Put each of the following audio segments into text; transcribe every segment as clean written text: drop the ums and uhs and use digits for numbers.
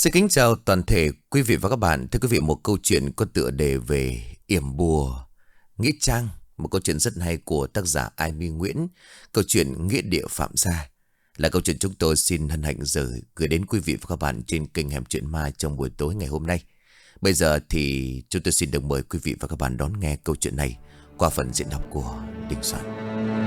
Xin kính chào toàn thể quý vị và các bạn. Thưa quý vị, một câu chuyện có tựa đề về yểm bùa, nghĩa trang. Một câu chuyện rất hay của tác giả Ai My Nguyễn. Câu chuyện Nghĩa Địa Phạm Gia là câu chuyện chúng tôi xin hân hạnh gửi đến quý vị và các bạn trên kênh Hẻm Chuyện Ma trong buổi tối ngày hôm nay. Bây giờ thì chúng tôi xin được mời quý vị và các bạn đón nghe câu chuyện này qua phần diễn đọc của Đình Soạn.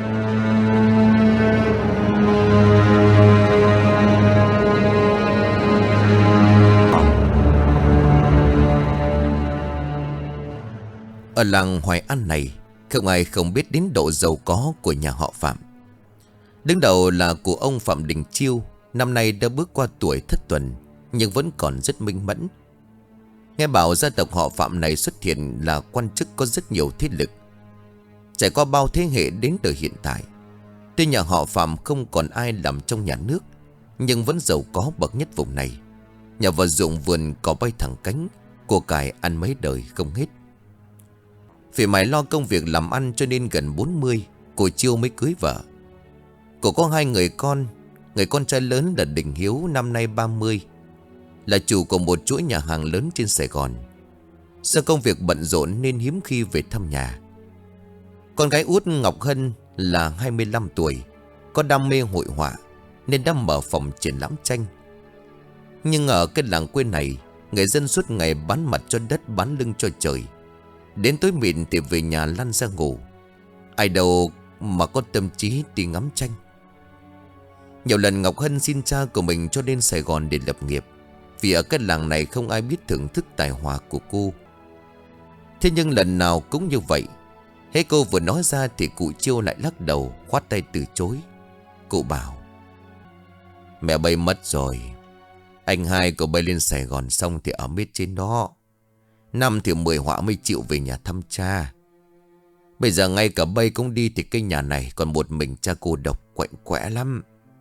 Ở làng Hoài An này, không ai không biết đến độ giàu có của nhà họ Phạm. Đứng đầu là cụ ông Phạm Đình Chiêu, năm nay đã bước qua tuổi thất tuần, nhưng vẫn còn rất minh mẫn. Nghe bảo gia tộc họ Phạm này xuất hiện là quan chức có rất nhiều thế lực, trải qua bao thế hệ đến đời hiện tại. Tuy nhà họ Phạm không còn ai làm trong nhà nước, nhưng vẫn giàu có bậc nhất vùng này. Nhà vào ruộng vườn có bay thẳng cánh, của cải ăn mấy đời không hết. Vì mãi lo công việc làm ăn cho nên gần 40, cô Chiêu mới cưới vợ. Cô có hai người con. Người con trai lớn là Đình Hiếu, năm nay 30, là chủ của một chuỗi nhà hàng lớn trên Sài Gòn. Do công việc bận rộn nên hiếm khi về thăm nhà. Con gái út Ngọc Hân là 25 tuổi, có đam mê hội họa nên đã mở phòng triển lãm tranh. Nhưng ở cái làng quê này, người dân suốt ngày bán mặt cho đất, bán lưng cho trời. Đến tối mịn thì về nhà lăn ra ngủ. Ai đâu mà có tâm trí đi ngắm tranh. Nhiều lần Ngọc Hân xin cha của mình cho đến Sài Gòn để lập nghiệp, vì ở cái làng này không ai biết thưởng thức tài hoa của cô. Thế nhưng lần nào cũng như vậy, hễ cô vừa nói ra thì cụ Chiêu lại lắc đầu, khoát tay từ chối. Cụ bảo: mẹ bay mất rồi, anh hai của bay lên Sài Gòn xong thì ở miết trên đó. Năm thì 10 họa mới chịu về nhà thăm cha. Bây giờ ngay cả bay cũng đi thì cái nhà này còn một mình cha cô độc, quạnh quẽ lắm.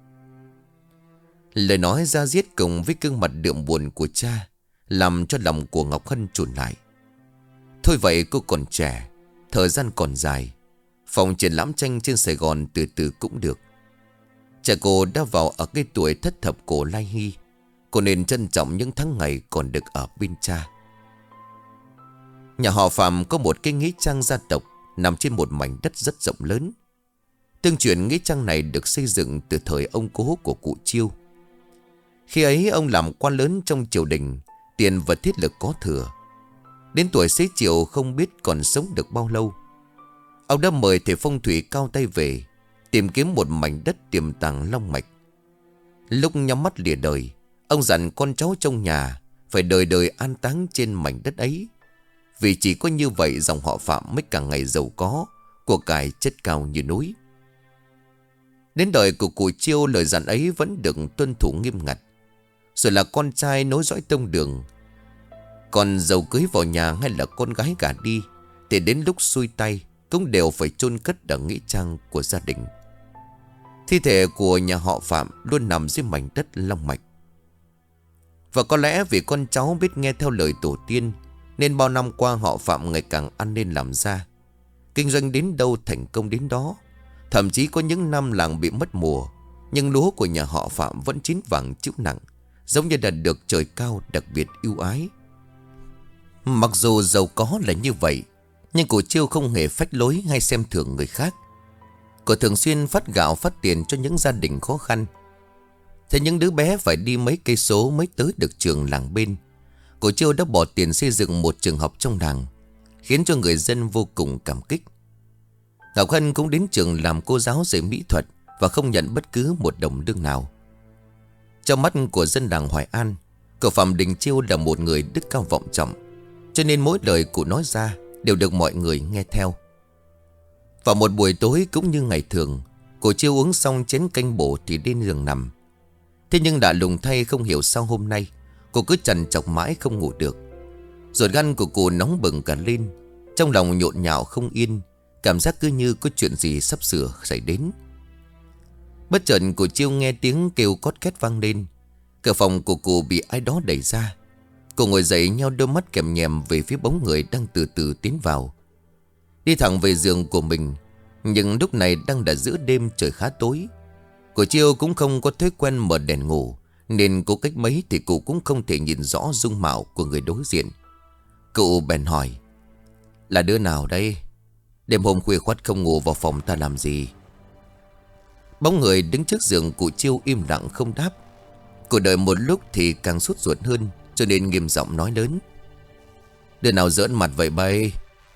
Lời nói ra diết cùng với gương mặt đượm buồn của cha làm cho lòng của Ngọc Hân chùn lại. Thôi vậy, cô còn trẻ, thời gian còn dài, phòng triển lãm tranh trên Sài Gòn từ từ cũng được. Cha cô đã vào ở cái tuổi thất thập cổ lai hy, cô nên trân trọng những tháng ngày còn được ở bên cha. Nhà họ Phạm có một cái nghĩa trang gia tộc nằm trên một mảnh đất rất rộng lớn. Tương truyền nghĩa trang này được xây dựng từ thời ông cố của cụ Chiêu. Khi ấy ông làm quan lớn trong triều đình, tiền và thiết lực có thừa. Đến tuổi xế chiều không biết còn sống được bao lâu, ông đã mời thầy phong thủy cao tay về tìm kiếm một mảnh đất tiềm tàng long mạch. Lúc nhắm mắt lìa đời, ông dặn con cháu trong nhà phải đời đời an táng trên mảnh đất ấy, vì chỉ có như vậy dòng họ Phạm mới càng ngày giàu có, của cải chất cao như núi. Đến đời của cụ Chiêu, lời dặn ấy vẫn được tuân thủ nghiêm ngặt. Rồi là con trai nối dõi tông đường, còn dâu cưới vào nhà hay là con gái gả đi thì đến lúc xuôi tay cũng đều phải chôn cất ở nghĩa trang của gia đình. Thi thể của nhà họ Phạm luôn nằm dưới mảnh đất long mạch. Và có lẽ vì con cháu biết nghe theo lời tổ tiên, nên bao năm qua họ Phạm ngày càng ăn nên làm ra, kinh doanh đến đâu thành công đến đó. Thậm chí có những năm làng bị mất mùa, nhưng lúa của nhà họ Phạm vẫn chín vàng chịu nặng, giống như đã được trời cao đặc biệt ưu ái. Mặc dù giàu có là như vậy, nhưng cụ Chiêu không hề phách lối hay xem thường người khác. Cô thường xuyên phát gạo phát tiền cho những gia đình khó khăn. Thế những đứa bé phải đi mấy cây số mới tới được trường làng bên, cụ Chiêu đã bỏ tiền xây dựng một trường học trong làng, khiến cho người dân vô cùng cảm kích. Ngọc Hân cũng đến trường làm cô giáo dạy mỹ thuật và không nhận bất cứ một đồng lương nào. Trong mắt của dân làng Hoài An, cậu Phạm Đình Chiêu là một người đức cao vọng trọng, cho nên mỗi lời cụ nói ra đều được mọi người nghe theo. Vào một buổi tối cũng như ngày thường, cụ Chiêu uống xong chén canh bổ thì lên giường nằm. Thế nhưng lạ lùng thay, không hiểu sao hôm nay cô cứ trằn trọc mãi không ngủ được. Ruột gan của cô nóng bừng cả lên, trong lòng nhộn nhạo không yên, cảm giác cứ như có chuyện gì sắp sửa xảy đến. Bất chợt cụ Chiêu nghe tiếng kêu cót két vang lên. Cửa phòng của cụ bị ai đó đẩy ra. Cô ngồi dậy, nheo đôi mắt kèm nhèm về phía bóng người đang từ từ tiến vào. Đi thẳng về giường của mình, nhưng lúc này đang là giữa đêm, trời khá tối. Cô Chiêu cũng không có thói quen mở đèn ngủ, nên cố cách mấy thì cụ cũng không thể nhìn rõ dung mạo của người đối diện. Cụ bèn hỏi: là đứa nào đây? Đêm hôm khuya khoắt không ngủ vào phòng ta làm gì? Bóng người đứng trước giường cụ Chiêu im lặng không đáp. Cụ đợi một lúc thì càng sốt ruột hơn, cho nên nghiêm giọng nói lớn: đứa nào giỡn mặt vậy bay?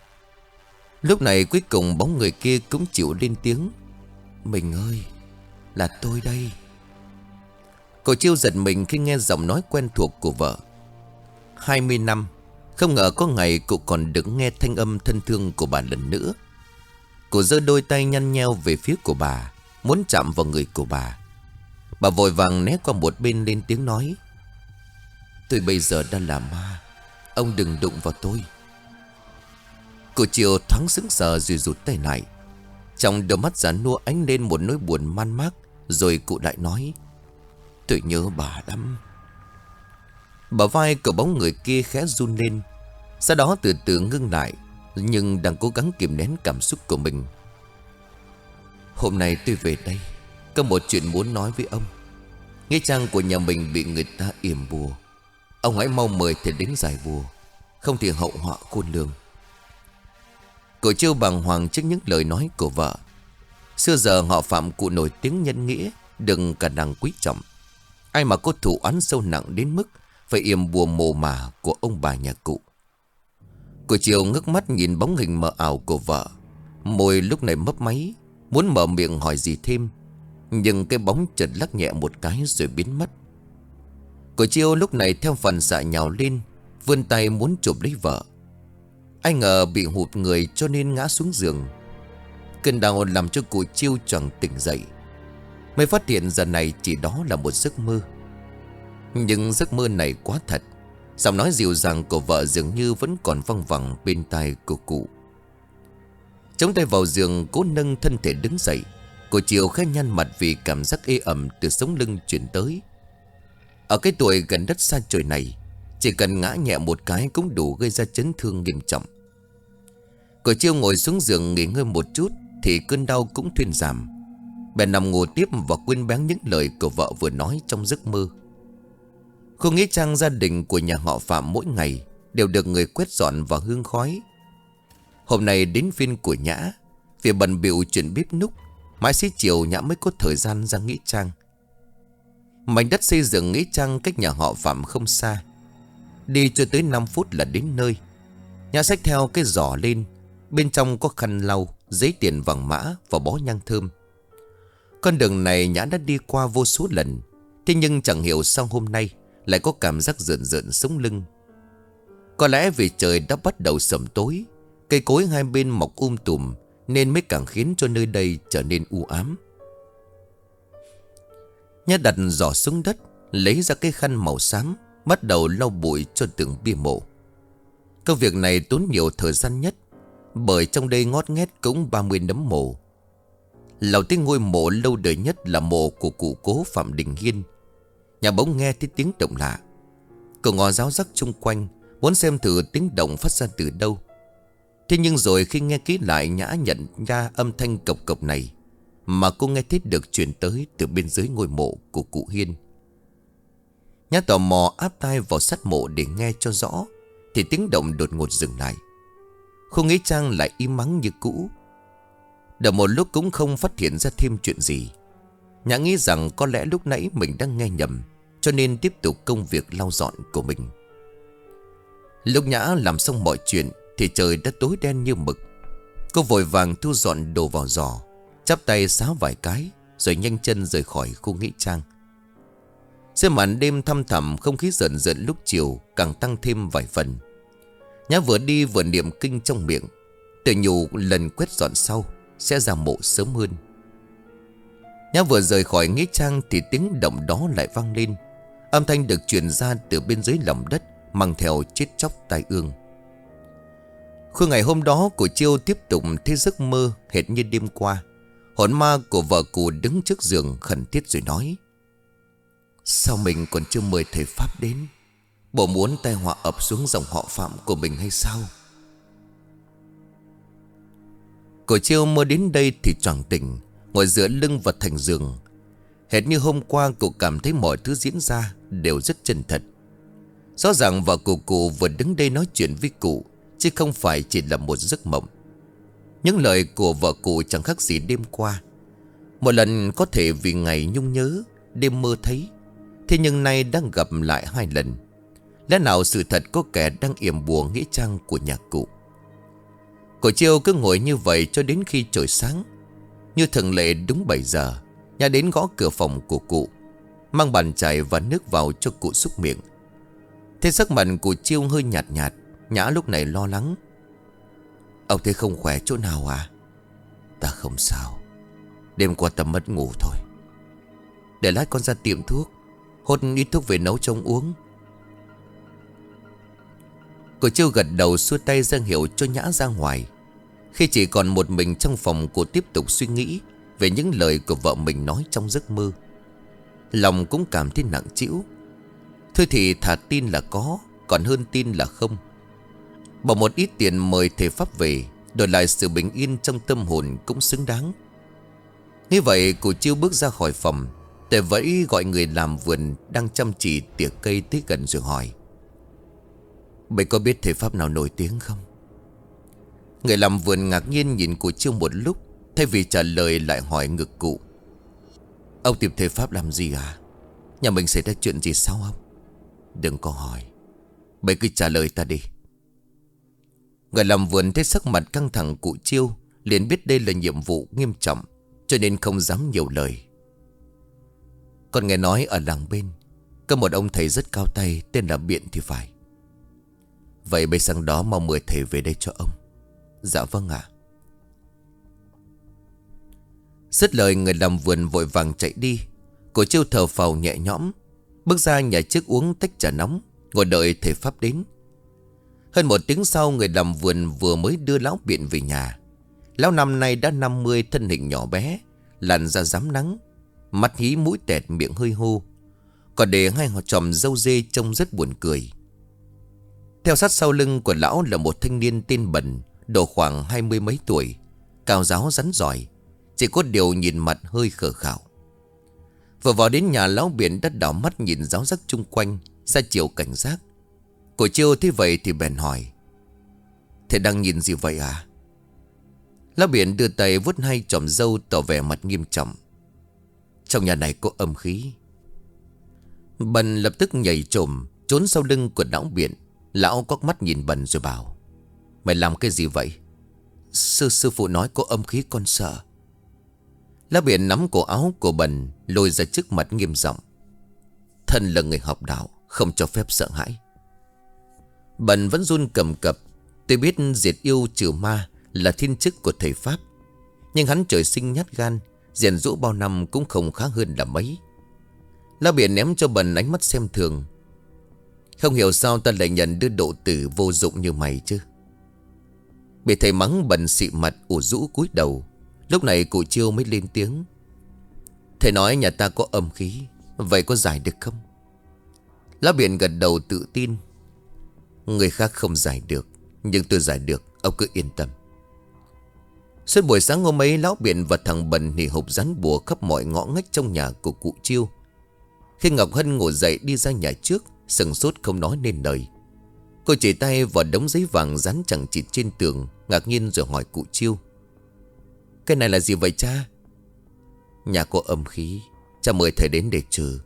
Lúc này cuối cùng bóng người kia cũng chịu lên tiếng: mình ơi, là tôi đây. Cụ Chiêu giật mình khi nghe giọng nói quen thuộc của vợ. 20 năm, không ngờ có ngày cụ còn được nghe thanh âm thân thương của bà lần nữa. Cụ giơ đôi tay nhăn nheo về phía của bà, muốn chạm vào người của bà. Bà vội vàng né qua một bên lên tiếng nói: tôi bây giờ đang là ma, ông đừng đụng vào tôi. Cụ Chiêu thoáng sững sờ rồi rụt tay lại. Trong đôi mắt già nua ánh lên một nỗi buồn man mác. Rồi cụ lại nói: tôi nhớ bà lắm. Bả vai của bóng người kia khẽ run lên, sau đó từ từ ngưng lại, nhưng đang cố gắng kìm nén cảm xúc của mình. Hôm nay tôi về đây có một chuyện muốn nói với ông. Nghĩa trang của nhà mình bị người ta yểm bùa. Ông hãy mau mời thầy đến giải bùa, không thì hậu họa khôn lường. Cụ Chiêu bàng hoàng trước những lời nói của vợ. Xưa giờ họ Phạm cụ nổi tiếng nhân nghĩa, đừng cả đằng quý trọng. Ai mà có thù oán sâu nặng đến mức phải yểm bùa mồ mả của ông bà nhà cụ. Cụ Chiêu ngước mắt nhìn bóng hình mờ ảo của vợ. Môi lúc này mấp máy, muốn mở miệng hỏi gì thêm, nhưng cái bóng chợt lắc nhẹ một cái rồi biến mất. Cụ Chiêu lúc này theo phản xạ nhào lên, vươn tay muốn chụp lấy vợ. Ai ngờ bị hụt người cho nên ngã xuống giường. Cơn đau làm cho cụ Chiêu choàng tỉnh dậy, mới phát hiện giờ này chỉ đó là một giấc mơ. Nhưng giấc mơ này quá thật. Giọng nói dịu dàng của vợ dường như vẫn còn văng vẳng bên tai của cụ. Chống tay vào giường cố nâng thân thể đứng dậy. Cụ Chiêu khẽ nhăn mặt vì cảm giác ê ẩm từ sống lưng chuyển tới. Ở cái tuổi gần đất xa trời này, chỉ cần ngã nhẹ một cái cũng đủ gây ra chấn thương nghiêm trọng. Cụ Chiêu ngồi xuống giường nghỉ ngơi một chút thì cơn đau cũng thuyên giảm. Bèn nằm ngủ tiếp và quên bén những lời của vợ vừa nói trong giấc mơ. Khu nghĩa trang gia đình của nhà họ Phạm mỗi ngày đều được người quét dọn và hương khói. Hôm nay đến phiên của Nhã. Vì bận bịu chuyện bếp núc, mãi xế chiều Nhã mới có thời gian ra nghĩa trang. Mảnh đất xây dựng nghĩa trang cách nhà họ Phạm không xa. Đi chưa tới 5 phút là đến nơi. Nhã xách theo cái giỏ lên. Bên trong có khăn lau, giấy tiền vàng mã và bó nhang thơm. Con đường này Nhã đã đi qua vô số lần. Thế nhưng chẳng hiểu sao hôm nay lại có cảm giác rợn rợn sống lưng. Có lẽ vì trời đã bắt đầu sẩm tối, cây cối hai bên mọc tùm, nên mới càng khiến cho nơi đây trở nên u ám. Nhã đặt giỏ xuống đất, lấy ra cái khăn màu xám, bắt đầu lau bụi cho từng bia mộ. Công việc này tốn nhiều thời gian nhất, bởi trong đây ngót nghét cũng 30 nấm mộ. Lầu tới ngôi mộ lâu đời nhất là mộ của cụ cố Phạm Đình Hiên. Nhà bỗng nghe thấy tiếng động lạ. Cô ngó ráo rắc chung quanh, muốn xem thử tiếng động phát ra từ đâu. Thế nhưng rồi khi nghe kỹ lại, Nhã nhận ra âm thanh cộc cộc này mà cô nghe thấy được truyền tới từ bên dưới ngôi mộ của cụ Hiên. Nhã tò mò áp tai vào sát mộ để nghe cho rõ, thì tiếng động đột ngột dừng lại. Khu nghĩa trang lại im mắng như cũ. Đợi một lúc cũng không phát hiện ra thêm chuyện gì. Nhã nghĩ rằng có lẽ lúc nãy mình đang nghe nhầm, cho nên tiếp tục công việc lau dọn của mình. Lúc Nhã làm xong mọi chuyện thì trời đã tối đen như mực. Cô vội vàng thu dọn đồ vào giỏ, chắp tay xá vài cái, rồi nhanh chân rời khỏi khu nghĩa trang. Dưới màn đêm thăm thẳm, không khí rợn rợn lúc chiều càng tăng thêm vài phần. Nhã vừa đi vừa niệm kinh trong miệng, tự nhủ lần quét dọn sau sẽ ra mộ sớm hơn. Nhã vừa rời khỏi nghĩa trang thì tiếng động đó lại vang lên. Âm thanh được truyền ra từ bên dưới lòng đất, mang theo chết chóc tai ương. Khuya ngày hôm đó, cụ Chiêu tiếp tục thấy giấc mơ hệt như đêm qua. Hồn ma của vợ cụ đứng trước giường khẩn thiết rồi nói: sao mình còn chưa mời thầy Pháp đến? Bộ muốn tai họa ập xuống dòng họ Phạm của mình hay sao? Cụ Chiêu mơ đến đây thì choàng tỉnh, ngồi dựa lưng vào thành giường. Hệt như hôm qua cô cảm thấy mọi thứ diễn ra đều rất chân thật. Rõ ràng vợ của cụ vừa đứng đây nói chuyện với cụ, chứ không phải chỉ là một giấc mộng. Những lời của vợ cụ chẳng khác gì đêm qua. Một lần có thể vì ngày nhung nhớ, đêm mơ thấy. Thế nhưng nay đang gặp lại 2 lần. Lẽ nào sự thật có kẻ đang yểm bùa nghĩa trang của nhà cụ? Cô Chiêu cứ ngồi như vậy cho đến khi trời sáng. Như thường lệ đúng 7 giờ, nhà đến gõ cửa phòng của cụ, mang bàn chải và nước vào cho cụ súc miệng. Thế sắc mặt của Chiêu hơi nhạt nhạt. Nhã lúc này lo lắng. Ông thấy không khỏe chỗ nào à? Ta không sao. Đêm qua ta mất ngủ thôi. Để lát con ra tiệm thuốc, hốt ít thuốc về nấu cho ông uống. Cô Chiêu gật đầu xua tay ra hiệu cho Nhã ra ngoài. Khi chỉ còn một mình trong phòng, cô tiếp tục suy nghĩ về những lời của vợ mình nói trong giấc mơ. Lòng cũng cảm thấy nặng trĩu. Thôi thì thà tin là có, còn hơn tin là không. Bỏ một ít tiền mời thầy pháp về, đổi lại sự bình yên trong tâm hồn cũng xứng đáng. Như vậy cô Chiêu bước ra khỏi phòng. Tề vẫy gọi người làm vườn đang chăm chỉ tỉa cây tới gần rồi hỏi: "Mày có biết thầy pháp nào nổi tiếng không?" Người làm vườn ngạc nhiên nhìn cô Chiêu một lúc, thay vì trả lời lại hỏi ngược cụ: "Ông tìm thầy pháp làm gì à? Nhà mình xảy ra chuyện gì sao không?" "Đừng có hỏi, mày cứ trả lời ta đi." Người làm vườn thấy sắc mặt căng thẳng cụ Chiêu, liền biết đây là nhiệm vụ nghiêm trọng, cho nên không dám nhiều lời. "Con nghe nói ở làng bên có một ông thầy rất cao tay, tên là Biện thì phải. Vậy bây sang đó mau mời thầy về đây cho ông." "Dạ vâng ạ." Dứt lời, người làm vườn vội vàng chạy đi. Cô Chiêu thở phào nhẹ nhõm, bước ra nhà trước uống tách trà nóng, ngồi đợi thầy pháp đến. Hơn 1 tiếng sau, người làm vườn vừa mới đưa lão Biện về nhà. Lão năm nay đã 50, thân hình nhỏ bé, làn da rám nắng, mắt hí mũi tẹt, miệng hơi hô, còn để 2 chòm râu dê trông rất buồn cười. Theo sát sau lưng của lão là một thanh niên tên Bần, độ khoảng 20 mấy tuổi, cao ráo rắn giỏi, chỉ có điều nhìn mặt hơi khờ khạo. Vừa vào đến nhà, lão Biện đã đảo mắt nhìn ráo rắc chung quanh, ra chiều cảnh giác. Cô Chiêu thấy vậy thì bèn hỏi: "Thầy đang nhìn gì vậy à?" Lão Biện đưa tay vuốt 2 chòm râu, tỏ vẻ mặt nghiêm trọng: "Trong nhà này có âm khí." Bần lập tức nhảy trồm trốn sau lưng của lão Biện. Lão quắc mắt nhìn Bần rồi bảo: "Mày làm cái gì vậy?" Sư phụ nói có âm khí, con sợ." Lão Biện nắm cổ áo của Bần lôi ra trước mặt nghiêm giọng: "Thân là người học đạo, không cho phép sợ hãi." Bần vẫn run cầm cập. Tôi biết diệt yêu trừ ma là thiên chức của thầy pháp, nhưng hắn trời sinh nhát gan, rèn rũ bao năm cũng không khá hơn là mấy. Lão Biện ném cho Bần ánh mắt xem thường: "Không hiểu sao ta lại nhận đứa độ tử vô dụng như mày chứ." Bị thầy mắng, Bần xị mặt ủ rũ cúi đầu. Lúc này cụ Chiêu mới lên tiếng: "Thầy nói nhà ta có âm khí, vậy có giải được không?" Lão Biện gật đầu tự tin: "Người khác không giải được, nhưng tôi giải được, ông cứ yên tâm." Suốt buổi sáng hôm ấy, lão Biện và thằng Bần hì hục rắn bùa khắp mọi ngõ ngách trong nhà của cụ Chiêu. Khi Ngọc Hân ngồi dậy đi ra nhà trước, sừng sốt không nói nên lời. Cô chỉ tay vào đống giấy vàng dán chẳng chịt trên tường, ngạc nhiên rồi hỏi cụ Chiêu: "Cái này là gì vậy cha?" "Nhà có âm khí, cha mời thầy đến để trừ."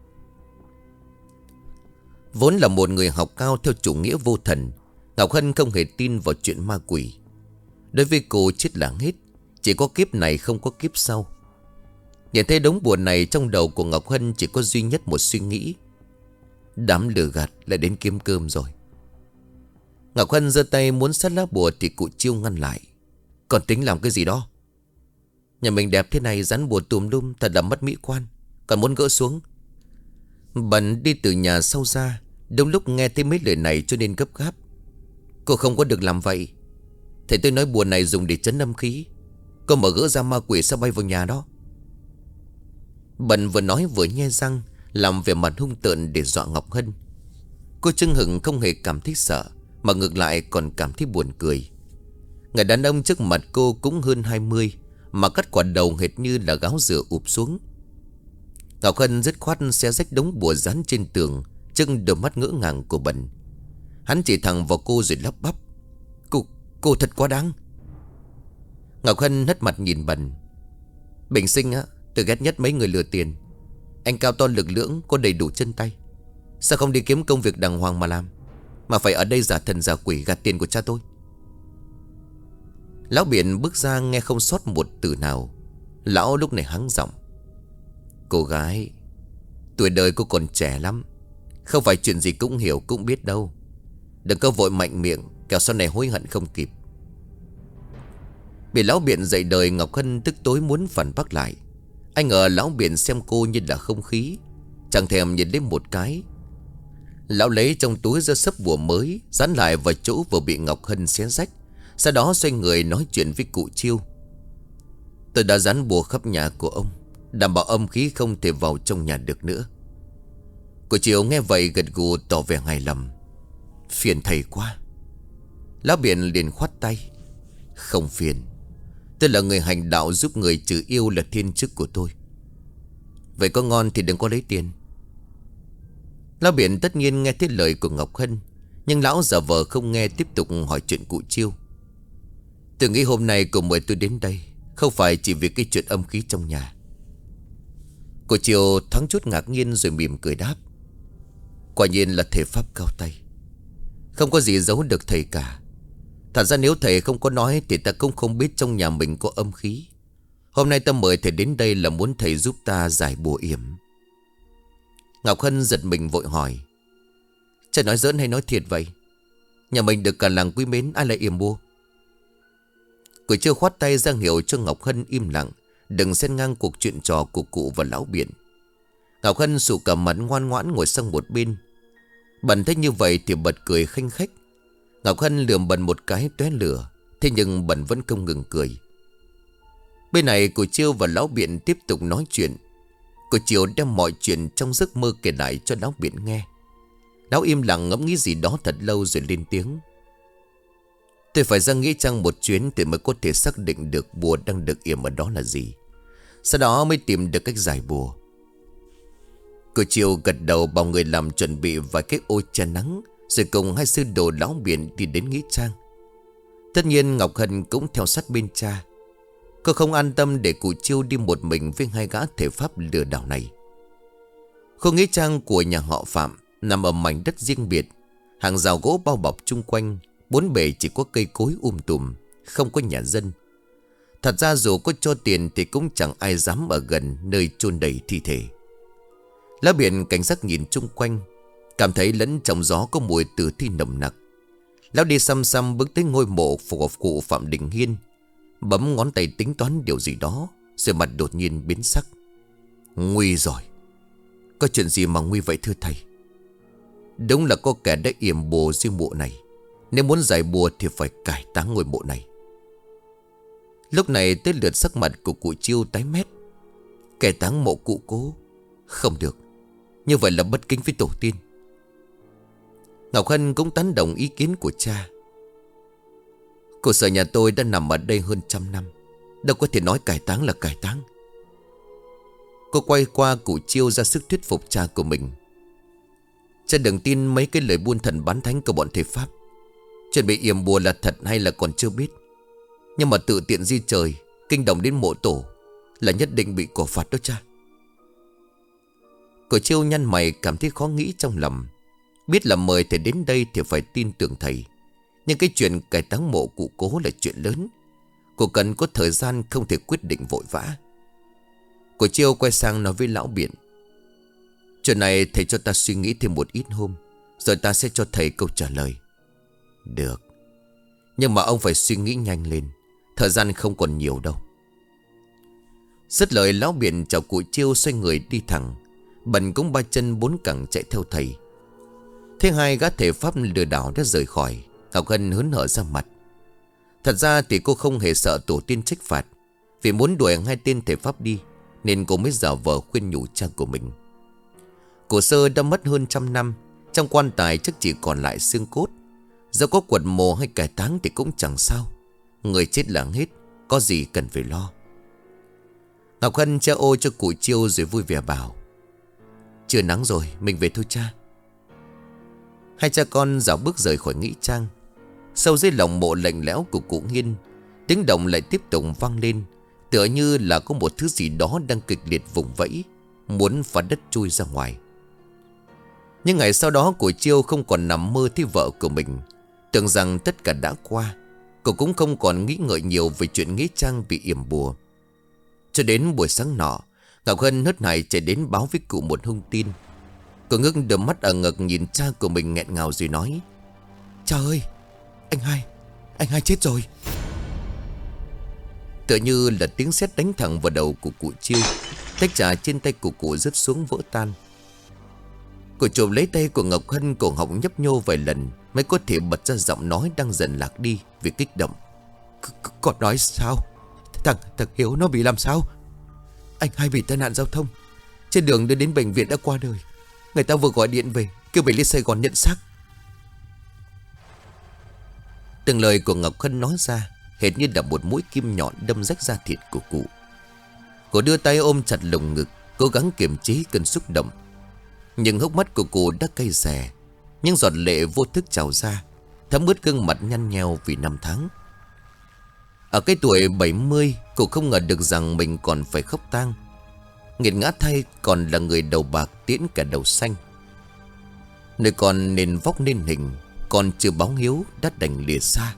Vốn là một người học cao theo chủ nghĩa vô thần, Ngọc Hân không hề tin vào chuyện ma quỷ. Đối với cô, chết là hết, chỉ có kiếp này không có kiếp sau. Nhìn thấy đống bùa này, trong đầu của Ngọc Hân chỉ có duy nhất một suy nghĩ: đám lừa gạt lại đến kiếm cơm rồi. Ngọc Hân giơ tay muốn xắt lá bùa thì cụ Chiêu ngăn lại: "Còn tính làm cái gì đó? Nhà mình đẹp thế này dán bùa tùm lum, thật là mất mỹ quan, còn muốn gỡ xuống." Bần đi từ nhà sau ra, đúng lúc nghe thấy mấy lời này cho nên gấp gáp: "Cô không có được làm vậy. Thầy tôi nói bùa này dùng để trấn âm khí, cô mà gỡ ra ma quỷ sẽ bay vào nhà đó." Bần vừa nói vừa nhe răng, làm vẻ mặt hung tợn để dọa Ngọc Hân. Cô Trưng Hửng không hề cảm thấy sợ, mà ngược lại còn cảm thấy buồn cười. Người đàn ông trước mặt cô cũng hơn 20, mà cắt quả đầu hệt như là gáo dừa ụp xuống. Ngọc Hân dứt khoát xé rách đống bùa dán trên tường, trưng đôi mắt ngỡ ngàng của Bần. Hắn chỉ thẳng vào cô rồi lắp bắp: Cô thật quá đáng. Ngọc Hân hất mặt nhìn Bần: Bình sinh á, tôi ghét nhất mấy người lừa tiền. Anh cao to lực lưỡng, có đầy đủ chân tay, sao không đi kiếm công việc đàng hoàng mà làm, mà phải ở đây giả thần giả quỷ gạt tiền của cha tôi? Lão Biển bước ra nghe không sót một từ nào. Lão lúc này hắng giọng: Cô gái, tuổi đời cô còn trẻ lắm, không phải chuyện gì cũng hiểu cũng biết đâu. Đừng có vội mạnh miệng, kẻo sau này hối hận không kịp. Bị Lão Biển dạy đời, Ngọc Hân tức tối muốn phản bác lại. Anh ngờ Lão Biển xem cô như là không khí, chẳng thèm nhìn đến một cái. Lão lấy trong túi ra sấp bùa mới, dán lại vào chỗ vừa bị Ngọc Hân xé rách. Sau đó xoay người nói chuyện với cụ Chiêu: Tôi đã dán bùa khắp nhà của ông, đảm bảo âm khí không thể vào trong nhà được nữa. Cụ Chiêu nghe vậy gật gù tỏ vẻ hài lòng: Phiền thầy quá. Lão Biển liền khoát tay: Không phiền, tôi là người hành đạo, giúp người trừ yêu là thiên chức của tôi. Vậy có ngon thì đừng có lấy tiền. Lão Biển tất nhiên nghe thấy lời của Ngọc Hân, nhưng lão giả vờ không nghe, tiếp tục hỏi chuyện cụ Chiêu: Tôi nghĩ hôm nay cô mời tôi đến đây không phải chỉ vì cái chuyện âm khí trong nhà. Cụ Chiêu thoáng chút ngạc nhiên rồi mỉm cười đáp: Quả nhiên là thể pháp cao tay, không có gì giấu được thầy cả. Thật ra nếu thầy không có nói thì ta cũng không biết trong nhà mình có âm khí. Hôm nay ta mời thầy đến đây là muốn thầy giúp ta giải bùa yểm. Ngọc Hân giật mình vội hỏi: Cha nói giỡn hay nói thiệt vậy? Nhà mình được cả làng quý mến, ai lại yểm bùa? Cụ Chiêu khoát tay ra hiệu cho Ngọc Hân im lặng, đừng xen ngang cuộc chuyện trò của cụ và Lão Biển. Ngọc Hân sụ cả mặt ngoan ngoãn ngồi sang một bên. Bần thấy như vậy thì bật cười khanh khách. Ngọc Hân lườm Bần một cái tóe lửa, thế nhưng Bần vẫn không ngừng cười. Bên này cụ Chiêu và Lão Biển tiếp tục nói chuyện. Cụ Chiêu đem mọi chuyện trong giấc mơ kể lại cho Lão Biển nghe. Lão im lặng ngẫm nghĩ gì đó thật lâu rồi lên tiếng: Tôi phải ra nghĩa trang một chuyến thì mới có thể xác định được bùa đang được yểm ở đó là gì. Sau đó mới tìm được cách giải bùa. Cụ Chiêu gật đầu bảo người làm chuẩn bị vài cái ô che nắng, rồi cùng hai sư đồ Lão Biển đi đến nghĩa trang. Tất nhiên Ngọc Hân cũng theo sát bên cha. Cô không an tâm để cụ Chiêu đi một mình với hai gã thể pháp lừa đảo này. Khu nghĩa trang của nhà họ Phạm nằm ở mảnh đất riêng biệt, hàng rào gỗ bao bọc chung quanh, bốn bề chỉ có cây cối tùm, không có nhà dân. Thật ra dù có cho tiền thì cũng chẳng ai dám ở gần nơi chôn đầy thi thể. Lão Biển cảnh giác nhìn chung quanh, cảm thấy lẫn trong gió có mùi tử thi nồng nặc. Lão đi xăm xăm bước tới ngôi mộ của cụ Phạm Đình Hiên, bấm ngón tay tính toán điều gì đó, rồi mặt đột nhiên biến sắc. Nguy rồi. Có chuyện gì mà nguy vậy thưa thầy? Đúng là có kẻ đã yểm bùa riêng mộ này. Nếu muốn giải bùa thì phải cải táng ngôi mộ này. Lúc này tới lượt sắc mặt của cụ Chiêu tái mét. Cải táng mộ cụ cố? Không được, như vậy là bất kính với tổ tiên. Ngọc Hân cũng tán đồng ý kiến của cha. Cổ sở nhà tôi đã nằm ở đây hơn 100 năm, đâu có thể nói cải táng là cải táng. Cô quay qua cụ Chiêu ra sức thuyết phục cha của mình. Cha đừng tin mấy cái lời buôn thần bán thánh của bọn thể pháp. Chuyện bị yểm bùa là thật hay là còn chưa biết, nhưng mà tự tiện di trời, kinh động đến mộ tổ là nhất định bị cổ phạt đó cha. Cụ Chiêu nhăn mày cảm thấy khó nghĩ trong lòng. Biết là mời thầy đến đây thì phải tin tưởng thầy, nhưng cái chuyện cải táng mộ cụ cố là chuyện lớn. Cô cần có thời gian, không thể quyết định vội vã. Cụ Chiêu quay sang nói với Lão Biển: Chuyện này thầy cho ta suy nghĩ thêm một ít hôm, rồi ta sẽ cho thầy câu trả lời. Được, nhưng mà ông phải suy nghĩ nhanh lên, thời gian không còn nhiều đâu. Dứt lời Lão Biển chào cụ Chiêu xoay người đi thẳng. Bần cũng ba chân bốn cẳng chạy theo thầy. Thế hai gã thể pháp lừa đảo đã rời khỏi, Ngọc Hân hớn hở ra mặt. Thật ra thì cô không hề sợ tổ tiên trách phạt, vì muốn đuổi hai tên thể pháp đi nên cô mới giả vờ khuyên nhủ cha của mình. Cổ sơ đã mất hơn 100 năm, trong quan tài chắc chỉ còn lại xương cốt. Dẫu có quật mồ hay cải táng thì cũng chẳng sao, người chết là hết, có gì cần phải lo. Ngọc Hân che ô cho cụ Chiêu rồi vui vẻ bảo: Chưa nắng rồi, mình về thôi cha. Hai cha con dạo bước rời khỏi nghĩa trang. Sâu dưới lòng mộ lạnh lẽo của cụ Nghiên, tiếng động lại tiếp tục vang lên, tựa như là có một thứ gì đó đang kịch liệt vùng vẫy, muốn phá đất chui ra ngoài. Nhưng ngày sau đó của Chiêu không còn nằm mơ thấy vợ của mình, tưởng rằng tất cả đã qua. Cô cũng không còn nghĩ ngợi nhiều về chuyện nghĩa trang bị yểm bùa. Cho đến buổi sáng nọ, Ngọc Hân hớt hải chạy đến báo với cụ một thông tin. Cô ngước đôi mắt ở ngực nhìn cha của mình nghẹn ngào rồi nói: Cha ơi, anh hai chết rồi. Tựa như là tiếng sét đánh thẳng vào đầu của cụ Chiêu. Tách trà trên tay của cụ rớt xuống vỡ tan. Cô chụp lấy tay của Ngọc Hân, cổ họng nhấp nhô vài lần mới có thể bật ra giọng nói đang dần lạc đi vì kích động. Con nói sao? Thằng Hiếu nó bị làm sao? Anh hai bị tai nạn giao thông, trên đường đưa đến bệnh viện đã qua đời. Người ta vừa gọi điện về kêu về lên Sài Gòn nhận xác. Từng lời của Ngọc Hân nói ra hệt như là một mũi kim nhọn đâm rách da thịt của cụ. Cô đưa tay ôm chặt lồng ngực, cố gắng kiềm chế cơn xúc động. Nhưng hốc mắt của cô đã cay xè, những giọt lệ vô thức trào ra, thấm ướt gương mặt nhăn nheo vì năm tháng. Ở cái tuổi 70, cô không ngờ được rằng mình còn phải khóc tang. Nghiệt ngã thay còn là người đầu bạc tiễn cả đầu xanh. Nơi còn nên vóc nên hình, còn chưa báo hiếu đã đành lìa xa.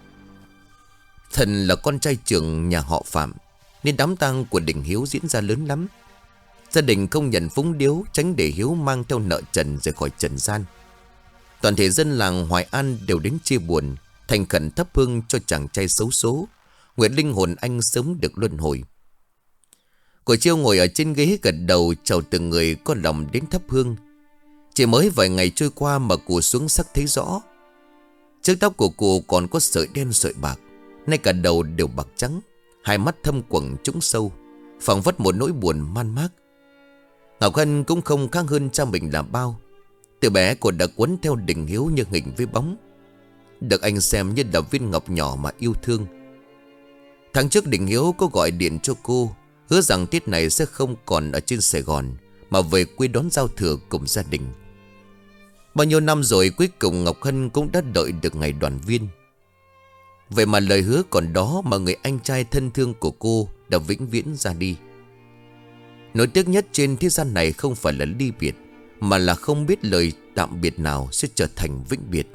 Thần là con trai trưởng nhà họ Phạm, nên đám tang của Đình Hiếu diễn ra lớn lắm. Gia đình không nhận phúng điếu, tránh để Hiếu mang theo nợ trần rời khỏi trần gian. Toàn thể dân làng Hoài An đều đến chia buồn, thành khẩn thắp hương cho chàng trai xấu số, nguyện linh hồn anh sớm được luân hồi. Của Chiêu ngồi ở trên ghế gật đầu chào từng người có lòng đến thắp hương. Chỉ mới vài ngày trôi qua mà cụ xuống sắc thấy rõ. Chiếc tóc của cụ còn có sợi đen sợi bạc, nay cả đầu đều bạc trắng, hai mắt thâm quầng trũng sâu, phảng phất một nỗi buồn man mác. Ngọc Hân cũng không khác hơn cha mình là bao. Từ bé cô đã quấn theo Đình Hiếu như hình với bóng, được anh xem như là viên ngọc nhỏ mà yêu thương. Tháng trước Đình Hiếu có gọi điện cho cô, hứa rằng Tết này sẽ không còn ở trên Sài Gòn, mà về quê đón giao thừa cùng gia đình. Bao nhiêu năm rồi cuối cùng Ngọc Hân cũng đã đợi được ngày đoàn viên. Vậy mà lời hứa còn đó mà người anh trai thân thương của cô đã vĩnh viễn ra đi. Nỗi tiếc nhất trên thế gian này không phải là ly biệt, mà là không biết lời tạm biệt nào sẽ trở thành vĩnh biệt.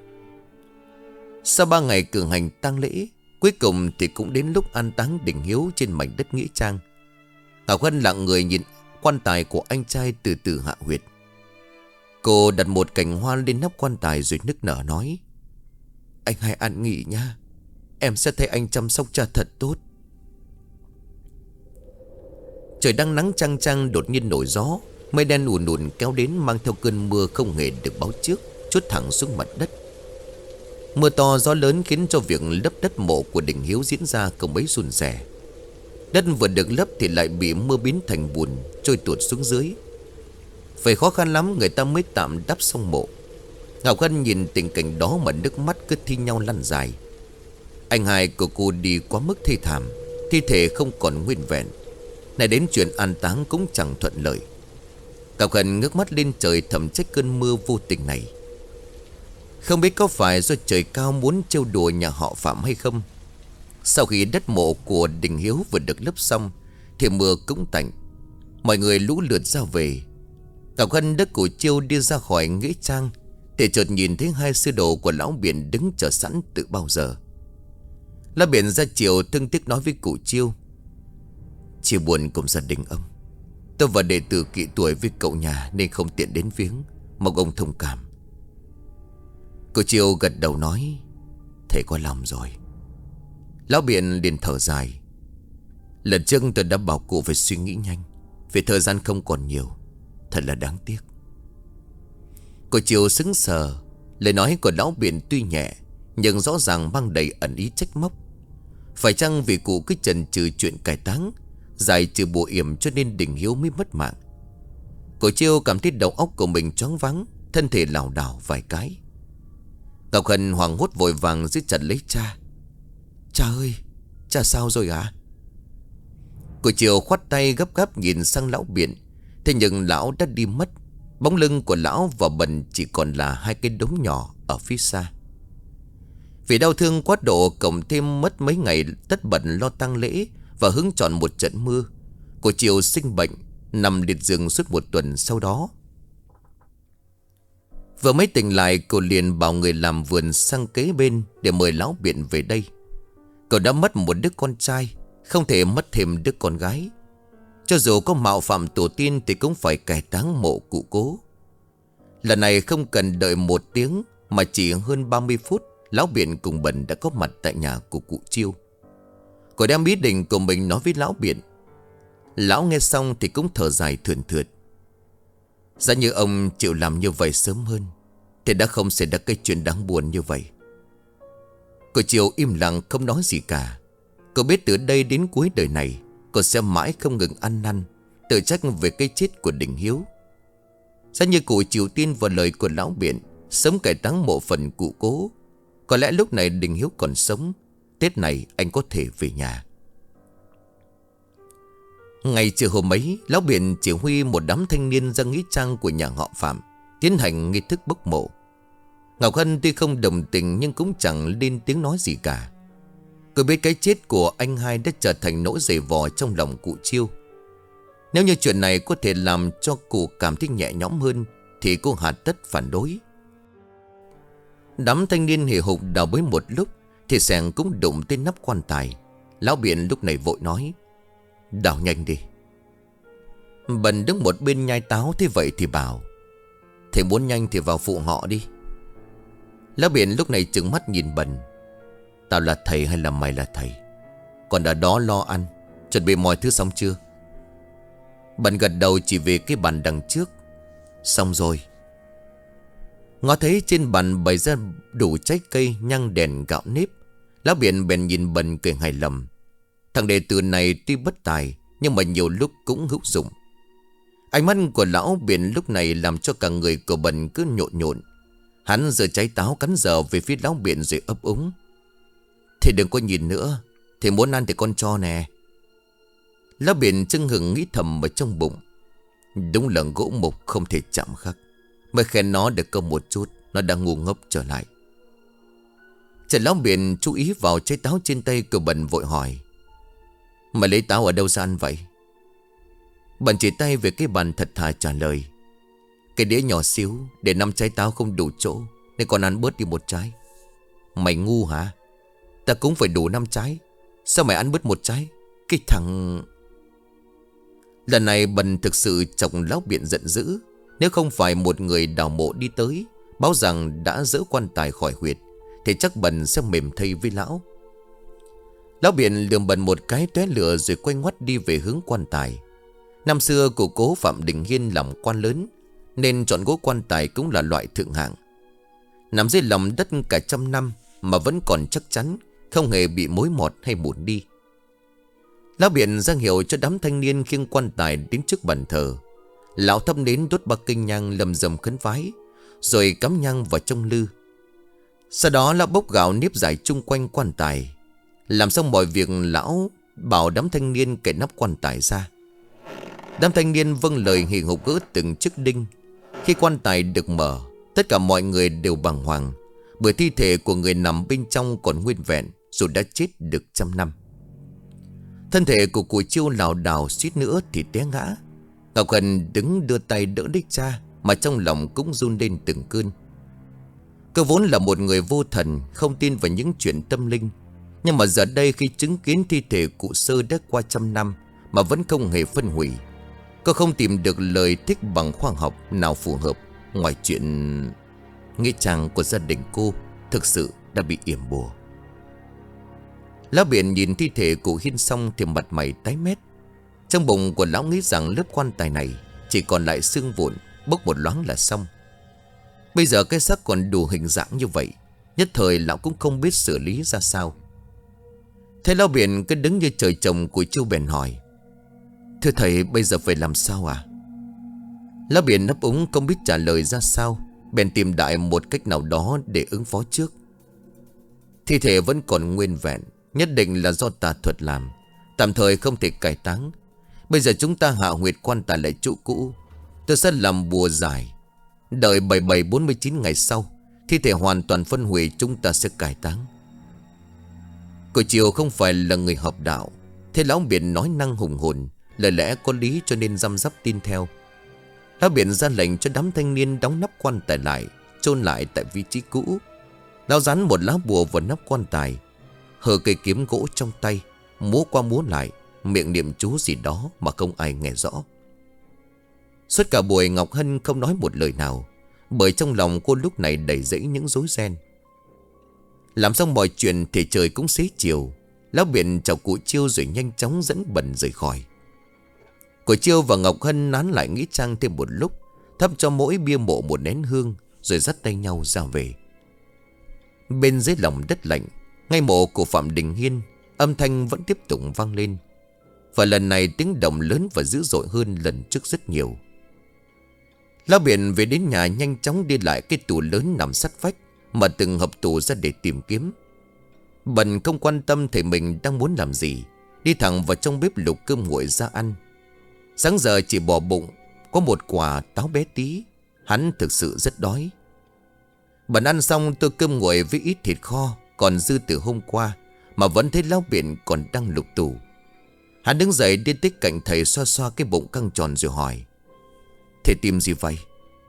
Sau 3 ngày cử hành tang lễ, cuối cùng thì cũng đến lúc an táng Đình Hiếu trên mảnh đất nghĩa trang. Ngọc Hân lặng người nhìn quan tài của anh trai từ từ hạ huyệt. Cô đặt một cành hoa lên nắp quan tài rồi nức nở nói: Anh hãy an nghỉ nha, em sẽ thấy anh chăm sóc cha thật tốt. Trời đang nắng chang chang đột nhiên nổi gió, mây đen ùn ùn kéo đến mang theo cơn mưa không hề được báo trước, trút thẳng xuống mặt đất. Mưa to gió lớn khiến cho việc lấp đất mộ của Đình Hiếu diễn ra không mấy suôn sẻ. Đất vừa được lấp thì lại bị mưa biến thành bùn trôi tuột xuống dưới. Phải khó khăn lắm người ta mới tạm đắp xong mộ. Ngọc Hân nhìn tình cảnh đó mà nước mắt cứ thi nhau lăn dài. Anh hai của cô đi quá mức thê thảm, thi thể không còn nguyên vẹn, này đến chuyện an táng cũng chẳng thuận lợi. Ngọc Hân ngước mắt lên trời thầm trách cơn mưa vô tình này. Không biết có phải do trời cao muốn trêu đùa nhà họ Phạm hay không. Sau khi đất mộ của Đình Hiếu vừa được lấp xong thì mưa cũng tạnh, mọi người lũ lượt ra về. Ngọc Hân đất của Chiêu đi ra khỏi nghĩa trang thì chợt nhìn thấy hai sư đồ của lão Biển đứng chờ sẵn từ bao giờ. Lão Biển ra chiều thương tiếc nói với cụ Chiêu: Chia buồn cùng gia đình ông, tôi và đệ tử kỵ tuổi với cậu nhà nên không tiện đến viếng, mong ông thông cảm. Cụ Chiêu gật đầu nói: Thầy có lòng rồi. Lão Biển liền thở dài: Lần trước tôi đã bảo cụ phải suy nghĩ nhanh, vì thời gian không còn nhiều, thật là đáng tiếc. Cụ Chiêu sững sờ. Lời nói của lão Biển tuy nhẹ nhưng rõ ràng mang đầy ẩn ý trách móc. Phải chăng vì cụ cứ chần chừ chuyện cải táng, giải trừ bùa yểm cho nên Đình Hiếu mới mất mạng? Cụ Chiêu cảm thấy đầu óc của mình choáng váng, thân thể lảo đảo vài cái. Ngọc Hân hoảng hốt vội vàng giữ chặt lấy cha: Cha ơi, cha sao rồi hả? Cụ Chiêu khoát tay gấp gáp nhìn sang lão Biển, thế nhưng lão đã đi mất. Bóng lưng của lão và Bần chỉ còn là hai cái đống nhỏ ở phía xa. Vì đau thương quá độ, cộng thêm mất mấy ngày tất bật lo tang lễ và hứng chọn một trận mưa, cô Chiêu sinh bệnh, nằm liệt giường suốt một tuần sau đó. Vừa mới tỉnh lại, cô liền bảo người làm vườn sang kế bên để mời lão Biện về đây. Cậu đã mất một đứa con trai, không thể mất thêm đứa con gái. Cho dù có mạo phạm tổ tiên thì cũng phải cải táng mộ cụ Cố. Lần này không cần đợi 1 tiếng mà chỉ hơn 30 phút, lão Biện cùng Bần đã có mặt tại nhà của cụ Chiêu. Cô đem ý định của mình nói với lão Biện. Lão nghe xong thì cũng thở dài thườn thượt. Giá như ông chịu làm như vậy sớm hơn thì đã không xảy ra cái chuyện đáng buồn như vậy. Cô Chiêu im lặng không nói gì cả. Cô biết từ đây đến cuối đời này cô sẽ mãi không ngừng ăn năn tự trách về cái chết của Đình Hiếu. Giá như cụ chịu tin vào lời của lão Biện, sớm cải táng mộ phần cụ Cố, có lẽ lúc này Đình Hiếu còn sống, Tết này anh có thể về nhà. Ngày trưa hôm ấy, lão Biện chỉ huy một đám thanh niên ra nghĩa trang của nhà họ Phạm tiến hành nghi thức bốc mộ. Ngọc Hân tuy không đồng tình nhưng cũng chẳng lên tiếng nói gì cả. Cô biết cái chết của anh hai đã trở thành nỗi dày vò trong lòng cụ Chiêu. Nếu như chuyện này có thể làm cho cụ cảm thấy nhẹ nhõm hơn thì cô hà tất phản đối. Đám thanh niên hì hục đào bới một lúc thì Sẻng cũng đụng tới nắp quan tài. Lão Biện lúc này vội nói: "Đào nhanh đi." Bần đứng một bên nhai táo thế vậy thì bảo: "Thầy muốn nhanh thì vào phụ họ đi." Lão Biện lúc này trừng mắt nhìn Bần: "Tao là thầy hay là mày là thầy? Còn ở đó lo ăn, chuẩn bị mọi thứ xong chưa?" Bần gật đầu chỉ về cái bàn đằng trước: "Xong rồi." Ngó thấy trên bàn bày ra đủ trái cây, nhang đèn, gạo nếp, lão Biện bèn nhìn Bần cười hài lòng. Thằng đệ tử này tuy bất tài nhưng mà nhiều lúc cũng hữu dụng. Ánh mắt của lão Biện lúc này làm cho cả người của Bần cứ nhộn nhộn. Hắn giơ trái táo cắn dở về phía lão Biện rồi ấp úng: "Thì đừng có nhìn nữa, thì muốn ăn thì con cho nè." Lão Biện chưng hừng nghĩ thầm ở trong bụng: đúng là gỗ mục không thể chạm khắc. Mới khen nó được câu một chút, nó đã ngu ngốc trở lại. Trần lão Biện chú ý vào trái táo trên tay của Bần vội hỏi: "Mày lấy táo ở đâu ra ăn vậy?" Bần chỉ tay về cái bàn thật thà trả lời: "Cái đĩa nhỏ xíu để 5 trái táo không đủ chỗ, nên còn ăn bớt đi 1 trái." "Mày ngu hả? Ta cũng phải đủ 5 trái. Sao mày ăn bớt 1 trái? Cái thằng..." Lần này Bần thực sự chọc lão Biện giận dữ. Nếu không phải một người đào mộ đi tới báo rằng đã dỡ quan tài khỏi huyệt thì chắc Bần sẽ mềm thây với lão. Lão Biện lườm Bần một cái tóe lửa rồi quay ngoắt đi về hướng quan tài. Năm xưa cụ Cố Phạm Đình Hiên làm quan lớn nên chọn gỗ quan tài cũng là loại thượng hạng. Nằm dưới lòng đất cả trăm năm mà vẫn còn chắc chắn, không hề bị mối mọt hay mụn đi. Lão Biện ra hiệu cho đám thanh niên khiêng quan tài đến trước bàn thờ. Lão thắp nến đốt 3 cây nhang lầm rầm khấn vái, rồi cắm nhang vào trong lư. Sau đó lão bốc gạo nếp dài chung quanh quan tài. Làm xong mọi việc, lão bảo đám thanh niên cởi nắp quan tài ra. Đám thanh niên vâng lời hì hục gỡ từng chiếc đinh. Khi quan tài được mở, tất cả mọi người đều bàng hoàng, bởi thi thể của người nằm bên trong còn nguyên vẹn dù đã chết được 100 năm. Thân thể của cụ Chiêu lảo đảo suýt nữa thì té ngã. Ngọc Hân đứng đưa tay đỡ đích cha, mà trong lòng cũng run lên từng cơn. Cô vốn là một người vô thần, không tin vào những chuyện tâm linh. Nhưng mà giờ đây khi chứng kiến thi thể cụ Sơ đã qua 100 năm mà vẫn không hề phân hủy, cô không tìm được lời thích bằng khoa học nào phù hợp ngoài chuyện nghĩa trang của gia đình cô thực sự đã bị yểm bùa. Lão Biện nhìn thi thể cụ Hiên xong thì mặt mày tái mét. Trong bụng của lão nghĩ rằng lớp quan tài này chỉ còn lại xương vụn, bốc một loáng là xong. Bây giờ cái xác còn đủ hình dạng như vậy, nhất thời lão cũng không biết xử lý ra sao. Thế lão Biện cứ đứng như trời trồng, của Chiêu bèn hỏi: "Thưa thầy, bây giờ phải làm sao à?" Lão Biện ấp úng không biết trả lời ra sao, bèn tìm đại một cách nào đó để ứng phó trước. Thi thể vẫn còn nguyên vẹn, nhất định là do tà thuật làm, tạm thời không thể cải táng. Bây giờ chúng ta hạ huyệt quan tài lại chỗ cũ. Tôi sẽ làm bùa giải. Đợi 47-49 ngày sau, thi thể hoàn toàn phân hủy, chúng ta sẽ cải táng. Cô Chiêu không phải là người hợp đạo. Thế lão biển nói năng hùng hồn, lời lẽ có lý cho nên răm rắp tin theo. Lão biển ra lệnh cho đám thanh niên đóng nắp quan tài lại, chôn lại tại vị trí cũ. Lão dán một lá bùa vào nắp quan tài, hờ cây kiếm gỗ trong tay, múa qua múa lại, miệng niệm chú gì đó mà không ai nghe rõ. Suốt cả buổi Ngọc Hân không nói một lời nào, bởi trong lòng cô lúc này đầy dẫy những rối ren. Làm xong mọi chuyện thì trời cũng xế chiều. Lão biển chào cụ Chiêu rồi nhanh chóng dẫn Bần rời khỏi. Cụ Chiêu và Ngọc Hân nán lại nghĩ trang thêm một lúc, thắp cho mỗi bia mộ một nén hương, rồi dắt tay nhau ra về. Bên dưới lòng đất lạnh, ngay mộ của Phạm Đình Hiên, âm thanh vẫn tiếp tục vang lên. Và lần này tiếng động lớn và dữ dội hơn lần trước rất nhiều. Lão biển về đến nhà nhanh chóng đi lại cái tủ lớn nằm sát vách mà từng hộp tủ ra để tìm kiếm. Bần không quan tâm thầy mình đang muốn làm gì, đi thẳng vào trong bếp lục cơm nguội ra ăn. Sáng giờ chỉ bỏ bụng có một quả táo bé tí. Hắn thực sự rất đói. Bần ăn xong tô cơm nguội với ít thịt kho còn dư từ hôm qua, mà vẫn thấy lão biển còn đang lục tủ. Hắn đứng dậy đi tới cạnh thầy, xoa xoa cái bụng căng tròn rồi hỏi: "Thầy tìm gì vậy?"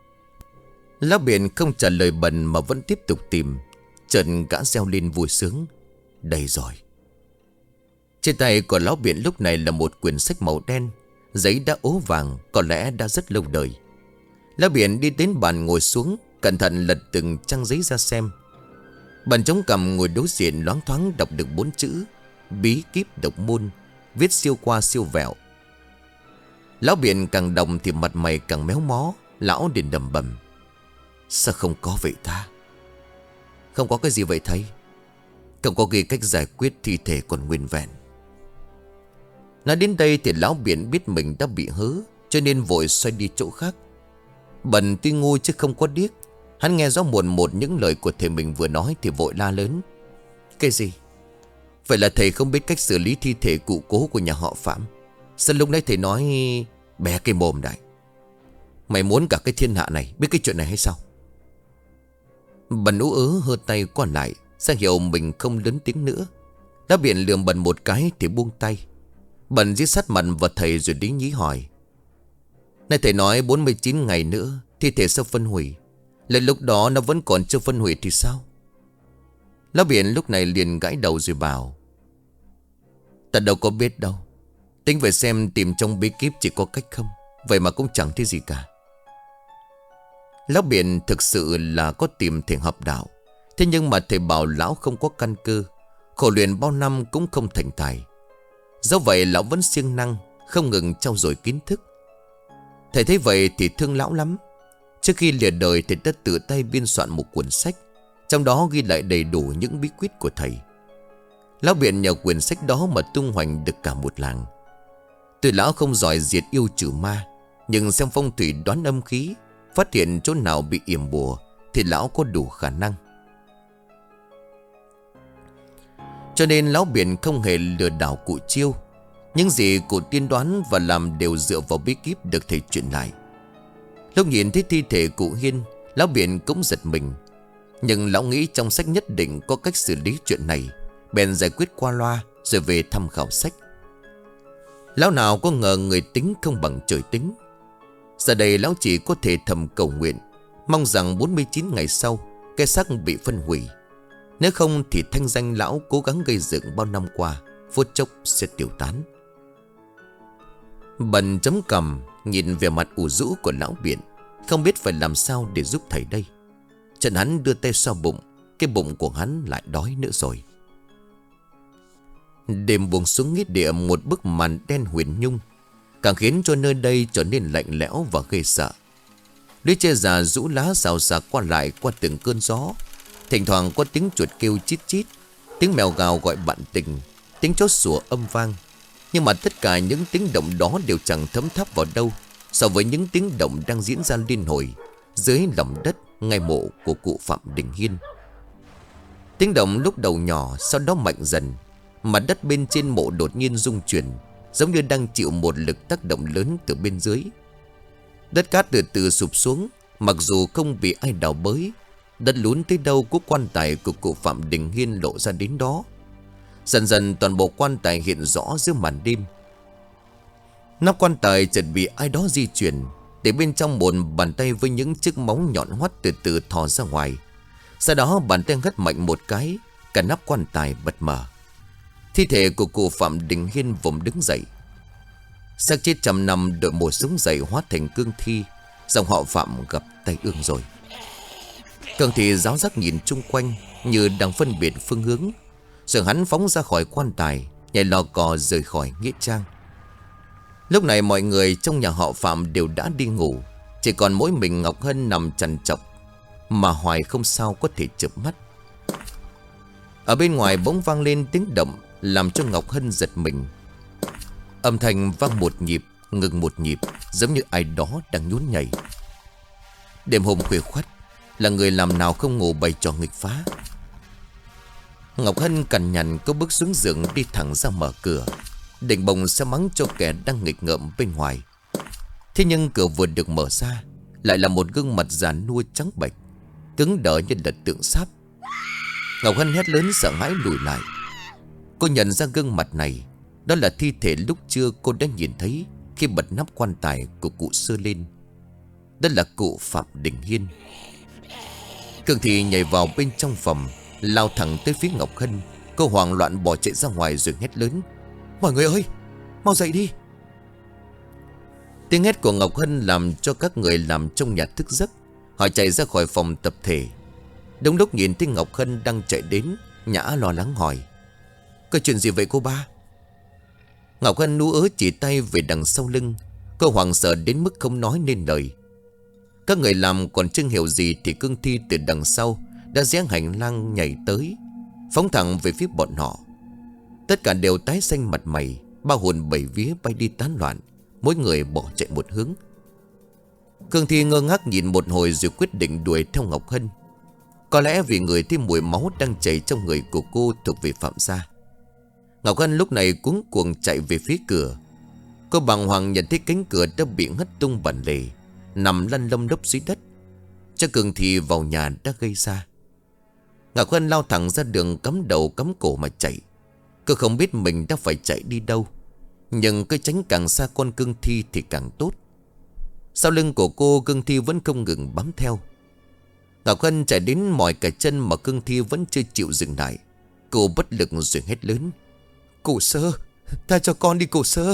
Lão biển không trả lời Bần mà vẫn tiếp tục tìm. Chợt gã reo lên vui sướng: "Đây rồi!" Trên tay của lão biển lúc này là một quyển sách màu đen, giấy đã ố vàng, có lẽ đã rất lâu đời. Lão biển đi đến bàn ngồi xuống, cẩn thận lật từng trang giấy ra xem. Bần chống cằm ngồi đối diện, loáng thoáng đọc được 4 chữ: bí kíp độc môn, viết siêu qua siêu vẹo. Lão biển càng đọc thì mặt mày càng méo mó. Lão liền đầm bầm: "Sao không có vậy ta?" "Không có cái gì vậy thầy?" "Không có ghi cách giải quyết thi thể còn nguyên vẹn." Nói đến đây thì lão biển biết mình đã bị hớ, cho nên vội xoay đi chỗ khác. Bần tuy ngu chứ không có điếc. Hắn nghe rõ một những lời của thầy mình vừa nói thì vội la lớn: "Cái gì? Vậy là thầy không biết cách xử lý thi thể cụ cố của nhà họ Phạm? Sao lúc nãy thầy nói..." "Bẻ cái mồm đại. Mày muốn cả cái thiên hạ này biết cái chuyện này hay sao?" Bần ú ớ hơ tay qua lại ra hiệu mình không lớn tiếng nữa. Đã biển lườm Bần một cái thì buông tay. Bần giết sát mặt vào thầy rồi lý nhí hỏi: "Này thầy nói 49 ngày nữa thi thể sẽ phân hủy. Lại lúc đó nó vẫn còn chưa phân hủy thì sao?" Lão biển lúc này liền gãi đầu rồi bảo: "Ta đâu có biết đâu. Tính về xem tìm trong bí kíp chỉ có cách không. Vậy mà cũng chẳng thấy gì cả." Lão biển thực sự là có tìm thầy hợp đạo. Thế nhưng mà thầy bảo lão không có căn cơ, khổ luyện bao năm cũng không thành tài. Do vậy lão vẫn siêng năng, không ngừng trau dồi kiến thức. Thầy thấy vậy thì thương lão lắm. Trước khi lìa đời thầy đã tự tay biên soạn một cuốn sách, trong đó ghi lại đầy đủ những bí quyết của thầy. Lão biển nhờ quyển sách đó mà tung hoành được cả một làng. Tuy lão không giỏi diệt yêu trừ ma, nhưng xem phong thủy đoán âm khí, phát hiện chỗ nào bị yểm bùa thì lão có đủ khả năng. Cho nên lão biển không hề lừa đảo cụ Chiêu. Những gì cụ tiên đoán và làm đều dựa vào bí kíp được thầy truyền lại. Lúc nhìn thấy thi thể cụ Hiên, lão biển cũng giật mình. Nhưng lão nghĩ trong sách nhất định có cách xử lý chuyện này, bèn giải quyết qua loa rồi về tham khảo sách. Lão nào có ngờ người tính không bằng trời tính. Giờ đây lão chỉ có thể thầm cầu nguyện, mong rằng 49 ngày sau cái xác bị phân hủy. Nếu không thì thanh danh lão cố gắng gây dựng bao năm qua phút chốc sẽ tiêu tán. Bần chấm cằm nhìn về mặt ủ rũ của lão biển, không biết phải làm sao để giúp thầy đây. Trận hắn đưa tay xoa bụng, cái bụng của hắn lại đói nữa rồi. Đêm buông xuống nghĩa địa một bức màn đen huyền nhung, càng khiến cho nơi đây trở nên lạnh lẽo và ghê sợ. Lưới tre già rũ lá xào xạc qua lại qua từng cơn gió. Thỉnh thoảng có tiếng chuột kêu chít chít, tiếng mèo gào gọi bạn tình, tiếng chó sủa âm vang. Nhưng mà tất cả những tiếng động đó đều chẳng thấm tháp vào đâu so với những tiếng động đang diễn ra liên hồi dưới lòng đất ngay mộ của cụ Phạm Đình Hiên. Tiếng động lúc đầu nhỏ, sau đó mạnh dần. Mặt đất bên trên mộ đột nhiên rung chuyển, giống như đang chịu một lực tác động lớn từ bên dưới. Đất cát từ từ sụp xuống. Mặc dù không bị ai đào bới, đất lún tới đâu có quan tài của cụ Phạm Đình Hiên lộ ra đến đó. Dần dần toàn bộ quan tài hiện rõ giữa màn đêm. Nắp quan tài chợt bị ai đó di chuyển, để bên trong một bàn tay với những chiếc móng nhọn hoắt từ từ thò ra ngoài. Sau đó bàn tay hất mạnh một cái, cả nắp quan tài bật mở. Thi thể của cụ Phạm Đình Hiên vùng đứng dậy. Xác chết trăm năm đội mồ sống dậy hóa thành cương thi. Dòng họ Phạm gặp tay ương rồi. Cương thi giáo giác nhìn chung quanh như đang phân biệt phương hướng, rồi hắn phóng ra khỏi quan tài, nhảy lò cò rời khỏi nghĩa trang. Lúc này mọi người trong nhà họ Phạm đều đã đi ngủ, chỉ còn mỗi mình Ngọc Hân nằm trằn trọc mà hoài không sao có thể chợp mắt. Ở bên ngoài bỗng vang lên tiếng động làm cho Ngọc Hân giật mình. Âm thanh vang một nhịp, ngừng một nhịp, giống như ai đó đang nhún nhảy. Đêm hôm khuya khoắt, là người làm nào không ngủ bày trò nghịch phá. Ngọc Hân cằn nhằn có bước xuống giường đi thẳng ra mở cửa, định bồng sẽ mắng cho kẻ đang nghịch ngợm bên ngoài. Thế nhưng cửa vừa được mở ra, lại là một gương mặt già nua trắng bệch, cứng đờ như là tượng sáp. Ngọc Hân hét lớn sợ hãi lùi lại. Cô nhận ra gương mặt này, đó là thi thể lúc trưa cô đã nhìn thấy khi bật nắp quan tài của cụ Sơ lên. Đó là cụ Phạm Đình Hiên. Cương thi nhảy vào bên trong phòng, lao thẳng tới phía Ngọc Hân. Cô hoảng loạn bỏ chạy ra ngoài rồi hét lớn: "Mọi người ơi, mau dậy đi!" Tiếng hét của Ngọc Hân làm cho các người làm trong nhà thức giấc. Họ chạy ra khỏi phòng tập thể. Đúng lúc nhìn thấy Ngọc Hân đang chạy đến, Nhã lo lắng hỏi: "Có chuyện gì vậy cô ba?" Ngọc Hân nú ớ chỉ tay về đằng sau lưng. Cô hoảng sợ đến mức không nói nên lời. Các người làm còn chưa hiểu gì thì cương thi từ đằng sau đã rẽ hành lang nhảy tới, phóng thẳng về phía bọn họ. Tất cả đều tái xanh mặt mày, ba hồn bảy vía bay đi tán loạn, mỗi người bỏ chạy một hướng. Cương thi ngơ ngác nhìn một hồi rồi quyết định đuổi theo Ngọc Hân. Có lẽ vì người thấy mùi máu đang chảy trong người của cô thuộc về Phạm gia. Ngọc Hân lúc này cuống cuồng chạy về phía cửa. Cô bàng hoàng nhận thấy cánh cửa đã bị hất tung bản lề, nằm lăn lông lốc dưới đất. Chắc cương thi vào nhà đã gây ra. Ngọc Hân lao thẳng ra đường, cắm đầu cắm cổ mà chạy. Cô không biết mình đã phải chạy đi đâu, nhưng cứ tránh càng xa con cương thi thì càng tốt. Sau lưng của cô, cương thi vẫn không ngừng bám theo. Ngọc Hân chạy đến mỏi cả chân mà cương thi vẫn chưa chịu dừng lại. Cô bất lực rồi hét lớn: "Cụ Sơ, tha cho con đi cụ Sơ."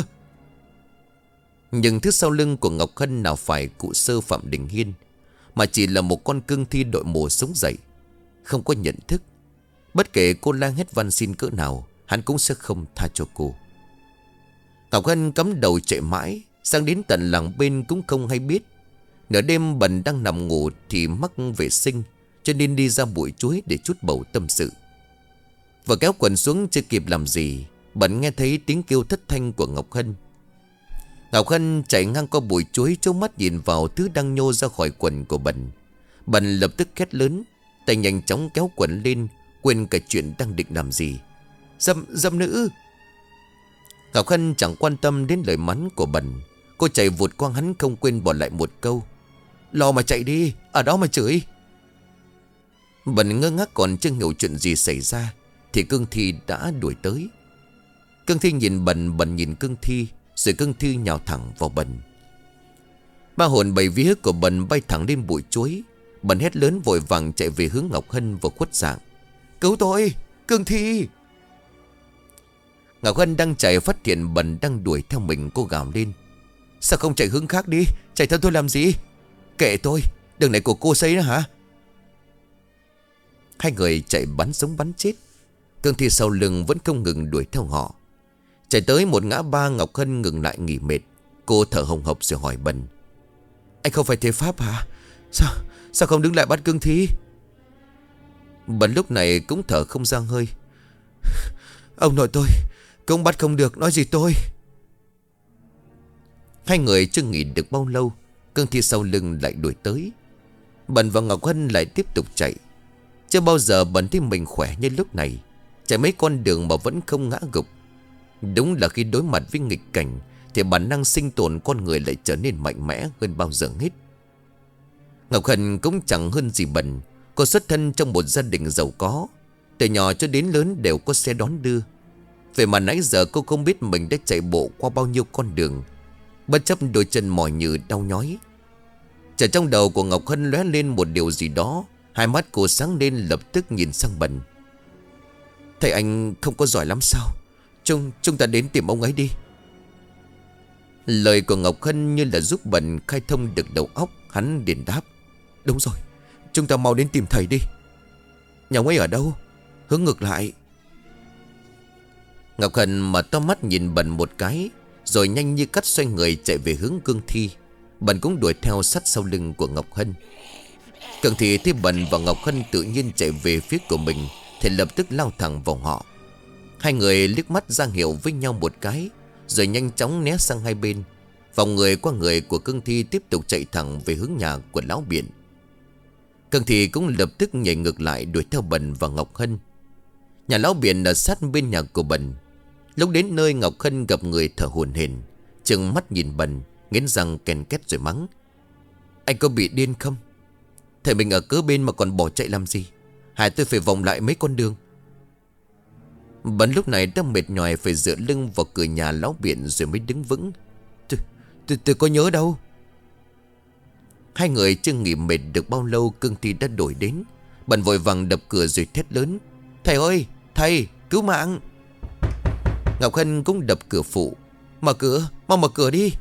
Nhưng thứ sau lưng của Ngọc Hân nào phải cụ Sơ Phạm Đình Hiên, mà chỉ là một con cương thi đội mồ sống dậy, không có nhận thức. Bất kể cô la hét van xin cỡ nào, hắn cũng sẽ không tha cho cô. Ngọc Hân cắm đầu chạy mãi, sang đến tận làng bên cũng không hay biết. Nửa đêm Bần đang nằm ngủ thì mắc vệ sinh, cho nên đi ra bụi chuối để chút bầu tâm sự. Vừa kéo quần xuống chưa kịp làm gì, Bần nghe thấy tiếng kêu thất thanh của Ngọc Hân. Ngọc Hân chạy ngang qua bụi chuối, trố mắt nhìn vào thứ đang nhô ra khỏi quần của Bần. Bần lập tức hét lớn, tay nhanh chóng kéo quần lên, quên cả chuyện đang định làm gì. Dâm nữ! Ngọc Hân chẳng quan tâm đến lời mắng của Bần. Cô chạy vụt qua hắn, không quên bỏ lại một câu: "Lo mà chạy đi, ở đó mà chửi." Bần ngơ ngác còn chưa hiểu chuyện gì xảy ra thì cương thi đã đuổi tới. Cương thi nhìn Bần, Bần nhìn cương thi, rồi cương thi nhào thẳng vào Bần. Ba hồn bảy vía của Bần bay thẳng lên bụi chuối. Bần hét lớn vội vàng chạy về hướng Ngọc Hân vừa khuất dạng: "Cứu tôi, cương thi!" Ngọc Hân đang chạy phát hiện Bần đang đuổi theo mình, cô gào lên: "Sao không chạy hướng khác đi, chạy theo tôi làm gì? Kệ tôi, đường này của cô xây đó hả?" Hai người chạy bắn sống bắn chết. Cương thi sau lưng vẫn không ngừng đuổi theo họ. Chạy tới một ngã ba, Ngọc Hân ngừng lại nghỉ mệt. Cô thở hồng hộc rồi hỏi Bần: "Anh không phải thế pháp hả? Sao không đứng lại bắt cương thi?" Bần lúc này cũng thở không ra hơi: "Ông nội tôi cũng bắt không được, nói gì tôi." Hai người chưa nghỉ được bao lâu, cương thi sau lưng lại đuổi tới. Bần và Ngọc Hân lại tiếp tục chạy. Chưa bao giờ Bần thấy mình khỏe như lúc này, chạy mấy con đường mà vẫn không ngã gục. Đúng là khi đối mặt với nghịch cảnh thì bản năng sinh tồn con người lại trở nên mạnh mẽ hơn bao giờ hết. Ngọc Hân cũng chẳng hơn gì Bần. Cô xuất thân trong một gia đình giàu có, từ nhỏ cho đến lớn đều có xe đón đưa. Vậy mà nãy giờ cô không biết mình đã chạy bộ qua bao nhiêu con đường, bất chấp đôi chân mỏi nhừ đau nhói. Chợt trong đầu của Ngọc Hân lóe lên một điều gì đó. Hai mắt cô sáng lên, lập tức nhìn sang Bần. Thầy anh không có giỏi lắm sao? Chúng ta đến tìm ông ấy đi. Lời của Ngọc Hân như là giúp Bần khai thông được đầu óc. Hắn liền đáp. Đúng rồi, chúng ta mau đến tìm thầy đi. Nhà ông ấy ở đâu? Hướng ngược lại. Ngọc Hân mở to mắt nhìn Bần một cái, rồi nhanh như cắt xoay người chạy về hướng cương thi. Bần cũng đuổi theo sát sau lưng của Ngọc Hân. Cương thi thấy Bần và Ngọc Hân tự nhiên chạy về phía của mình thì lập tức lao thẳng vào họ. Hai người liếc mắt ra hiệu với nhau một cái, rồi nhanh chóng né sang hai bên. Vòng người qua người của cương thi tiếp tục chạy thẳng về hướng nhà của lão biển. Cương thi cũng lập tức nhảy ngược lại đuổi theo Bần và Ngọc Hân. Nhà lão biển ở sát bên nhà của Bần. Lúc đến nơi, Ngọc Hân gặp người thở hổn hển, trừng mắt nhìn Bần, nghiến răng ken két rồi mắng. Anh có bị điên không? Thầy mình ở kế bên mà còn bỏ chạy làm gì? Hai tôi phải vòng lại mấy con đường. Bần lúc này đang mệt nhòi, phải dựa lưng vào cửa nhà lão biển rồi mới đứng vững. Tôi có nhớ đâu. Hai người chưa nghỉ mệt được bao lâu, cương thi đã đổi đến. Bần vội vàng đập cửa rồi thét lớn. Thầy ơi, thầy, cứu mạng. Ngọc Hân cũng đập cửa phụ. Mở cửa, mau mở cửa đi.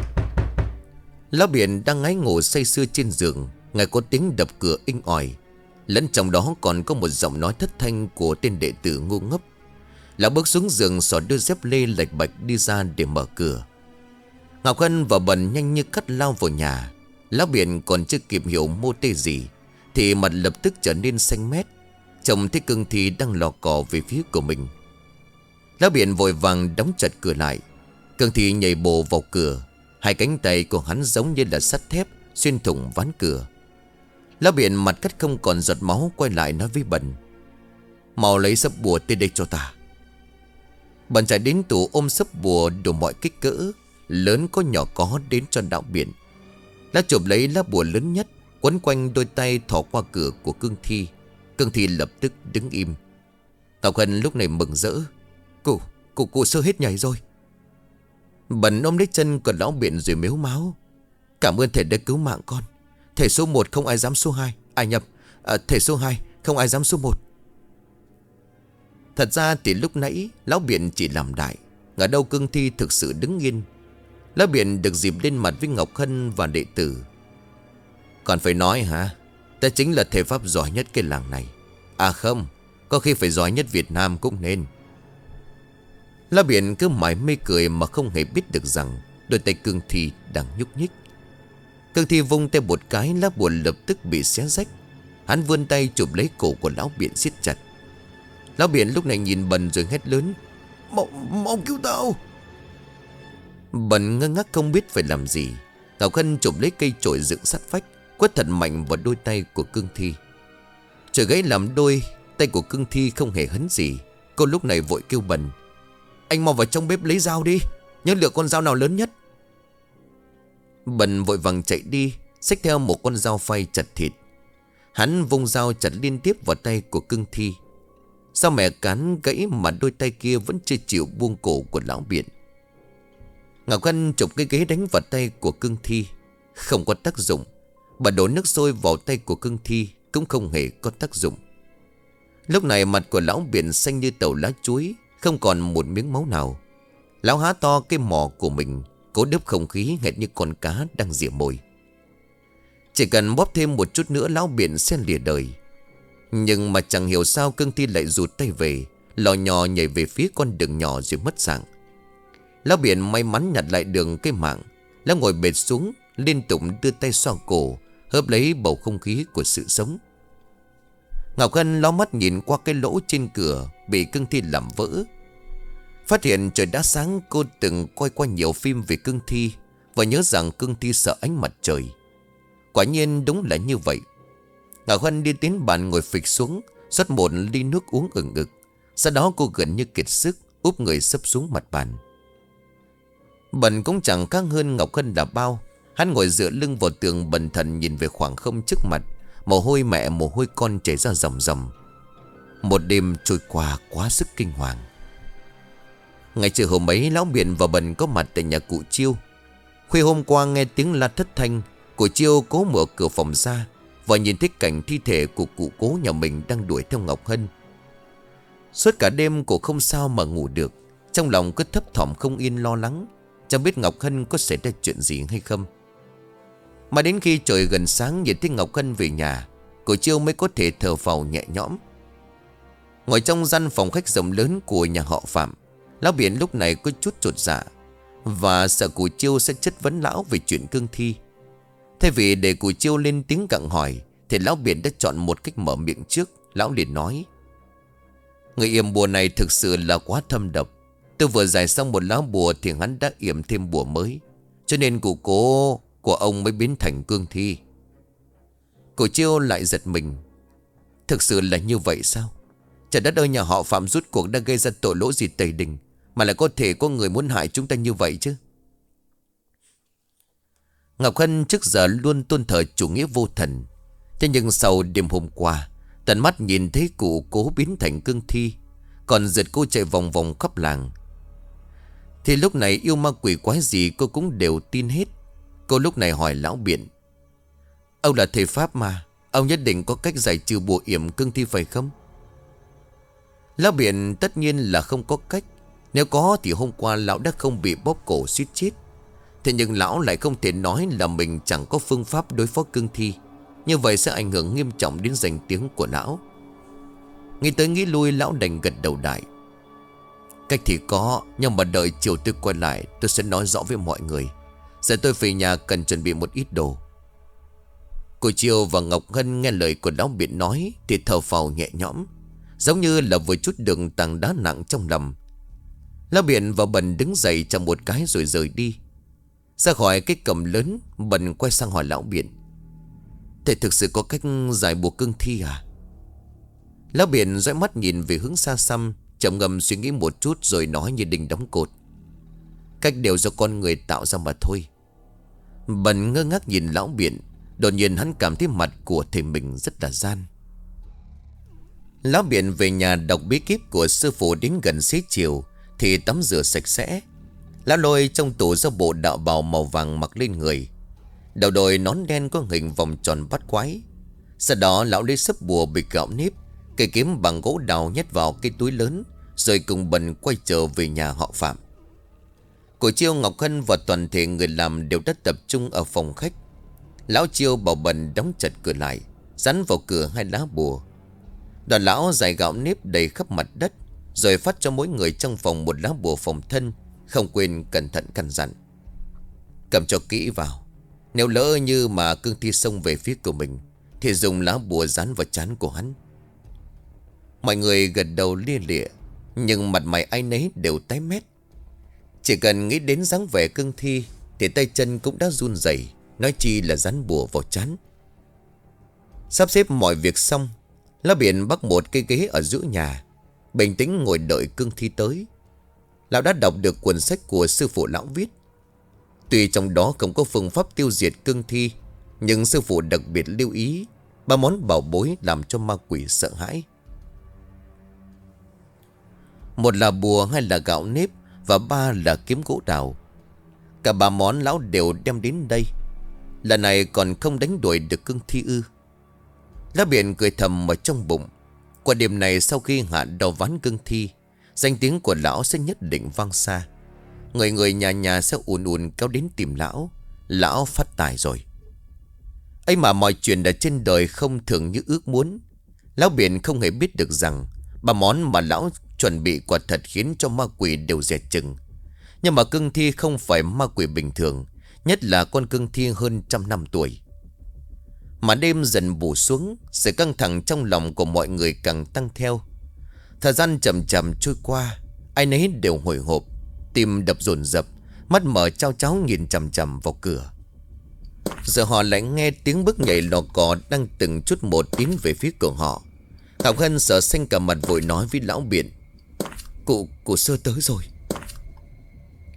Lão biển đang ngáy ngủ say sưa trên giường, nghe có tiếng đập cửa inh ỏi, lẫn trong đó còn có một giọng nói thất thanh của tên đệ tử ngu ngốc. Lão bước xuống giường, xỏ đôi dép lê lạch bạch đi ra để mở cửa. Ngọc Hân và Bần nhanh như cắt lao vào nhà. Lão biển còn chưa kịp hiểu mô tê gì thì mặt lập tức trở nên xanh mét. Trông thấy cương thi đang lò cò về phía của mình. Lão biển vội vàng đóng chặt cửa lại. Cương thi nhảy bổ vào cửa. Hai cánh tay của hắn giống như là sắt thép xuyên thủng ván cửa. Lão biển mặt cắt không còn giọt máu quay lại nói với Bần. Mau lấy sấp bùa tới đây cho ta. Bần chạy đến tủ ôm sấp bùa đủ mọi kích cỡ, lớn có nhỏ có, đến cho lão biển. Lão chụp lấy lá bùa lớn nhất, quấn quanh đôi tay thò qua cửa của cương thi. Cương thi lập tức đứng im. Ngọc Hân lúc này mừng rỡ. Cụ sơ hết nhảy rồi. Bần ôm lấy chân của lão biển rồi mếu máo. Cảm ơn thầy đã cứu mạng con. Thầy số 1 không ai dám số 2. Thầy số 2 không ai dám số 1. Thật ra thì lúc nãy lão biển chỉ làm đại, ngờ đâu cương thi thực sự đứng yên. Lão biển được dịp lên mặt với Ngọc Hân và đệ tử. Còn phải nói hả? Ta chính là thầy pháp giỏi nhất cái làng này. À không, có khi phải giỏi nhất Việt Nam cũng nên. Lão biển cứ mải mê cười mà không hề biết được rằng đôi tay cương thi đang nhúc nhích. Cương thi vung tay một cái, lá bùa lập tức bị xé rách. Hắn vươn tay chụp lấy cổ của lão biển siết chặt. Lão biển lúc này nhìn Bần rồi hét lớn. Mau cứu tao. Bần ngơ ngác không biết phải làm gì. Ngọc Hân chụp lấy cây chổi dựng sắt vách, quất thật mạnh vào đôi tay của cương thi. Chổi gãy làm đôi, tay của cương thi không hề hấn gì. Cô lúc này vội kêu Bần. Anh mau vào trong bếp lấy dao đi, nhớ lựa con dao nào lớn nhất. Bần vội vàng chạy đi, xách theo một con dao phay chặt thịt. Hắn vung dao chặt liên tiếp vào tay của cương thi. Sao mẹ cán gãy mà đôi tay kia vẫn chưa chịu buông cổ của lão biển. Ngọc Hân chụp cái ghế đánh vào tay của cương thi, không có tác dụng. Bà đổ nước sôi vào tay của cương thi cũng không hề có tác dụng. Lúc này mặt của lão biển xanh như tàu lá chuối, không còn một miếng máu nào. Lão há to cái mỏ của mình, cố đớp không khí hệt như con cá đang rỉa mồi. Chỉ cần bóp thêm một chút nữa lão biển sẽ lìa đời. Nhưng mà chẳng hiểu sao cương thi lại rụt tay về, lò nhò nhảy về phía con đường nhỏ rồi mất dạng. Lão biển may mắn nhặt lại đường cái mạng. Lão ngồi bệt xuống, liên tục đưa tay xoa cổ, hớp lấy bầu không khí của sự sống. Ngọc Hân ló mắt nhìn qua cái lỗ trên cửa bị cương thi làm vỡ. Phát hiện trời đã sáng, cô từng coi qua nhiều phim về cương thi và nhớ rằng cương thi sợ ánh mặt trời. Quả nhiên đúng là như vậy. Ngọc Hân đi đến bàn ngồi phịch xuống, rót một ly nước uống ừng ực. Sau đó cô gần như kiệt sức, úp người sấp xuống mặt bàn. Bần cũng chẳng khác hơn Ngọc Hân là bao. Hắn ngồi dựa lưng vào tường bần thần nhìn về khoảng không trước mặt. Mồ hôi mẹ mồ hôi con chảy ra ròng ròng. Một đêm trôi qua quá sức kinh hoàng. Ngày trưa hôm ấy, lão Biện và Bần có mặt tại nhà cụ Chiêu. Khuya hôm qua nghe tiếng la thất thanh, cụ Chiêu cố mở cửa phòng ra và nhìn thấy cảnh thi thể của cụ cố nhà mình đang đuổi theo Ngọc Hân. Suốt cả đêm cụ không sao mà ngủ được. Trong lòng cứ thấp thỏm không yên lo lắng, chẳng biết Ngọc Hân có xảy ra chuyện gì hay không. Mà đến khi trời gần sáng nhìn thấy Ngọc Hân về nhà, cụ Chiêu mới có thể thở phào nhẹ nhõm. Ngồi trong gian phòng khách rộng lớn của nhà họ Phạm, lão Biện lúc này có chút chột dạ và sợ cụ Chiêu sẽ chất vấn lão về chuyện cương thi. Thay vì để cụ Chiêu lên tiếng gặng hỏi, thì lão Biện đã chọn một cách mở miệng trước. Lão liền nói: người yểm bùa này thực sự là quá thâm độc. Tôi vừa giải xong một lá bùa thì hắn đã yểm thêm bùa mới, cho nên cụ cố của ông mới biến thành cương thi. Cụ Chiêu lại giật mình. Thực sự là như vậy sao? Trời đất ơi, nhà họ Phạm rút cuộc đã gây ra tội lỗi gì tày đình mà lại có thể có người muốn hại chúng ta như vậy chứ? Ngọc Hân trước giờ luôn tôn thờ chủ nghĩa vô thần. Thế nhưng sau đêm hôm qua, tận mắt nhìn thấy cụ cố biến thành cương thi, còn giật cô chạy vòng vòng khắp làng, thì lúc này yêu ma quỷ quái gì cô cũng đều tin hết. Cô lúc này hỏi lão Biện: ông là thầy Pháp mà, ông nhất định có cách giải trừ bùa yểm cương thi phải không? Lão Biện tất nhiên là không có cách. Nếu có thì hôm qua lão đã không bị bóp cổ suýt chết. Thế nhưng lão lại không thể nói là mình chẳng có phương pháp đối phó cương thi. Như vậy sẽ ảnh hưởng nghiêm trọng đến danh tiếng của lão. Nghĩ tới nghĩ lui, lão đành gật đầu đại: cách thì có, nhưng mà đợi chiều tôi quay lại tôi sẽ nói rõ với mọi người. Giờ tôi về nhà cần chuẩn bị một ít đồ. Cô Chiêu và Ngọc Hân nghe lời của lão Biện nói thì thở phào nhẹ nhõm, giống như là vừa chút được tảng đá nặng trong lòng. Lão Biện và Bần đứng dậy chầm một cái rồi rời đi. Ra khỏi cái cầm lớn, Bần quay sang hỏi lão Biện: thế thực sự có cách giải bùa cương thi à? Lão Biện dõi mắt nhìn về hướng xa xăm, trầm ngâm suy nghĩ một chút rồi nói như đinh đóng cột: cách đều do con người tạo ra mà thôi. Bần ngơ ngác nhìn lão Biện. Đột nhiên hắn cảm thấy mặt của thầy mình rất là gian. Lão Biện về nhà đọc bí kíp của sư phụ đến gần xế chiều thì tắm rửa sạch sẽ. Lão lôi trong tủ ra bộ đạo bào màu vàng mặc lên người, đầu đội nón đen có hình vòng tròn bắt quái. Sau đó lão lấy sấp bùa bịch gạo nếp, cây kiếm bằng gỗ đào nhét vào cái túi lớn, rồi cùng Bần quay trở về nhà họ Phạm. Cô Chiêu, Ngọc Hân và toàn thể người làm đều đã tập trung ở phòng khách. Lão Chiêu bảo Bần đóng chặt cửa lại, dán vào cửa 2 lá bùa. Đoàn lão rải gạo nếp đầy khắp mặt đất, rồi phát cho mỗi người trong phòng một lá bùa phòng thân, không quên cẩn thận căn dặn: cầm cho kỹ vào, nếu lỡ như mà cương thi xông về phía của mình thì dùng lá bùa dán vào trán của hắn. Mọi người gật đầu lia lịa, nhưng mặt mày ai nấy đều tái mét. Chỉ cần nghĩ đến dáng vẻ cương thi thì tay chân cũng đã run rẩy, nói chi là dán bùa vào trán. Sắp xếp mọi việc xong, Lão Biện bắt một cái ghế ở giữa nhà, bình tĩnh ngồi đợi cương thi tới. Lão đã đọc được cuốn sách của sư phụ lão viết. Tuy trong đó không có phương pháp tiêu diệt cương thi, nhưng sư phụ đặc biệt lưu ý 3 món bảo bối làm cho ma quỷ sợ hãi. Một là bùa, 2 là gạo nếp và 3 là kiếm gỗ đào. Cả 3 món lão đều đem đến đây. Lần này còn không đánh đuổi được cương thi ư? Lão Biện cười thầm ở trong bụng. Qua đêm này, sau khi hạ đầu ván cương thi, danh tiếng của lão sẽ nhất định vang xa. Người người nhà nhà sẽ ùn ùn kéo đến tìm lão. Lão phát tài rồi. Ấy mà mọi chuyện ở trên đời không thường như ước muốn. Lão Biện không hề biết được rằng 3 món mà lão chuẩn bị quả thật khiến cho ma quỷ đều dè chừng. Nhưng mà cương thi không phải ma quỷ bình thường, nhất là con cương thi hơn 100 năm tuổi. Mà đêm dần bù xuống, sự căng thẳng trong lòng của mọi người càng tăng theo. Thời gian chậm chậm trôi qua, ai nấy đều hồi hộp, tim đập dồn dập, mắt mở trao tráo nhìn chằm chằm vào cửa. Giờ họ lại nghe tiếng bước nhảy lò cò đang từng chút một tiến về phía của họ. Ngọc Hân sợ xanh cả mặt vội nói với lão Biện: Cụ sơ tới rồi.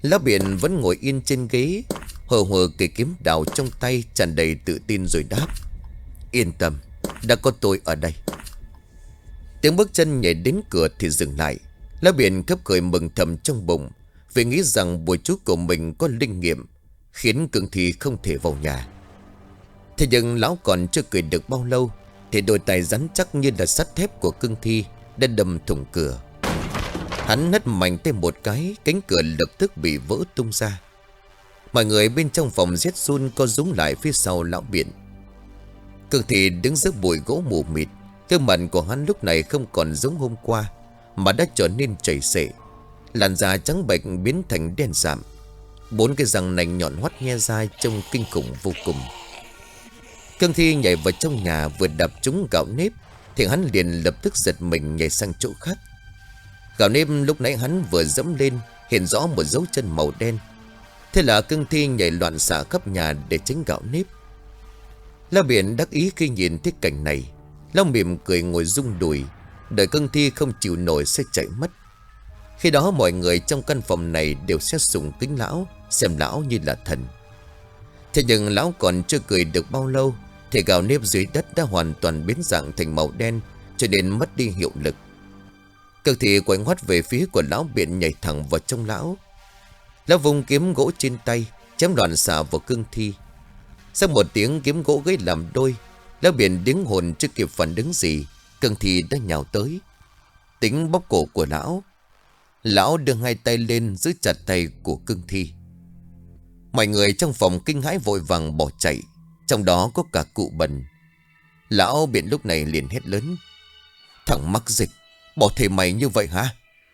Lão Biển vẫn ngồi yên trên ghế, hờ hờ cây kiếm đào trong tay, tràn đầy tự tin rồi đáp: Yên tâm, đã có tôi ở đây. Tiếng bước chân nhảy đến cửa thì dừng lại. Lão Biển khấp khởi mừng thầm trong bụng, vì nghĩ rằng bùa chú của mình có linh nghiệm, khiến Cương Thi không thể vào nhà. Thế nhưng lão còn chưa cười được bao lâu thì đôi tay rắn chắc như là sắt thép của Cương Thi đã đâm thủng cửa. Hắn hất mạnh thêm một cái, cánh cửa lập tức bị vỡ tung ra. Mọi người bên trong phòng rét run, co rúm lại phía sau lão Biển. Cương Thi đứng giữa bụi gỗ mù mịt. Gương mặt của hắn lúc này không còn giống hôm qua, mà đã trở nên chảy xệ. Làn da trắng bệch biến thành đen sạm. 4 cái răng nành nhọn hoắt nhe ra, trông kinh khủng vô cùng. Cương Thi nhảy vào trong nhà, vừa đập trúng gạo nếp thì hắn liền lập tức giật mình nhảy sang chỗ khác. Gạo nếp lúc nãy hắn vừa dẫm lên hiện rõ một dấu chân màu đen. Thế là Cương Thi nhảy loạn xạ khắp nhà để tránh gạo nếp. Lão Biển đắc ý khi nhìn thấy cảnh này. Lão mỉm cười ngồi rung đùi, đợi Cương Thi không chịu nổi sẽ chạy mất. Khi đó mọi người trong căn phòng này đều sẽ sùng kính lão, xem lão như là thần. Thế nhưng lão còn chưa cười được bao lâu thì gạo nếp dưới đất đã hoàn toàn biến dạng thành màu đen, cho nên mất đi hiệu lực. Cương Thi quay ngoắt về phía của lão Biển, nhảy thẳng vào trong lão. Lão vùng kiếm gỗ trên tay, chém loạn xạ vào Cương Thi. Sau một tiếng kiếm gỗ gãy làm đôi, lão Biển đứng hồn chưa kịp phản ứng gì, Cương Thi đã nhào tới, tính bóp cổ của lão. Lão đưa hai tay lên giữ chặt tay của Cương Thi. Mọi người trong phòng kinh hãi vội vàng bỏ chạy, trong đó có cả cụ Bần. Lão Biển lúc này liền hét lớn: Thằng mắc dịch, bỏ thể mày như vậy hả?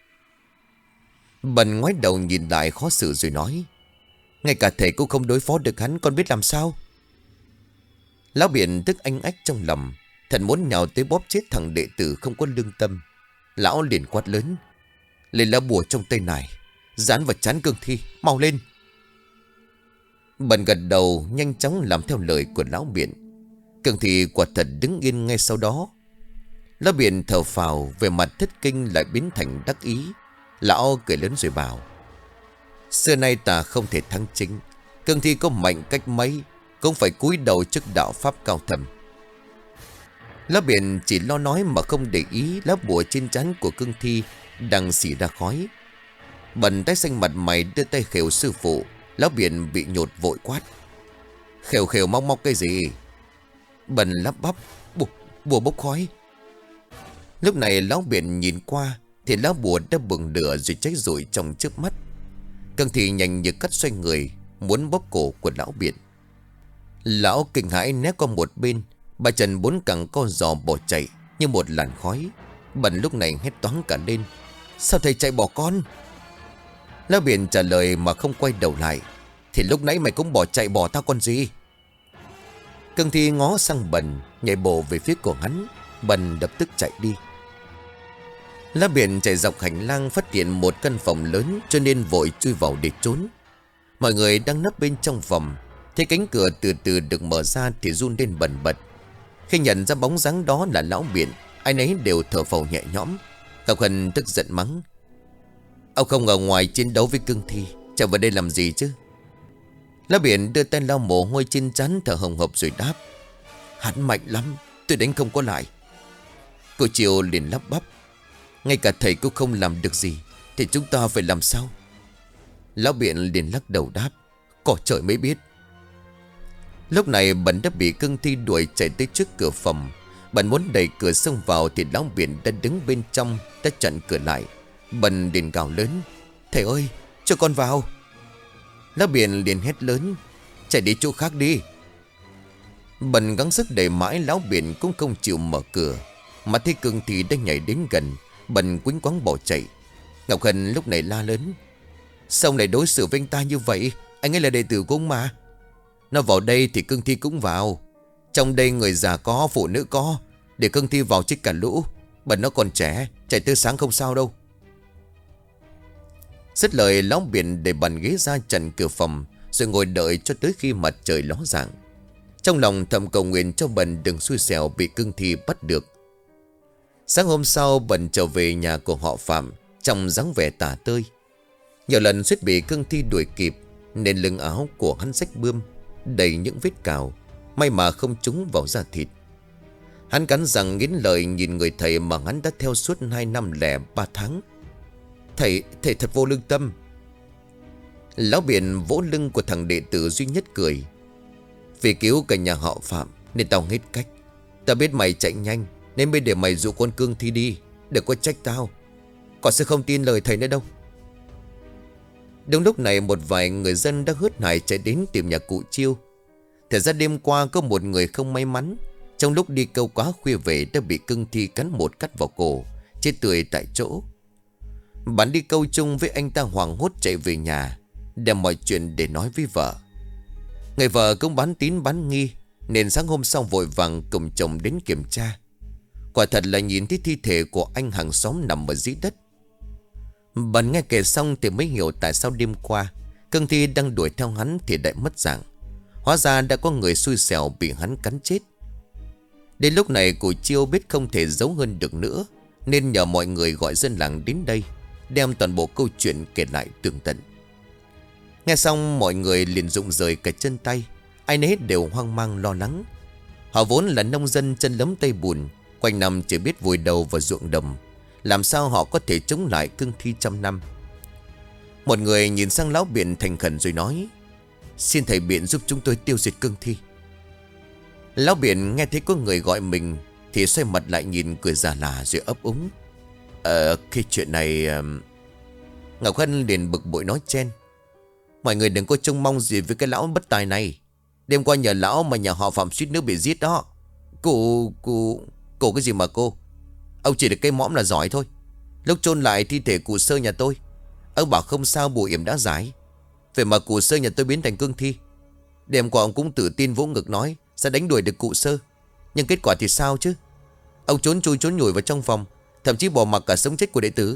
Bần ngoái đầu nhìn lại khó xử rồi nói: Ngay cả thầy cũng không đối phó được hắn, con biết làm sao? Lão Biển tức anh ách trong lòng, thần muốn nhào tới bóp chết thằng đệ tử không có lương tâm. Lão liền quát lớn: Lên lá bùa trong tay này, dán vào trán Cương Thi, mau lên! Bần gật đầu nhanh chóng làm theo lời của lão Biển. Cương Thi quả thật đứng yên ngay sau đó. Lão Biển thở phào, về mặt thất kinh lại biến thành đắc ý. Lão cười lớn rồi bảo: Xưa nay ta không thể thắng chính, Cương Thi có mạnh cách mấy cũng phải cúi đầu trước đạo pháp cao thầm. Lão Biển chỉ lo nói mà không để ý lá bùa trên trán của Cương Thi đang xì ra khói. Bần tái xanh mặt mày đưa tay khều sư phụ. Lão Biển bị nhột vội quát: Khều khều móc móc cái gì? Bần lắp bắp: Bùa bốc khói. Lúc này lão Biển nhìn qua thì lá bùa đã bừng lửa rồi cháy rụi trong trước mắt. Cương Thi nhanh như cắt xoay người muốn bóp cổ của lão Biển. Lão kinh hãi né qua một bên, ba chân bốn cẳng co giò bỏ chạy như một làn khói. Bần lúc này hét toáng cả lên: Sao thầy chạy bỏ con? Lão Biển trả lời mà không quay đầu lại: Thì lúc nãy mày cũng bỏ chạy bỏ tao con gì? Cương Thi ngó sang Bần, nhảy bộ về phía của hắn. Bần lập tức chạy đi. Lão Biển chạy dọc hành lang, phát hiện một căn phòng lớn cho nên vội chui vào để trốn. Mọi người đang nấp bên trong phòng, thấy cánh cửa từ từ được mở ra thì run lên bần bật. Khi nhận ra bóng dáng đó là lão Biển, ai nấy đều thở phào nhẹ nhõm. Ngọc Hân tức giận mắng: Ông không ở ngoài chiến đấu với Cương Thi, chạy vào đây làm gì chứ? Lão Biển đưa tay lau mồ hôi trên trán, thở hồng hộc rồi đáp: Hắn mạnh lắm, tôi đánh không có lại. Cô Triều liền lắp bắp: Ngay cả thầy cũng không làm được gì thì chúng ta phải làm sao? Lão Biển liền lắc đầu đáp: Có trời mới biết. Lúc này Bần đã bị Cương Thi đuổi chạy tới trước cửa phòng. Bần muốn đẩy cửa xông vào thì lão Biển đã đứng bên trong, đã chặn cửa lại. Bần liền gào lớn: Thầy ơi, cho con vào! Lão Biển liền hét lớn: Chạy đi chỗ khác đi! Bần gắng sức đẩy mãi lão Biển cũng không chịu mở cửa. Mà thấy Cương Thi đã nhảy đến gần, Bần quýnh quáng bỏ chạy. Ngọc Hân lúc này la lớn: Sao ông lại đối xử với anh ta như vậy? Anh ấy là đệ tử của ông mà. Nó vào đây thì Cương Thi cũng vào. Trong đây người già có, phụ nữ có, để Cương Thi vào chết cả lũ. Bần nó còn trẻ, chạy tới sáng không sao đâu. Dứt lời, lão Biển để bàn ghế ra chặn cửa phòng, rồi ngồi đợi cho tới khi mặt trời ló dạng. Trong lòng thầm cầu nguyện cho Bần đừng xui xẻo bị Cương Thi bắt được. Sáng hôm sau, Bần trở về nhà của họ Phạm trong dáng vẻ tả tơi. Nhiều lần suýt bị cương thi đuổi kịp, nên lưng áo của hắn rách bươm, đầy những vết cào. May mà không trúng vào da thịt. Hắn cắn răng nghiến lợi nhìn người thầy mà hắn đã theo suốt 2 năm lẻ 3 tháng. Thầy thật vô lương tâm. Lão Biển vỗ lưng của thằng đệ tử duy nhất cười. Vì cứu cả nhà họ Phạm nên tao hết cách. Tao biết mày chạy nhanh nên mới để mày dụ con cương thi đi. Đừng có trách tao. Còn sẽ không tin lời thầy nữa đâu. Đúng lúc này một vài người dân đã hớt hải chạy đến tìm nhà cụ Chiêu. Thật ra đêm qua có một người không may mắn, trong lúc đi câu quá khuya về đã bị cương thi cắn một cắt vào cổ, chết tươi tại chỗ. Bạn đi câu chung với anh ta hoảng hốt chạy về nhà, đem mọi chuyện để nói với vợ. Người vợ cũng bán tín bán nghi, nên sáng hôm sau vội vàng cùng chồng đến kiểm tra. Quả thật là nhìn thấy thi thể của anh hàng xóm nằm ở dưới đất. Bạn nghe kể xong thì mới hiểu tại sao đêm qua cương thi đang đuổi theo hắn thì lại mất dạng. Hóa ra đã có người xui xẻo bị hắn cắn chết. Đến lúc này cụ Chiêu biết không thể giấu hơn được nữa, nên nhờ mọi người gọi dân làng đến đây, đem toàn bộ câu chuyện kể lại tường tận. Nghe xong mọi người liền rụng rời cả chân tay. Ai nấy đều hoang mang lo lắng. Họ vốn là nông dân chân lấm tay bùn, quanh năm chỉ biết vùi đầu vào ruộng đồng. Làm sao họ có thể chống lại cương thi trăm năm? Một người nhìn sang lão Biện thành khẩn rồi nói: Xin thầy Biện giúp chúng tôi tiêu diệt cương thi. Lão Biện nghe thấy có người gọi mình thì xoay mặt lại nhìn cười già lả rồi ấp úng: Cái chuyện này... Ngọc Hân liền bực bội nói chen: Mọi người đừng có trông mong gì với cái lão bất tài này. Đêm qua nhờ lão mà nhà họ Phạm suýt nữa bị giết đó. Cô cái gì mà cô? Ông chỉ được cây mõm là giỏi thôi. Lúc chôn lại thi thể cụ Sơ nhà tôi, ông bảo không sao bùa yểm đã giải. Vậy mà cụ Sơ nhà tôi biến thành cương thi. Đêm qua ông cũng tự tin vỗ ngực nói sẽ đánh đuổi được cụ Sơ. Nhưng kết quả thì sao chứ? Ông trốn chui trốn nhủi vào trong phòng, thậm chí bỏ mặc cả sống chết của đệ tử.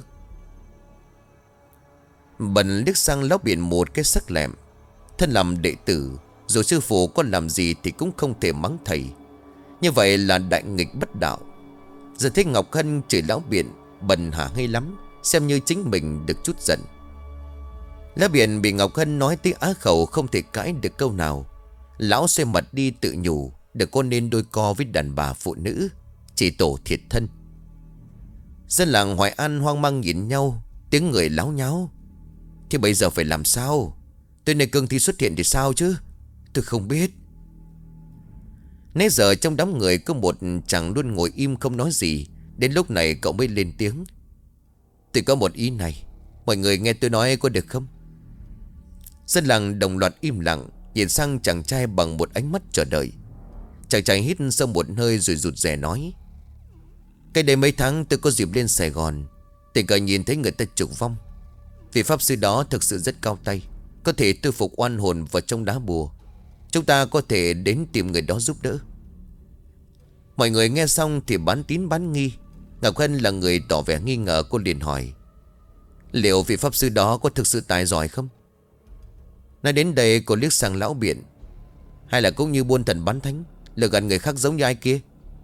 Bần liếc sang lão Biển một cái sắc lẹm. Thân làm đệ tử, dù sư phụ có làm gì thì cũng không thể mắng thầy. Như vậy là đại nghịch bất đạo. Giờ thấy Ngọc Hân chửi lão Biển, Bần hả hay lắm, xem như chính mình được chút giận. Lão Biển bị Ngọc Hân nói tiếng á khẩu không thể cãi được câu nào. Lão xoay mặt đi tự nhủ đừng có nên đôi co với đàn bà phụ nữ, chỉ tổ thiệt thân. Dân làng Hoài An hoang mang nhìn nhau, tiếng người láo nháo: Thì bây giờ phải làm sao? Tới nơi cương thi xuất hiện thì sao chứ? Tôi không biết. Nãy giờ trong đám người có một chàng luôn ngồi im không nói gì. Đến lúc này cậu mới lên tiếng: Tôi có một ý này, mọi người nghe tôi nói có được không? Dân làng đồng loạt im lặng, nhìn sang chàng trai bằng một ánh mắt chờ đợi. Chàng trai hít sâu một hơi rồi rụt rè nói: Cái đây mấy tháng tôi có dịp lên Sài Gòn, tình cờ nhìn thấy người ta trục vong. Vị pháp sư đó thực sự rất cao tay, có thể tôi phục oan hồn vào trong đá bùa. Chúng ta có thể đến tìm người đó giúp đỡ. Mọi người nghe xong thì bán tín bán nghi. Ngọc Hân là người tỏ vẻ nghi ngờ, cô liền hỏi: Liệu vị pháp sư đó có thực sự tài giỏi không? Nói đến đây cô liếc sang lão Biển: Hay là cũng như buôn thần bán thánh, lừa gạt người khác giống như ai kia?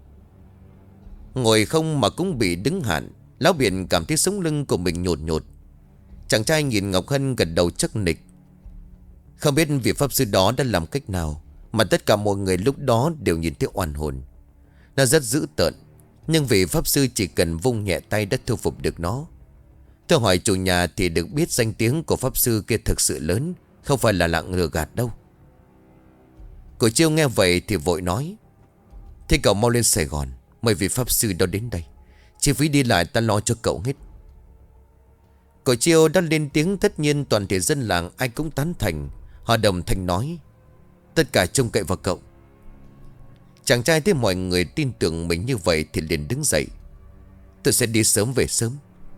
Ngồi không mà cũng bị đứng hạn, lão Biển cảm thấy sống lưng của mình nhột nhột. Chàng trai nhìn Ngọc Hân gật đầu chắc nịch. Không biết vị pháp sư đó đã làm cách nào mà tất cả mọi người lúc đó đều nhìn thấy oan hồn. Nó rất dữ tợn, nhưng vị pháp sư chỉ cần vung nhẹ tay đã thu phục được nó. Tôi hỏi chủ nhà thì được biết danh tiếng của pháp sư kia thực sự lớn, không phải là lạng lừa gạt đâu. Cô Chiêu nghe vậy thì vội nói: Thế cậu mau lên Sài Gòn, mời vị pháp sư đó đến đây. Chi phí đi lại ta lo cho cậu hết. Cô Chiêu đã lên tiếng, tất nhiên toàn thể dân làng ai cũng tán thành. Họ đồng thanh nói: Tất cả trông cậy vào cậu. Chàng trai thấy mọi người tin tưởng mình như vậy thì liền đứng dậy: Tôi sẽ đi sớm về sớm.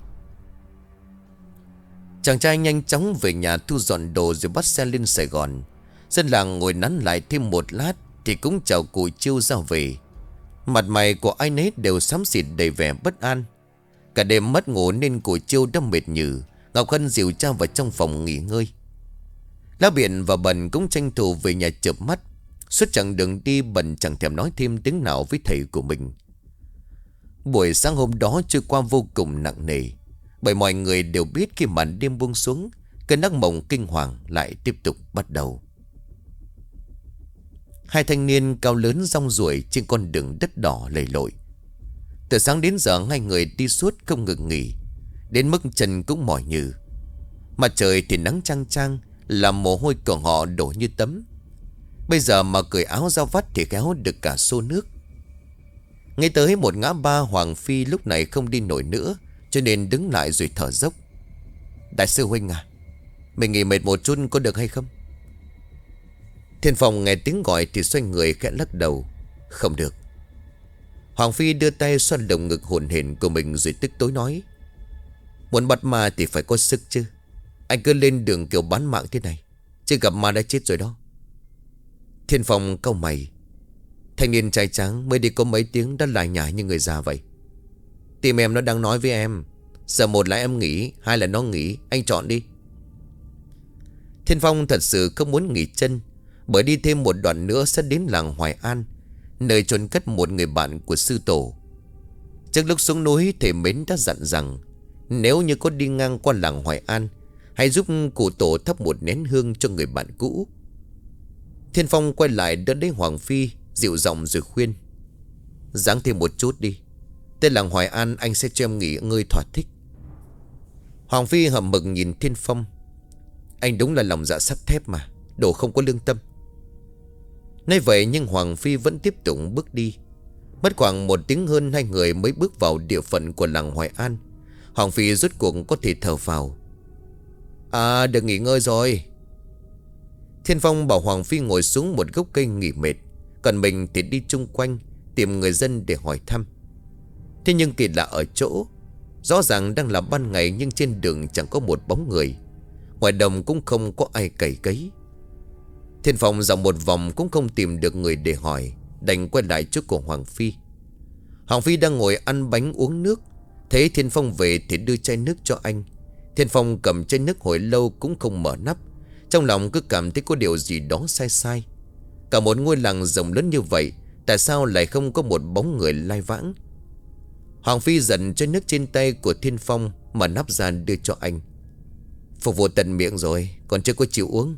Chàng trai nhanh chóng về nhà thu dọn đồ rồi bắt xe lên Sài Gòn. Dân làng ngồi nán lại thêm một lát thì cũng chào cụ Chiêu ra về. Mặt mày của ai nấy đều xám xịt đầy vẻ bất an. Cả đêm mất ngủ nên cụ Chiêu đã mệt nhừ. Ngọc Hân dìu cha vào trong phòng nghỉ ngơi. Lão Biển và Bần cũng tranh thủ về nhà chợp mắt. Suốt chặng đường đi Bần chẳng thèm nói thêm tiếng nào với thầy của mình. Buổi sáng hôm đó trôi qua vô cùng nặng nề, bởi mọi người đều biết khi màn đêm buông xuống Cơn ác mộng kinh hoàng lại tiếp tục bắt đầu. Hai thanh niên cao lớn rong ruổi trên con đường đất đỏ lầy lội. Từ sáng đến giờ hai người đi suốt không ngừng nghỉ, đến mức chân cũng mỏi nhừ. Mặt trời thì nắng chang chang, làm mồ hôi của họ đổ như tấm. Bây giờ mà cởi áo ra vắt thì khéo được cả xô nước. Ngay tới một ngã ba, Hoàng Phi lúc này không đi nổi nữa, cho nên đứng lại rồi thở dốc. Đại sư huynh à, mình nghỉ mệt một chút có được hay không? Thiên Phong nghe tiếng gọi thì xoay người khẽ lắc đầu. Không được. Hoàng Phi đưa tay xoa lồng ngực hổn hển của mình rồi tức tối nói. Muốn bắt ma thì phải có sức chứ. Anh cứ lên đường kiểu bán mạng thế này, chứ gặp ma đã chết rồi đó. Thiên Phong cau mày. Thanh niên trai tráng mới đi có mấy tiếng đã lại nhải như người già vậy. Tim em nó đang nói với em. Giờ một là em nghỉ, hai là nó nghỉ, anh chọn đi. Thiên Phong thật sự không muốn nghỉ chân, bởi đi thêm một đoạn nữa sẽ đến làng Hoài An, nơi chôn cất một người bạn của sư tổ. Trước lúc xuống núi, thầy Mến đã dặn rằng nếu như có đi ngang qua làng Hoài An, hãy giúp cụ tổ thắp một nén hương cho người bạn cũ. Thiên Phong quay lại đỡ lấy Hoàng Phi, dịu giọng rồi khuyên. Giáng thêm một chút đi, tới làng Hoài An anh sẽ cho em nghỉ ngơi thỏa thích. Hoàng Phi hậm hực nhìn Thiên Phong. Anh đúng là lòng dạ sắt thép mà, đồ không có lương tâm. Nói vậy nhưng Hoàng Phi vẫn tiếp tục bước đi. Mất khoảng 1 tiếng hơn, hai người mới bước vào địa phận của làng Hoài An. Hoàng Phi rốt cuộc có thể thở phào. À, được nghỉ ngơi rồi. Thiên Phong bảo Hoàng Phi ngồi xuống một gốc cây nghỉ mệt, còn mình thì đi chung quanh tìm người dân để hỏi thăm. Thế nhưng kỳ lạ ở chỗ, rõ ràng đang là ban ngày nhưng trên đường chẳng có một bóng người. Ngoài đồng cũng không có ai cày cấy. Thiên Phong dòng một vòng cũng không tìm được người để hỏi, đành quay lại chỗ của Hoàng Phi. Hoàng Phi đang ngồi ăn bánh uống nước, thấy Thiên Phong về thì đưa chai nước cho anh. Thiên Phong cầm chai nước hồi lâu cũng không mở nắp, trong lòng cứ cảm thấy có điều gì đó sai sai. Cả một ngôi làng rộng lớn như vậy, tại sao lại không có một bóng người lai vãng? Hoàng Phi giận chai nước trên tay của Thiên Phong, mở nắp ra đưa cho anh. Phục vụ tận miệng rồi, còn chưa có chịu uống.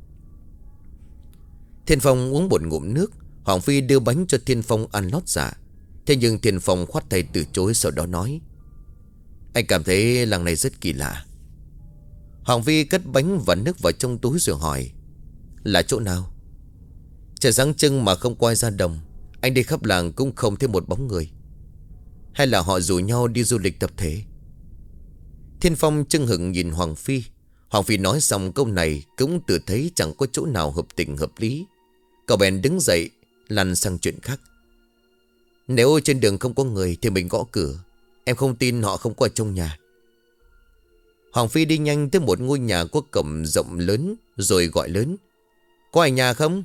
Thiên Phong uống một ngụm nước. Hoàng Phi đưa bánh cho Thiên Phong ăn lót dạ. Thế nhưng Thiên Phong khoát tay từ chối, sau đó nói. Anh cảm thấy làng này rất kỳ lạ. Hoàng Phi cất bánh và nước vào trong túi rồi hỏi. Là chỗ nào? Trời sáng trưng mà không quay ra đồng. Anh đi khắp làng cũng không thấy một bóng người. Hay là họ rủ nhau đi du lịch tập thể? Thiên Phong chưng hửng nhìn Hoàng Phi. Hoàng Phi nói xong câu này cũng tự thấy chẳng có chỗ nào hợp tình hợp lý. Cậu bèn đứng dậy lăn sang chuyện khác. Nếu trên đường không có người thì mình gõ cửa. Em không tin họ không có ở trong nhà. Hoàng Phi đi nhanh tới một ngôi nhà có cổng rộng lớn, rồi gọi lớn. Có ai nhà không?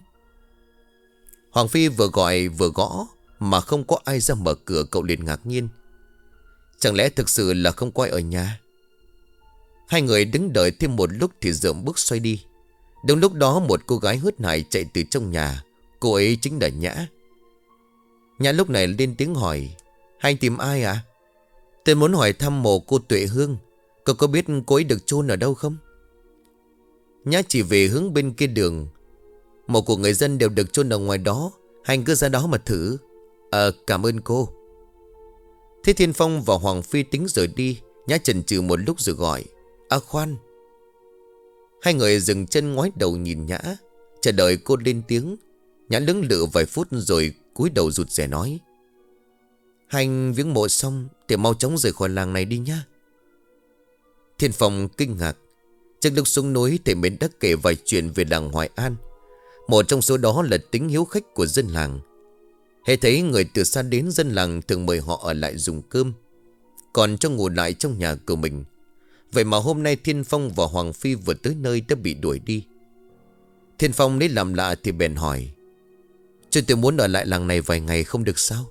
Hoàng Phi vừa gọi vừa gõ mà không có ai ra mở cửa. Cậu liền ngạc nhiên. Chẳng lẽ thực sự là không có ai ở nhà? Hai người đứng đợi thêm một lúc thì dợm bước xoay đi. Đúng lúc đó một cô gái hớt hải chạy từ trong nhà. Cô ấy chính là Nhã. Nhã lúc này lên tiếng hỏi. Hai anh tìm ai ạ? Tôi muốn hỏi thăm mộ cô Tuệ Hương. Cậu có biết cô ấy được chôn ở đâu không? Nhã chỉ về hướng bên kia đường. Mộ của người dân đều được chôn ở ngoài đó. Hai anh cứ ra đó mà thử. Cảm ơn cô. Thế Thiên Phong và Hoàng Phi tính rời đi. Nhã chần chừ một lúc rồi gọi. Khoan. Hai người dừng chân ngoái đầu nhìn Nhã, chờ đợi cô lên tiếng. Nhã lưỡng lự vài phút rồi cúi đầu rụt rè nói. Hai anh viếng mộ xong thì mau chóng rời khỏi làng này đi nhá. Thiên Phong kinh ngạc. Trước lúc xuống núi thì Mến đã kể vài chuyện về làng Hoài An. Một trong số đó là tính hiếu khách của dân làng. Hễ thấy người từ xa đến, dân làng thường mời họ ở lại dùng cơm, còn cho ngủ lại trong nhà của mình. Vậy mà hôm nay Thiên Phong và Hoàng Phi vừa tới nơi đã bị đuổi đi. Thiên Phong lấy làm lạ thì bèn hỏi. Chứ tôi muốn ở lại làng này vài ngày không được sao?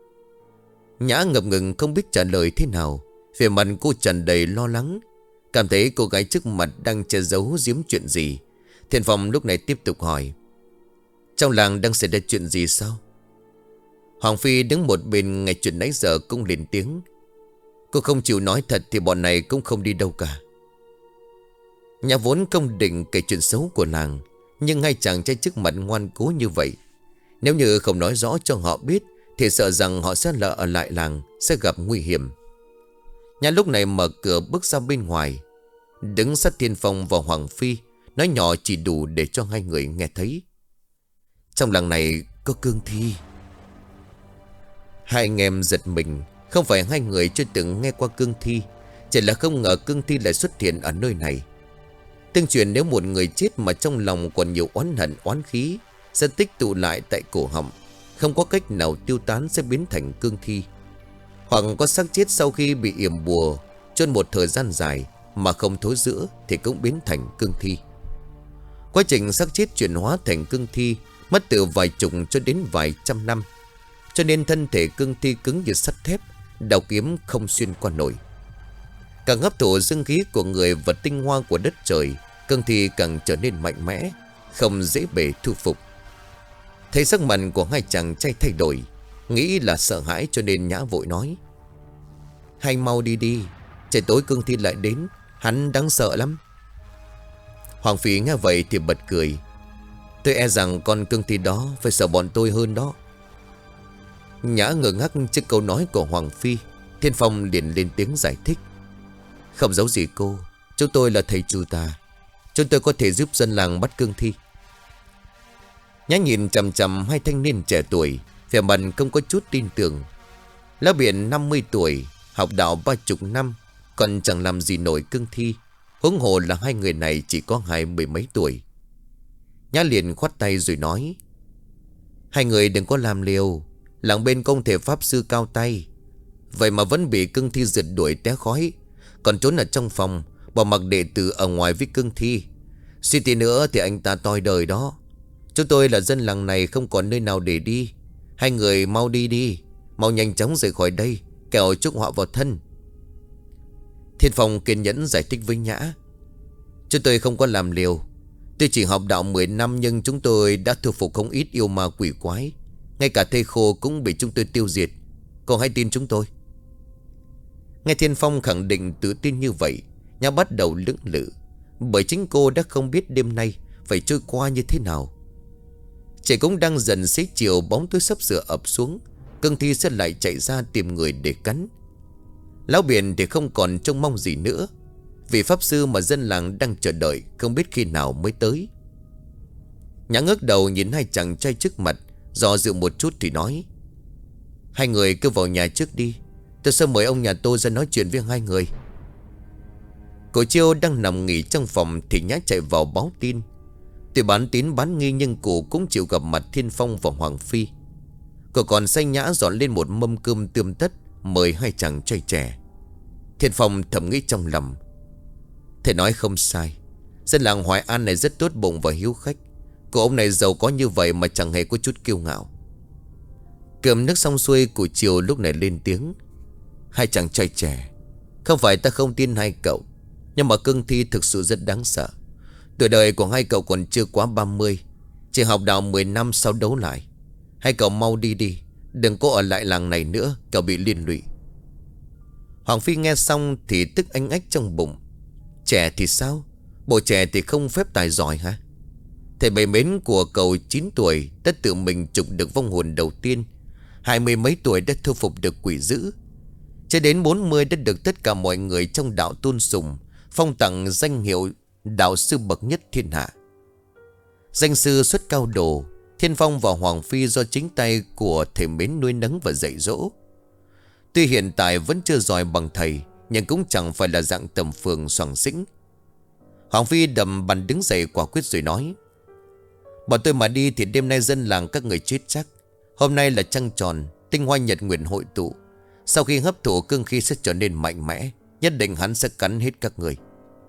Nhã ngập ngừng không biết trả lời thế nào. Về mặt cô tràn đầy lo lắng, cảm thấy cô gái trước mặt đang che giấu giếm chuyện gì. Thiên Phong lúc này tiếp tục hỏi. Trong làng đang xảy ra chuyện gì sao? Hoàng Phi đứng một bên nghe chuyện nãy giờ cũng lên tiếng. Cô không chịu nói thật thì bọn này cũng không đi đâu cả. Nhà vốn không định kể chuyện xấu của nàng, nhưng hai chàng trai trước mặt ngoan cố như vậy, nếu như không nói rõ cho họ biết thì sợ rằng họ sẽ lỡ ở lại làng, sẽ gặp nguy hiểm. Nhã lúc này mở cửa bước ra bên ngoài, đứng sát Thiên Phong và Hoàng Phi, nói nhỏ chỉ đủ để cho hai người nghe thấy. Trong làng này có cương thi. Hai anh em giật mình. Không phải hai người chưa từng nghe qua cương thi, chỉ là không ngờ cương thi lại xuất hiện ở nơi này. Tương truyền nếu một người chết mà trong lòng còn nhiều oán hận oán khí sẽ tích tụ lại tại cổ họng, không có cách nào tiêu tán sẽ biến thành cương thi. Hoặc có xác chết sau khi bị yểm bùa chôn một thời gian dài mà không thối rữa thì cũng biến thành cương thi. Quá trình xác chết chuyển hóa thành cương thi mất từ vài chục cho đến vài trăm năm, cho nên thân thể cương thi cứng như sắt thép, đao kiếm không xuyên qua nổi. Càng hấp thụ dương khí của người và tinh hoa của đất trời, cương thi càng trở nên mạnh mẽ, không dễ bề thu phục. Thấy sắc mặt của hai chàng trai thay đổi, nghĩ là sợ hãi cho nên Nhã vội nói: "Hay mau đi đi, trời tối cương thi lại đến, hắn đáng sợ lắm." Hoàng Phi nghe vậy thì bật cười: "Tôi e rằng con cương thi đó phải sợ bọn tôi hơn đó." Nhã ngơ ngác trước câu nói của Hoàng Phi. Thiên Phong liền lên tiếng giải thích: "Không giấu gì cô, chúng tôi là thầy trù tà, chúng tôi có thể giúp dân làng bắt cương thi." Nhã nhìn chằm chằm hai thanh niên trẻ tuổi, vẻ mặt không có chút tin tưởng. Lão Biển 50 tuổi, học đạo 30 năm, còn chẳng làm gì nổi cương thi, huống hồ là hai người này chỉ có 20 mấy tuổi. Nhã liền khoát tay rồi nói: "Hai người đừng có làm liều, làng bên công thể pháp sư cao tay, vậy mà vẫn bị cương thi rượt đuổi té khói, còn trốn ở trong phòng, bỏ mặc đệ tử ở ngoài với cương thi. Suy tí nữa thì anh ta toi đời đó. Chúng tôi là dân làng này không còn nơi nào để đi. Hai người mau đi đi, mau nhanh chóng rời khỏi đây, kẻo chuốc họa vào thân." Thiên Phong kiên nhẫn giải thích với Nhã: "Chúng tôi không có làm liều. Tôi chỉ học đạo 10 năm nhưng chúng tôi đã thu phục không ít yêu ma quỷ quái. Ngay cả thây khô cũng bị chúng tôi tiêu diệt. Cô hãy tin chúng tôi." Nghe Thiên Phong khẳng định tự tin như vậy, Nhã bắt đầu lưỡng lự, bởi chính cô đã không biết đêm nay phải trôi qua như thế nào. Trời cũng đang dần xế chiều, bóng tối sắp sửa ập xuống, cương thi sẽ lại chạy ra tìm người để cắn. Lão Biển thì không còn trông mong gì nữa, vì pháp sư mà dân làng đang chờ đợi không biết khi nào mới tới. Nhã ngước đầu nhìn hai chàng trai trước mặt, dò dự một chút thì nói: "Hai người cứ vào nhà trước đi, tôi sẽ mời ông nhà tôi ra nói chuyện với hai người." Cổ Chiêu đang nằm nghỉ trong phòng thì Nhã chạy vào báo tin. Tuy bán tín bán nghi nhưng cụ cũng chịu gặp mặt Thiên Phong và Hoàng Phi. Cô còn say Nhã dọn lên một mâm cơm tươm tất mời hai chàng trai trẻ. Thiên Phong thầm nghĩ trong lòng: thầy nói không sai, dân làng Hoài An này rất tốt bụng và hiếu khách. Cô ông này giàu có như vậy mà chẳng hề có chút kiêu ngạo. Cơm nước xong xuôi, cụ Chiều lúc này lên tiếng: "Hai chàng trai trẻ, không phải ta không tin hai cậu, nhưng mà cương thi thực sự rất đáng sợ. Tuổi đời của hai cậu còn chưa quá 30, chỉ học đạo 10 năm sau đấu lại. Hai cậu mau đi đi, đừng có ở lại làng này nữa, cậu bị liên lụy." Hoàng Phi nghe xong thì tức anh ách trong bụng. Trẻ thì sao? Bộ trẻ thì không phép tài giỏi hả? Thầy bày mến của cậu 9 tuổi đã tự mình trục được vong hồn đầu tiên, 20 mấy tuổi đã thu phục được quỷ dữ, cho đến 40 đã được tất cả mọi người trong đạo tôn sùng, phong tặng danh hiệu đạo sư bậc nhất thiên hạ. Danh sư xuất cao đồ. Thiên Phong và Hoàng Phi do chính tay của thầy mến nuôi nấng và dạy dỗ. Tuy hiện tại vẫn chưa giỏi bằng thầy, nhưng cũng chẳng phải là dạng tầm phường xoàng xĩnh. Hoàng Phi đầm bàn đứng dậy quả quyết rồi nói: "Bọn tôi mà đi thì đêm nay dân làng các người chết chắc. Hôm nay là trăng tròn, tinh hoa nhật nguyện hội tụ. Sau khi hấp thụ cương khí sẽ trở nên mạnh mẽ, nhất định hắn sẽ cắn hết các người."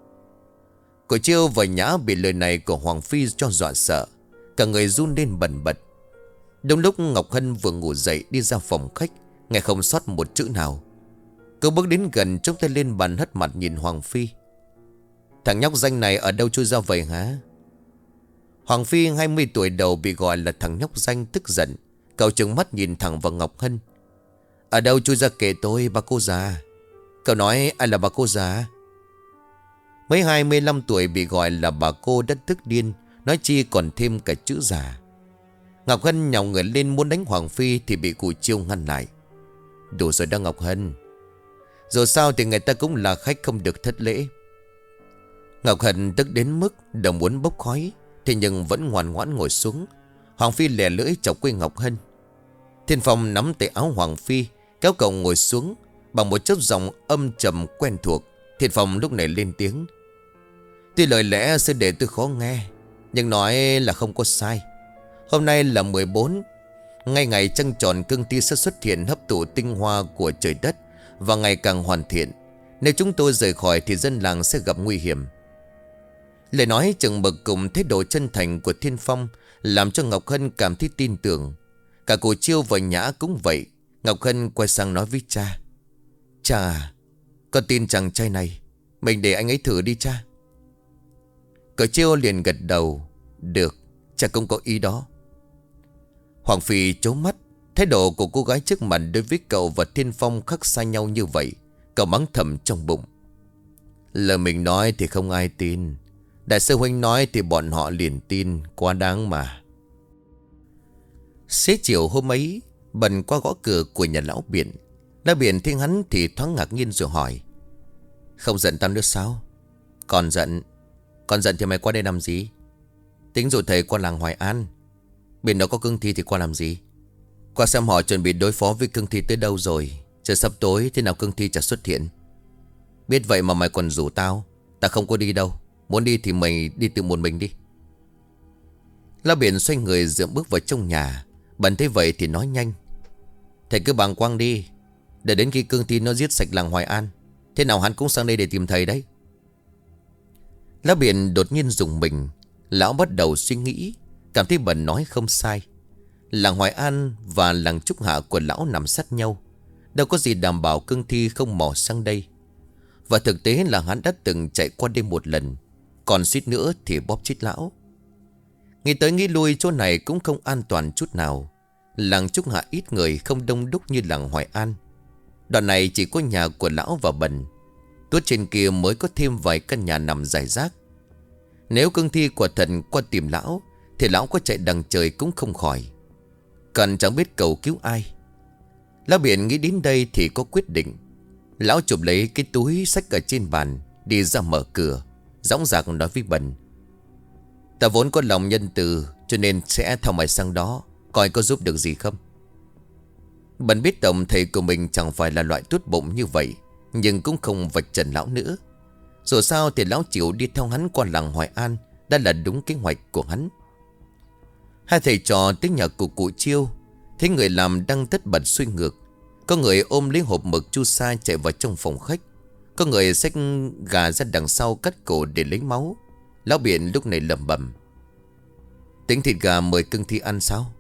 Cổ Chiêu và Nhã bị lời này của Hoàng Phi cho dọa sợ, cả người run lên bần bật. Đúng lúc Ngọc Hân vừa ngủ dậy đi ra phòng khách, nghe không sót một chữ nào. Cô bước đến gần, chống tay lên bàn, hất mặt nhìn Hoàng Phi: "Thằng nhóc danh này ở đâu chui ra vậy hả?" Hoàng Phi 20 tuổi đầu bị gọi là thằng nhóc danh tức giận. Cậu trừng mắt nhìn thẳng vào Ngọc Hân: "Ở đâu chui ra kể tôi, bà cô già." "Cậu nói ai là bà cô già?" Mới 25 tuổi bị gọi là bà cô đã tức điên, nói chi còn thêm cả chữ già. Ngọc Hân nhào người lên muốn đánh Hoàng Phi thì bị cụ Chiêu ngăn lại. Đủ rồi đó Ngọc Hân. Dù sao thì người ta cũng là khách, không được thất lễ. Ngọc Hân tức đến mức đầu muốn bốc khói, thế nhưng vẫn ngoan ngoãn ngồi xuống. Hoàng Phi lè lưỡi chọc quê Ngọc Hân. Thiên Phong nắm tay áo Hoàng Phi, kéo cậu ngồi xuống. Bằng một chất giọng âm trầm quen thuộc, Thiên Phong lúc này lên tiếng. Tuy lời lẽ sư đệ tôi khó nghe, nhưng nói là không có sai. Hôm nay là 14, ngay ngày trăng tròn cương thi sẽ xuất hiện hấp thụ tinh hoa của trời đất và ngày càng hoàn thiện. Nếu chúng tôi rời khỏi thì dân làng sẽ gặp nguy hiểm. Lời nói chừng mực cùng thái độ chân thành của Thiên Phong làm cho Ngọc Hân cảm thấy tin tưởng. Cả cụ Chiêu và Nhã cũng vậy. Ngọc Hân quay sang nói với cha. Cha, con tin chàng trai này, mình để anh ấy thử đi cha. Cậu Chiêu liền gật đầu. Được, cha cũng có ý đó. Hoàng Phi trố mắt. Thái độ của cô gái trước mặt đối với cậu và Thiên Phong khác xa nhau như vậy. Cậu mắng thầm trong bụng. Lời mình nói thì không ai tin, đại sư huynh nói thì bọn họ liền tin. Quá đáng mà. Xế chiều hôm ấy, Bần qua gõ cửa của nhà lão Biển. Lão Biển听hắn thì thoáng ngạc nhiên rồi hỏi. Không giận tao nữa sao? Còn giận. Còn giận thì mày qua đây làm gì? Tính rồi thầy qua làng Hoài An. Bên đó có cương thi thì qua làm gì? Qua xem họ chuẩn bị đối phó với cương thi tới đâu rồi. Trời sắp tối thế nào cương thi chả xuất hiện. Biết vậy mà mày còn rủ tao. Tao không có đi đâu. Muốn đi thì mày đi tự một mình đi. Lão Biển xoay người dựa bước vào trong nhà. Bần thấy vậy thì nói nhanh. Thầy cứ bàng quang đi. Để đến khi cương thi nó giết sạch làng Hoài An, thế nào hắn cũng sang đây để tìm thầy đấy. Lão Biển đột nhiên rùng mình. Lão bắt đầu suy nghĩ, cảm thấy Bần nói không sai. Làng Hoài An và làng Trúc Hạ của lão nằm sát nhau. Đâu có gì đảm bảo cương thi không mò sang đây. Và thực tế là hắn đã từng chạy qua đây một lần. Còn suýt nữa thì bóp chết lão. Nghĩ tới nghĩ lui, chỗ này cũng không an toàn chút nào. Làng Trúc Hạ ít người, không đông đúc như làng Hoài An. Đoạn này chỉ có nhà của lão và Bần. Tuốt trên kia mới có thêm vài căn nhà nằm rải rác. Nếu cương thi quả thần qua tìm lão thì lão có chạy đằng trời cũng không khỏi. Cần chẳng biết cầu cứu ai. Lão Biển nghĩ đến đây thì có quyết định. Lão chụp lấy cái túi xách ở trên bàn, đi ra mở cửa, dõng dạc nói với Bần. Ta vốn có lòng nhân từ, cho nên sẽ theo mày sang đó, coi có giúp được gì không. Bần biết tổng thầy của mình chẳng phải là loại tốt bụng như vậy, nhưng cũng không vạch trần lão nữa. Dù sao thì lão chịu đi theo hắn qua làng Hoài An đã là đúng kế hoạch của hắn. Hai thầy trò tới nhà của cụ Chiêu, thấy người làm đang tất bật xuôi ngược. Có người ôm lấy hộp mực chu sa chạy vào trong phòng khách. Có người xách gà ra đằng sau cắt cổ để lấy máu. Lão Biển lúc này lẩm bẩm. Tính thịt gà mời cương thi ăn sao?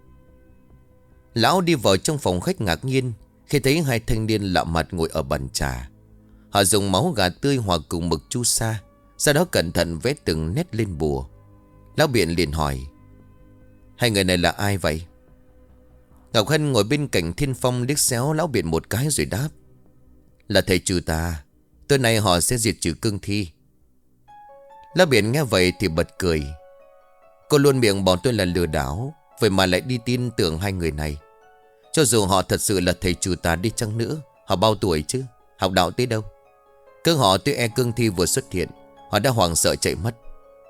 Lão đi vào trong phòng khách ngạc nhiên khi thấy hai thanh niên lạ mặt ngồi ở bàn trà. Họ dùng máu gà tươi hòa cùng mực chu sa, sau đó cẩn thận vẽ từng nét lên bùa. Lão Biển liền hỏi. Hai người này là ai vậy? Ngọc Hân ngồi bên cạnh Thiên Phong liếc xéo Lão Biển một cái rồi đáp. Là thầy trừ tà. Tối nay họ sẽ diệt trừ cương thi. Lão Biển nghe vậy thì bật cười. Cô luôn miệng bảo tôi là lừa đảo, vậy mà lại đi tin tưởng hai người này. Cho dù họ thật sự là thầy trừ tà đi chăng nữa, họ bao tuổi chứ, học đạo tới đâu. Cứ họ tuy e cương thi vừa xuất hiện, họ đã hoảng sợ chạy mất.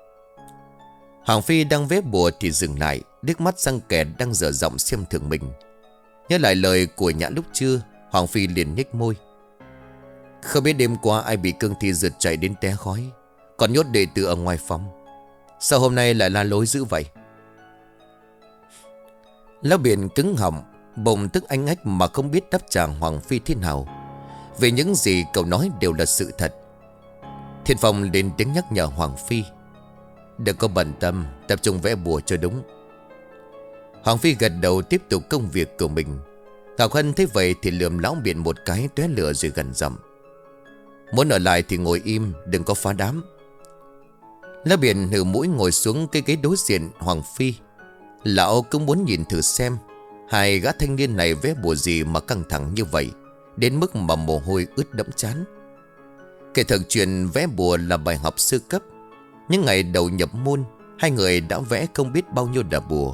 Hoàng Phi đang vẽ bùa thì dừng lại, liếc mắt sang kẻ đang dở giọng xem thường mình. Nhớ lại lời của Nhã lúc trưa, Hoàng Phi liền nhếch môi. Không biết đêm qua ai bị cương thi rượt chạy đến té khói, còn nhốt đệ tử ở ngoài phòng. Sao hôm nay lại la lối dữ vậy? Lão Biển cứng họng, bụng tức anh ách mà không biết đáp trả Hoàng Phi thế nào. Vì những gì cậu nói đều là sự thật. Thiên Phong lên tiếng nhắc nhở Hoàng Phi. Đừng có bận tâm, tập trung vẽ bùa cho đúng. Hoàng Phi gật đầu tiếp tục công việc của mình. Ngọc Hân thấy vậy thì lườm Lão Biển một cái tóe lửa rồi gần giọng. Muốn ở lại thì ngồi im, đừng có phá đám. Lão Biển hừ mũi ngồi xuống cái ghế đối diện Hoàng Phi. Lão cũng muốn nhìn thử xem hai gã thanh niên này vẽ bùa gì mà căng thẳng như vậy, đến mức mà mồ hôi ướt đẫm trán. Kể thực chuyện vẽ bùa là bài học sơ cấp. Những ngày đầu nhập môn, hai người đã vẽ không biết bao nhiêu đà bùa.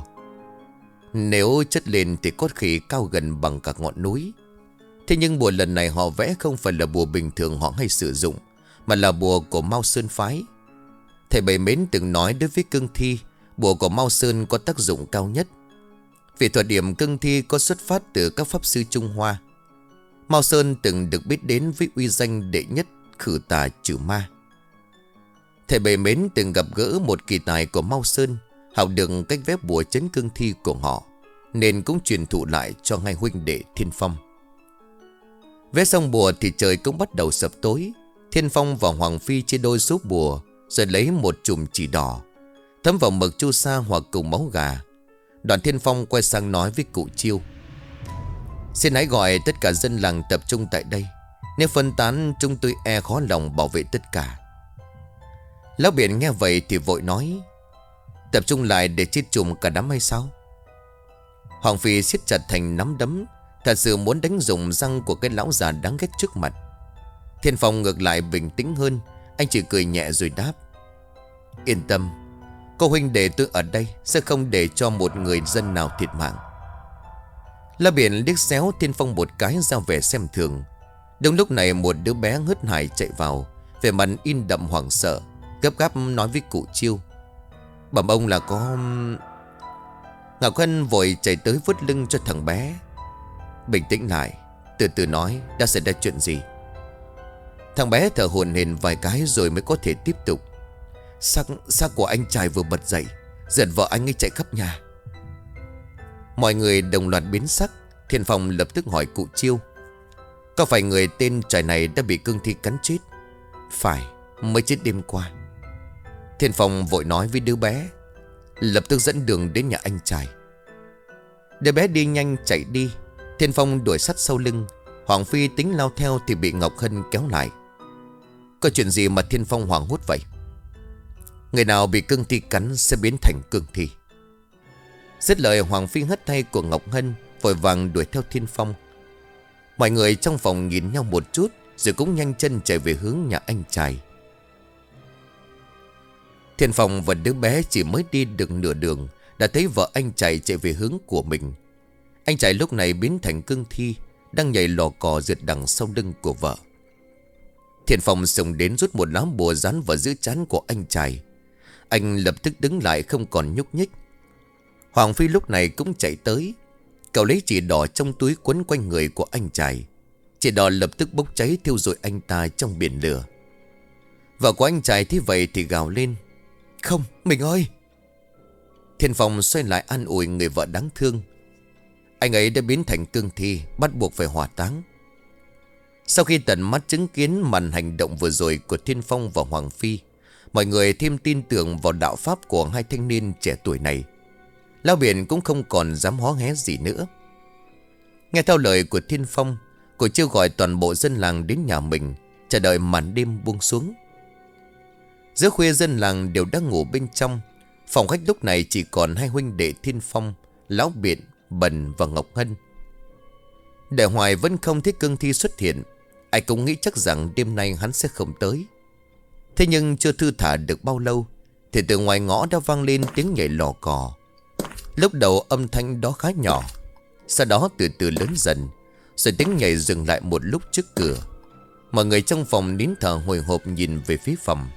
Nếu chất lên thì có khi cao gần bằng cả ngọn núi. Thế nhưng bùa lần này họ vẽ không phải là bùa bình thường họ hay sử dụng, mà là bùa của Mao Sơn phái. Thầy Bảy Mến từng nói đối với cương thi, bùa của Mao Sơn có tác dụng cao nhất. Vì thuật điểm cương thi có xuất phát từ các pháp sư Trung Hoa. Mao Sơn từng được biết đến với uy danh đệ nhất khử tà trừ ma. Thầy Bảy Mến từng gặp gỡ một kỳ tài của Mao Sơn, học được cách vẽ bùa trấn cương thi của họ, nên cũng truyền thụ lại cho hai huynh đệ Thiên Phong. Vẽ xong bùa thì trời cũng bắt đầu sập tối. Thiên Phong và Hoàng Phi chia đôi số bùa, rồi lấy một chùm chỉ đỏ thấm vào mực chu sa hoặc cùng máu gà. Đoàn Thiên Phong quay sang nói với cụ Chiêu: "Xin hãy gọi tất cả dân làng tập trung tại đây. Nếu phân tán chúng tôi khó lòng bảo vệ tất cả." Lão Biển nghe vậy thì vội nói: "Tập trung lại để chết chùm cả đám hay sao?" Hoàng Phi siết chặt thành nắm đấm, thật sự muốn đánh rụng răng của cái lão già đáng ghét trước mặt. Thiên Phong ngược lại bình tĩnh hơn. Anh chỉ cười nhẹ rồi đáp: "Yên tâm, cô huynh đệ tôi ở đây sẽ không để cho một người dân nào thiệt mạng." La Biển liếc xéo Thiên Phong một cái ra vẻ xem thường. Đúng lúc này một đứa bé hớt hải chạy vào, vẻ mặt in đậm hoảng sợ, gấp gáp nói với cụ Chiêu: "Bẩm ông là có..." Ngọc Hân vội chạy tới vuốt lưng cho thằng bé. "Bình tĩnh lại, từ từ nói, đã xảy ra chuyện gì?" Thằng bé thở hổn hển vài cái rồi mới có thể tiếp tục. Xác của anh trai vừa bật dậy, giật vợ anh ấy chạy khắp nhà." Mọi người đồng loạt biến sắc. Thiên Phong lập tức hỏi cụ Chiêu: "Có phải người tên trai này đã bị cương thi cắn chết?" "Phải, mới chết đêm qua." Thiên Phong vội nói với đứa bé: "Lập tức dẫn đường đến nhà anh trai." Đứa bé đi nhanh chạy đi. Thiên Phong đuổi sát sau lưng. Hoàng Phi tính lao theo thì bị Ngọc Hân kéo lại. "Có chuyện gì mà Thiên Phong hoảng hốt vậy?" "Người nào bị cương thi cắn sẽ biến thành cương thi." Dứt lời, Hoàng Phi hất tay của Ngọc Hân, vội vàng đuổi theo Thiên Phong. Mọi người trong phòng nhìn nhau một chút, rồi cũng nhanh chân chạy về hướng nhà anh trai. Thiên Phong và đứa bé chỉ mới đi được nửa đường đã thấy vợ anh trai chạy về hướng của mình. Anh trai lúc này biến thành cương thi, đang nhảy lò cò rượt đằng sau lưng của vợ. Thiên Phong xông đến rút một lá bùa dán vào giữa trán của anh trai. Anh lập tức đứng lại không còn nhúc nhích. Hoàng Phi lúc này cũng chạy tới. Cậu lấy chỉ đỏ trong túi quấn quanh người của anh trai. Chỉ đỏ lập tức bốc cháy thiêu rụi anh ta trong biển lửa. Vợ của anh trai thấy vậy thì gào lên: "Không, mình ơi!" Thiên Phong xoay lại an ủi người vợ đáng thương: "Anh ấy đã biến thành cương thi, bắt buộc phải hỏa táng." Sau khi tận mắt chứng kiến màn hành động vừa rồi của Thiên Phong và Hoàng Phi, mọi người thêm tin tưởng vào đạo pháp của hai thanh niên trẻ tuổi này. Lão Biển cũng không còn dám hó hé gì nữa. Nghe theo lời của Thiên Phong, cô Chiêu gọi toàn bộ dân làng đến nhà mình, chờ đợi màn đêm buông xuống. Giữa khuya dân làng đều đang ngủ bên trong. Phòng khách lúc này chỉ còn hai huynh đệ Thiên Phong, Lão Biển, Bần và Ngọc Hân. Để hoài vẫn không thấy cương thi xuất hiện. Ai cũng nghĩ chắc rằng đêm nay hắn sẽ không tới. Thế nhưng chưa thư thả được bao lâu thì từ ngoài ngõ đã vang lên tiếng nhảy lò cò. Lúc đầu âm thanh đó khá nhỏ, sau đó từ từ lớn dần, rồi tiếng nhảy dừng lại một lúc trước cửa. Mọi người trong phòng nín thở hồi hộp nhìn về phía phòng.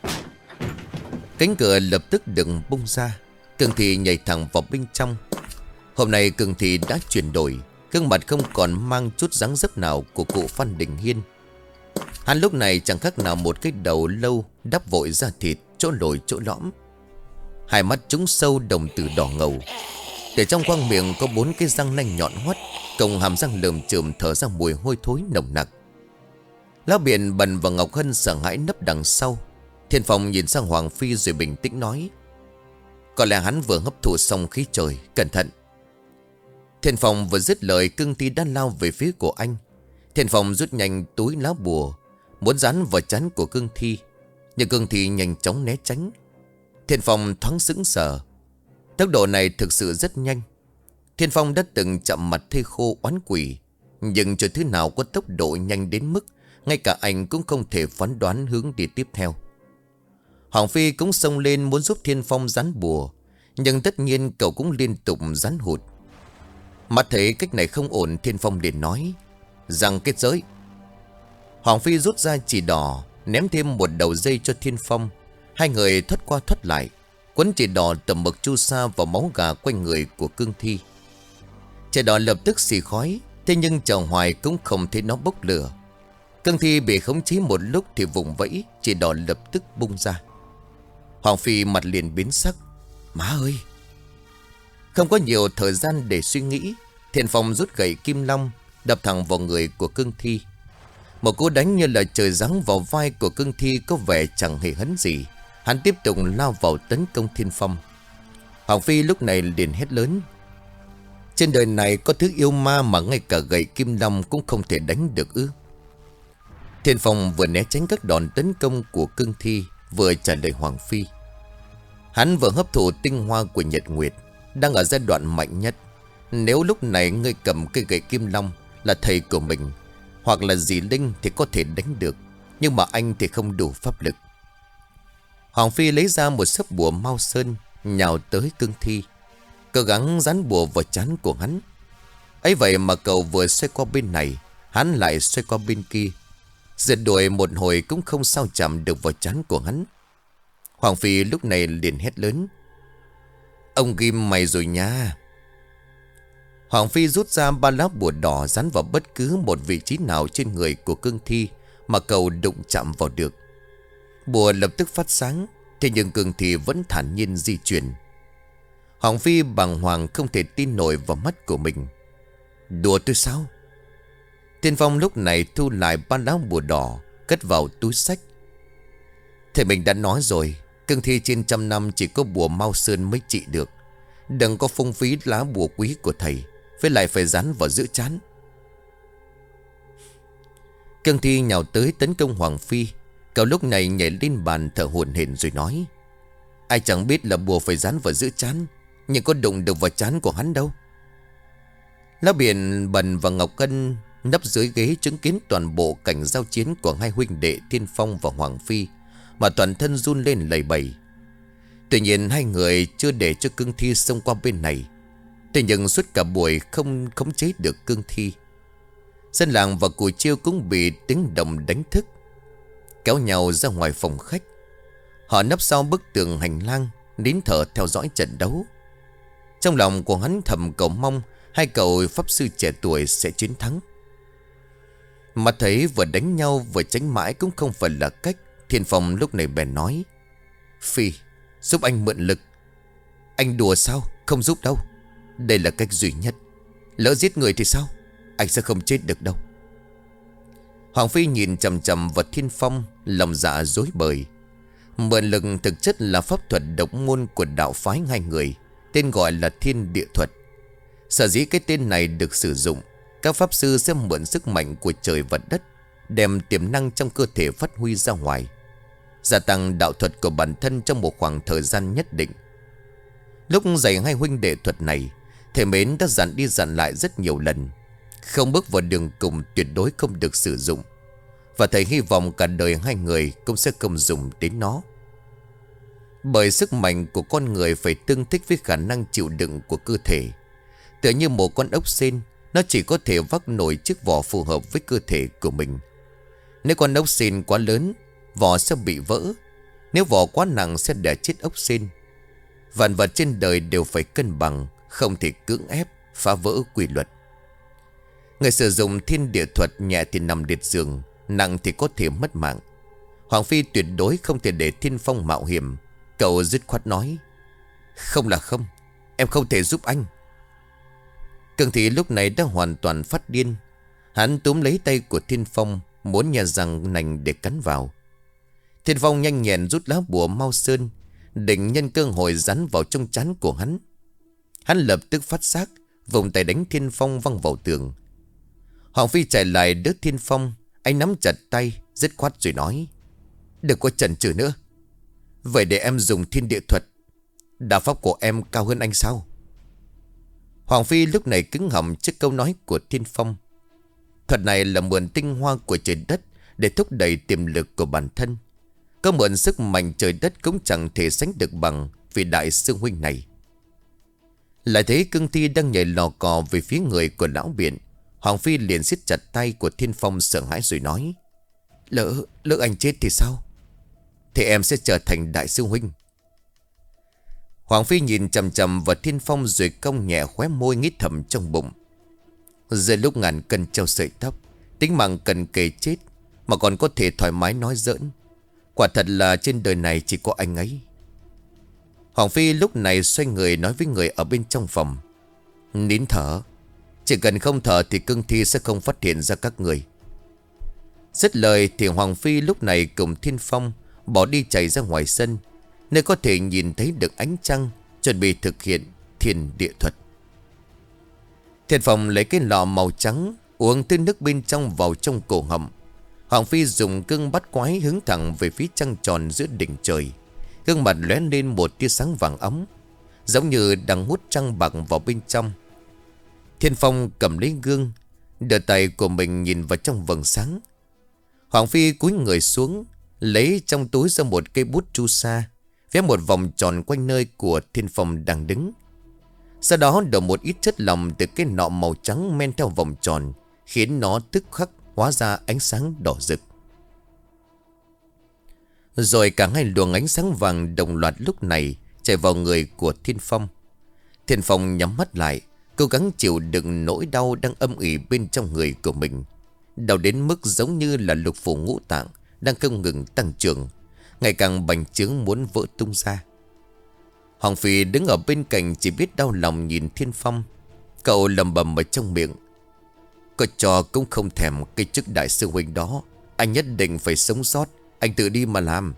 Cánh cửa lập tức được bung ra. Cương thi nhảy thẳng vào bên trong. Hôm nay cương thi đã chuyển đổi, gương mặt không còn mang chút dáng dấp nào của cụ Phan Đình Hiên. Hắn lúc này chẳng khác nào một cái đầu lâu đắp vội da thịt, chỗ lồi chỗ lõm. Hai mắt trúng sâu, đồng tử đỏ ngầu. Để trong khoang miệng có 4 cái răng nanh nhọn hoắt, cộng hàm răng lởm chởm thở ra mùi hôi thối nồng nặc. Lão Biển, Bần và Ngọc Hân sợ hãi nấp đằng sau. Thiên Phong nhìn sang Hoàng Phi rồi bình tĩnh nói: "Có lẽ hắn vừa hấp thụ xong khí trời, cẩn thận." Thiên Phong vừa dứt lời, cương thi đã lao về phía của anh. Thiên Phong rút nhanh túi lá bùa, muốn dán vào trán của cương thi, nhưng cương thi nhanh chóng né tránh. Thiên Phong thoáng sững sờ. Tốc độ này thực sự rất nhanh. Thiên Phong đã từng chạm mặt thây khô oán quỷ, nhưng cho thứ nào có tốc độ nhanh đến mức ngay cả anh cũng không thể phán đoán hướng đi tiếp theo. Hoàng Phi cũng xông lên muốn giúp Thiên Phong gián bùa, nhưng tất nhiên cậu cũng liên tục gián hụt. Mắt thấy cách này không ổn, Thiên Phong liền nói: rằng kết giới. Hoàng Phi rút ra chỉ đỏ, ném thêm một đầu dây cho Thiên Phong. Hai người thoát qua thoát lại, quấn chỉ đỏ tầm mực chu sa vào máu gà quanh người của cương thi. Chỉ đỏ lập tức xì khói, thế nhưng chờ hoài cũng không thấy nó bốc lửa. Cương thi bị khống chế một lúc thì vùng vẫy, chỉ đỏ lập tức bung ra. Hoàng Phi mặt liền biến sắc: má ơi! Không có nhiều thời gian để suy nghĩ, Thiên Phong rút gậy kim long đập thẳng vào người của cương thi. Một cú đánh như là trời giáng vào vai của cương thi có vẻ chẳng hề hấn gì. Hắn tiếp tục lao vào tấn công Thiên Phong. Hoàng Phi lúc này liền hét lớn: trên đời này có thứ yêu ma mà ngay cả gậy kim long cũng không thể đánh được ư? Thiên Phong vừa né tránh các đòn tấn công của cương thi, vừa trả lời Hoàng Phi. Hắn vừa hấp thụ tinh hoa của Nhật Nguyệt, đang ở giai đoạn mạnh nhất. Nếu lúc này ngươi cầm cây gậy kim long là thầy của mình hoặc là dì linh thì có thể đánh được, nhưng mà anh thì không đủ pháp lực. Hoàng Phi lấy ra một sấp bùa mau sơn, nhào tới cương thi, cố gắng dán bùa vào trán của hắn. ấy vậy mà cậu vừa xoay qua bên này, hắn lại xoay qua bên kia, giật đuổi một hồi cũng không sao chạm được vào trán của hắn. Hoàng Phi lúc này liền hét lớn: ông ghim mày rồi nha! Hoàng Phi rút ra 3 lá bùa đỏ dán vào bất cứ một vị trí nào trên người của cương thi mà cậu đụng chạm vào được. Bùa lập tức phát sáng, thế nhưng cương thi vẫn thản nhiên di chuyển. Hoàng Phi bàng hoàng không thể tin nổi vào mắt của mình. Đùa tôi sao? Thiên Phong lúc này thu lại 3 lá bùa đỏ, cất vào túi xách. Thầy mình đã nói rồi, cương thi trên trăm năm chỉ có bùa mau sơn mới trị được. Đừng có phung phí lá bùa quý của thầy, với lại phải dán vào giữa trán. Cương thi nhào tới tấn công Hoàng Phi. Cậu lúc này nhảy lên bàn thở hổn hển rồi nói: ai chẳng biết là bùa phải dán vào giữa trán, nhưng có đụng được vào trán của hắn đâu. Lá Biển Bần và Ngọc Cân nấp dưới ghế chứng kiến toàn bộ cảnh giao chiến của hai huynh đệ Thiên Phong và Hoàng Phi, mà toàn thân run lên lẩy bẩy. Tuy nhiên hai người chưa để cho cương thi xông qua bên này. Thế nhưng suốt cả buổi không khống chế được cương thi. Dân làng và cùi chiêu cũng bị tiếng động đánh thức, kéo nhau ra ngoài phòng khách. Họ nấp sau bức tường hành lang, nín thở theo dõi trận đấu. Trong lòng của hắn thầm cầu mong hai cậu pháp sư trẻ tuổi sẽ chiến thắng. Mà thấy vừa đánh nhau vừa tránh mãi cũng không phải là cách. Thiên Phong lúc này bèn nói: Phi, giúp anh mượn lực. Anh đùa sao? Không giúp đâu. Đây là cách duy nhất. Lỡ giết người thì sao? Anh sẽ không chết được đâu. Hoàng Phi nhìn chằm chằm vào Thiên Phong, lòng dạ rối bời. Mượn lực thực chất là pháp thuật độc môn của đạo phái hai người, tên gọi là Thiên Địa Thuật. Sở dĩ cái tên này được sử dụng, các pháp sư sẽ mượn sức mạnh của trời và đất, đem tiềm năng trong cơ thể phát huy ra ngoài, gia tăng đạo thuật của bản thân trong một khoảng thời gian nhất định. Lúc dạy hai huynh đệ thuật này, thầy Mến đã dặn đi dặn lại rất nhiều lần: không bước vào đường cùng, tuyệt đối không được sử dụng. Và thầy hy vọng cả đời hai người cũng sẽ không dùng đến nó. Bởi sức mạnh của con người phải tương thích với khả năng chịu đựng của cơ thể. Tựa như một con ốc sên, nó chỉ có thể vác nổi chiếc vỏ phù hợp với cơ thể của mình. Nếu con ốc sên quá lớn, vỏ sẽ bị vỡ. Nếu vỏ quá nặng sẽ đè chết ốc sên. Vạn vật trên đời đều phải cân bằng, không thể cưỡng ép, phá vỡ quy luật. Người sử dụng thiên địa thuật nhẹ thì nằm liệt giường, nặng thì có thể mất mạng. Hoàng Phi tuyệt đối không thể để Thiên Phong mạo hiểm. Cậu dứt khoát nói: không là không, em không thể giúp anh. Cương thị lúc này đã hoàn toàn phát điên. Hắn túm lấy tay của Thiên Phong, muốn nhè răng nành để cắn vào. Thiên Phong nhanh nhẹn rút lá bùa mau sơn, định nhân cơ hội dán vào trong trán của hắn. Hắn lập tức phát giác, vùng tay đánh Thiên Phong văng vào tường. Hoàng Phi chạy lại đỡ Thiên Phong, anh nắm chặt tay, dứt khoát rồi nói: đừng có chần chừ nữa. Vậy để em dùng thiên địa thuật. Đạo pháp của em cao hơn anh sao? Hoàng Phi lúc này cứng họng trước câu nói của Thiên Phong. Thuật này là mượn tinh hoa của trời đất, để thúc đẩy tiềm lực của bản thân. Có mượn sức mạnh trời đất cũng chẳng thể sánh được bằng vị đại sư huynh này. Lại thấy cương thi đang nhảy lò cò về phía người của lão biển. Hoàng Phi liền siết chặt tay của Thiên Phong sợ hãi rồi nói: Lỡ anh chết thì sao? Thì em sẽ trở thành đại sư huynh. Hoàng Phi nhìn chằm chằm vào Thiên Phong rồi cong nhẹ khóe môi nghĩ thầm trong bụng: giờ lúc ngàn cân treo sợi tóc, tính mạng cần kề chết mà còn có thể thoải mái nói giỡn. Quả thật là trên đời này chỉ có anh ấy. Hoàng Phi lúc này xoay người nói với người ở bên trong phòng: nín thở. Chỉ cần không thở thì cương thi sẽ không phát hiện ra các người. Dứt lời thì Hoàng Phi lúc này cùng Thiên Phong bỏ đi chạy ra ngoài sân, nơi có thể nhìn thấy được ánh trăng, chuẩn bị thực hiện thiên địa thuật. Thiên Phong lấy cái lọ màu trắng, uống tới nước bên trong vào trong cổ họng. Hoàng Phi dùng cương bắt quái hướng thẳng về phía trăng tròn giữa đỉnh trời. Gương mặt lóe lên một tia sáng vàng óng, giống như đang hút trăng bạc vào bên trong. Thiên Phong cầm lấy gương, đưa tay của mình nhìn vào trong vầng sáng. Hoàng Phi cúi người xuống, lấy trong túi ra một cây bút chu sa, vẽ một vòng tròn quanh nơi của Thiên Phong đang đứng. Sau đó đổ một ít chất lỏng từ cái nọ màu trắng men theo vòng tròn, khiến nó tức khắc hóa ra ánh sáng đỏ rực. Rồi cả hai luồng ánh sáng vàng đồng loạt lúc này chạy vào người của Thiên Phong. Thiên Phong nhắm mắt lại, cố gắng chịu đựng nỗi đau đang âm ỉ bên trong người của mình. Đau đến mức giống như là lục phủ ngũ tạng đang không ngừng tăng trưởng, ngày càng bành trướng muốn vỡ tung ra. Hoàng Phi đứng ở bên cạnh chỉ biết đau lòng nhìn Thiên Phong. Cậu lầm bầm ở trong miệng: có cho cũng không thèm cái chức đại sư huynh đó. Anh nhất định phải sống sót, anh tự đi mà làm.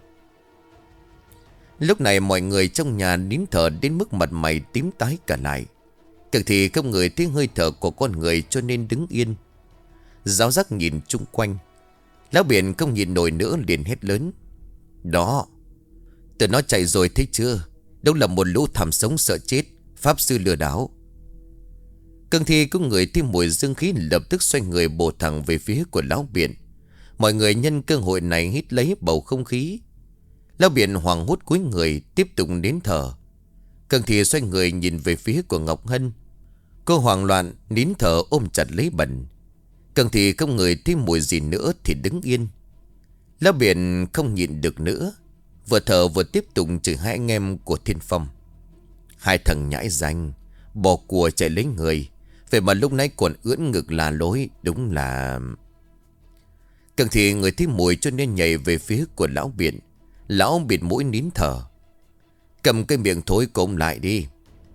Lúc này mọi người trong nhà nín thở đến mức mặt mày tím tái cả lại. Cực thì không ngửi thấy hơi thở của con người cho nên đứng yên. Giáo giác nhìn chung quanh. Lão biển không nhìn nổi nữa liền hét lớn: đó, tụi nó chạy rồi thấy chưa? Đâu là một lũ thảm sống sợ chết, pháp sư lừa đảo. Cương thi có người thêm mùi dương khí lập tức xoay người bổ thẳng về phía của lão biển. Mọi người nhân cơ hội này hít lấy bầu không khí. Lão biển hoảng hốt cúi người tiếp tục nín thở. Cương thi xoay người nhìn về phía của Ngọc Hân. Cô hoảng loạn nín thở ôm chặt lấy Bần. Cương thi không ngửi thêm mùi gì nữa thì đứng yên. Lão biển không nhịn được nữa, vừa thở vừa tiếp tục chửi hai anh em của Thiên Phong: hai thằng nhãi danh, bỏ của chạy lấy người, vậy mà lúc nãy còn ưỡn ngực là lối, đúng là... Cương thi người thấy mùi cho nên nhảy về phía của lão biển. Lão bịt mũi nín thở: cầm cái miệng thối của ông lại đi.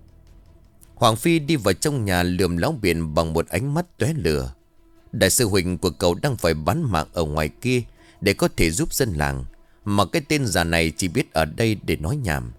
Hoàng Phi đi vào trong nhà lườm lão biển bằng một ánh mắt tóe lửa. Đại sư huynh của cậu đang phải bán mạng ở ngoài kia để có thể giúp dân làng, mà cái tên già này chỉ biết ở đây để nói nhảm.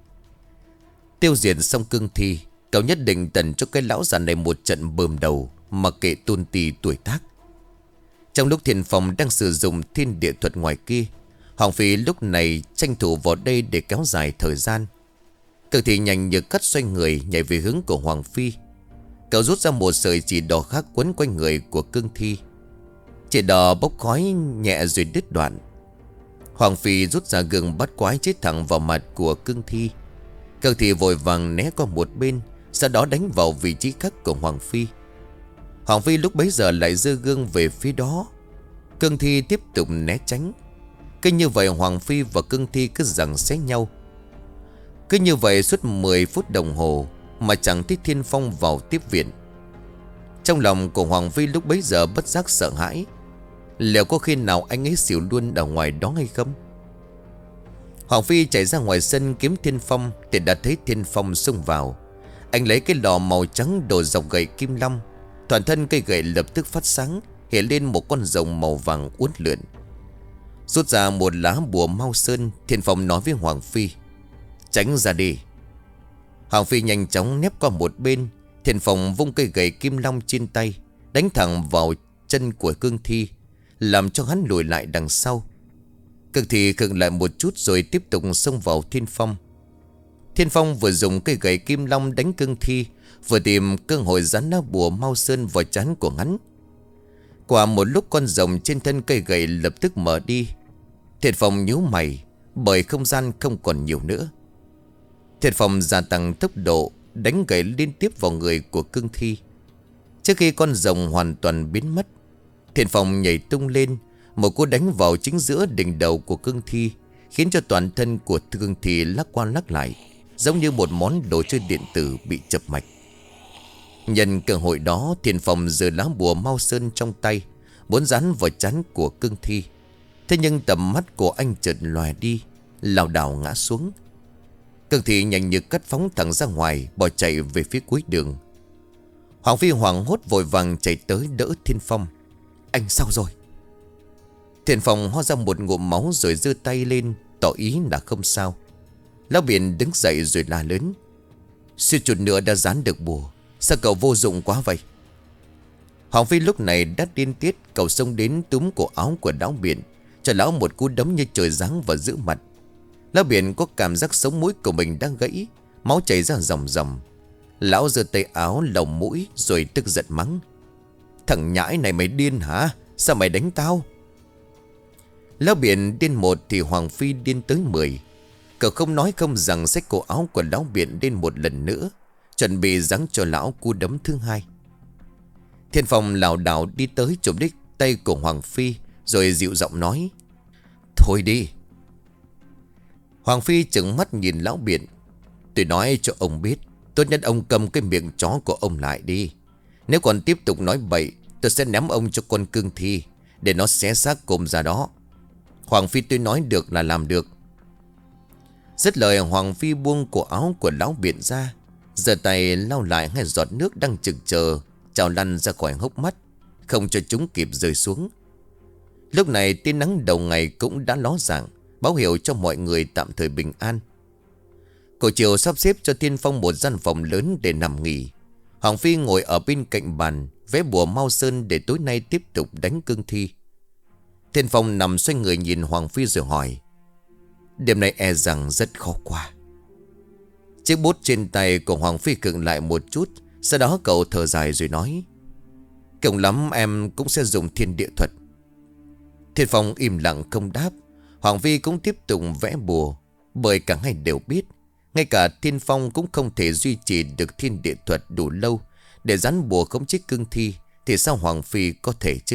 Tiêu diệt xong cương thi, cậu nhất định tần cho cái lão già này một trận bơm đầu, mặc kệ tôn ti tuổi tác. Trong lúc Thiên Phong đang sử dụng thiên địa thuật ngoài kia, Hoàng Phi lúc này tranh thủ vào đây để kéo dài thời gian. Cương thi nhanh như cắt xoay người nhảy về hướng của Hoàng Phi. Cậu rút ra một sợi chỉ đỏ khác quấn quanh người của cương thi. Chỉ đỏ bốc khói nhẹ rồi đứt đoạn. Hoàng Phi rút ra gương bắt quái chết thẳng vào mặt của cương thi. Cương thi vội vàng né qua một bên, sau đó đánh vào vị trí khác của Hoàng Phi. Hoàng Phi lúc bấy giờ lại giơ gương về phía đó. Cương thi tiếp tục né tránh. Cứ như vậy Hoàng Phi và cương thi cứ giằng xé nhau. Cứ như vậy suốt 10 phút đồng hồ mà chẳng thấy Thiên Phong vào tiếp viện. Trong lòng của Hoàng Phi lúc bấy giờ bất giác sợ hãi. Liệu có khi nào anh ấy xỉu luôn ở ngoài đó hay không? Hoàng Phi chạy ra ngoài sân kiếm Thiên Phong thì đã thấy Thiên Phong xông vào. Anh lấy cái lò màu trắng đổ dọc gậy kim long. Toàn thân cây gậy lập tức phát sáng, hiện lên một con rồng màu vàng uốn lượn. Rút ra một lá bùa mau sơn, Thiên Phong nói với Hoàng Phi: tránh ra đi. Hoàng Phi nhanh chóng nép qua một bên. Thiên Phong vung cây gậy kim long trên tay, đánh thẳng vào chân của cương thi, làm cho hắn lùi lại đằng sau. Cương thi khựng lại một chút rồi tiếp tục xông vào Thiên Phong. Thiên Phong vừa dùng cây gậy kim long đánh cương thi, vừa tìm cơ hội dán lá bùa mau sơn vào trán của hắn. Qua một lúc con rồng trên thân cây gậy lập tức mở đi. Thiệt Phong nhíu mày, bởi không gian không còn nhiều nữa. Thiệt Phong gia tăng tốc độ, đánh gậy liên tiếp vào người của cương thi. Trước khi con rồng hoàn toàn biến mất, Thiệt Phong nhảy tung lên, một cú đánh vào chính giữa đỉnh đầu của cương thi, khiến cho toàn thân của cương thi lắc qua lắc lại, giống như một món đồ chơi điện tử bị chập mạch. Nhân cơ hội đó, Thiền Phong giơ lá bùa Mao Sơn trong tay, muốn dán vào trán của cương thi. Thế nhưng tầm mắt của anh chợt lòe đi, lảo đảo ngã xuống. Cương thi nhanh như cắt phóng thẳng ra ngoài, bỏ chạy về phía cuối đường. Hoàng Phi hoảng hốt vội vàng chạy tới đỡ Thiên Phong. Anh sao rồi? Thiên Phong ho ra một ngụm máu rồi giơ tay lên, tỏ ý là không sao. Lão Biển đứng dậy rồi la lớn. Suýt chút nữa đã dán được bùa, sao cậu vô dụng quá vậy? Hoàng Phi lúc này đã điên tiết, cậu xông đến túm cổ áo của Lão Biển, cho lão một cú đấm như trời giáng vào giữa mặt. Lão Biển có cảm giác sống mũi của mình đang gãy, máu chảy ra ròng ròng. Lão giơ tay áo lầu mũi rồi tức giận mắng. Thằng nhãi này mày điên hả? Sao mày đánh tao? Lão Biển điên một thì Hoàng Phi điên tới 10. Cậu không nói không rằng xách cổ áo của Lão Biển lên một lần nữa, chuẩn bị giáng cho lão cú đấm thứ hai. Thiên Phong lảo đảo đi tới chụp đích tay của Hoàng Phi, rồi dịu giọng nói. Thôi đi. Hoàng Phi trừng mắt nhìn Lão Biển. Tôi nói cho ông biết, tốt nhất ông cầm cái miệng chó của ông lại đi. Nếu còn tiếp tục nói bậy, tôi sẽ ném ông cho con cương thi, để nó xé xác cồm ra đó. Hoàng Phi tôi nói được là làm được. Dứt lời, Hoàng Phi buông cổ áo của Lão Biển ra, giơ tay lau lại hai giọt nước đang chực chờ trào lăn ra khỏi hốc mắt, không cho chúng kịp rơi xuống. Lúc này tia nắng đầu ngày cũng đã ló dạng, báo hiệu cho mọi người tạm thời bình an. Cổ chiều sắp xếp cho Thiên Phong một gian phòng lớn để nằm nghỉ. Hoàng Phi ngồi ở bên cạnh bàn, vẽ bùa Mao Sơn để tối nay tiếp tục đánh cương thi. Thiên Phong nằm xoay người nhìn Hoàng Phi rồi hỏi. Đêm nay e rằng rất khó qua. Chiếc bút trên tay của Hoàng Phi khựng lại một chút, sau đó cậu thở dài rồi nói. Cộng lắm em cũng sẽ dùng thiên địa thuật. Thiên Phong im lặng không đáp. Hoàng Phi cũng tiếp tục vẽ bùa, bởi cả hai đều biết, ngay cả Thiên Phong cũng không thể duy trì được thiên địa thuật đủ lâu để dán bùa khống chế cương thi, thì sao Hoàng Phi có thể chứ?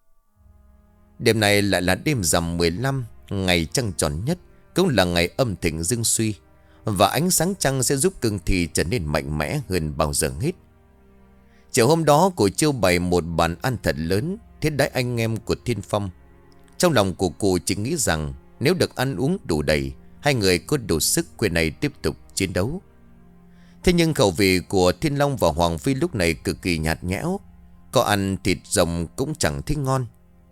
Đêm này lại là đêm rằm 15, ngày trăng tròn nhất, cũng là ngày âm thịnh dương suy, và ánh sáng trăng sẽ giúp cương thi trở nên mạnh mẽ hơn bao giờ hết. Chiều hôm đó, cụ chiêu bày một bàn ăn thật lớn thiết đãi anh em của Thiên Phong. Trong lòng của cụ chỉ nghĩ rằng nếu được ăn uống đủ đầy, hai người có đủ sức quyền này tiếp tục chiến đấu. Thế nhưng khẩu vị của Thiên Long và Hoàng Phi lúc này cực kỳ nhạt nhẽo, có ăn thịt rồng cũng chẳng thấy ngon.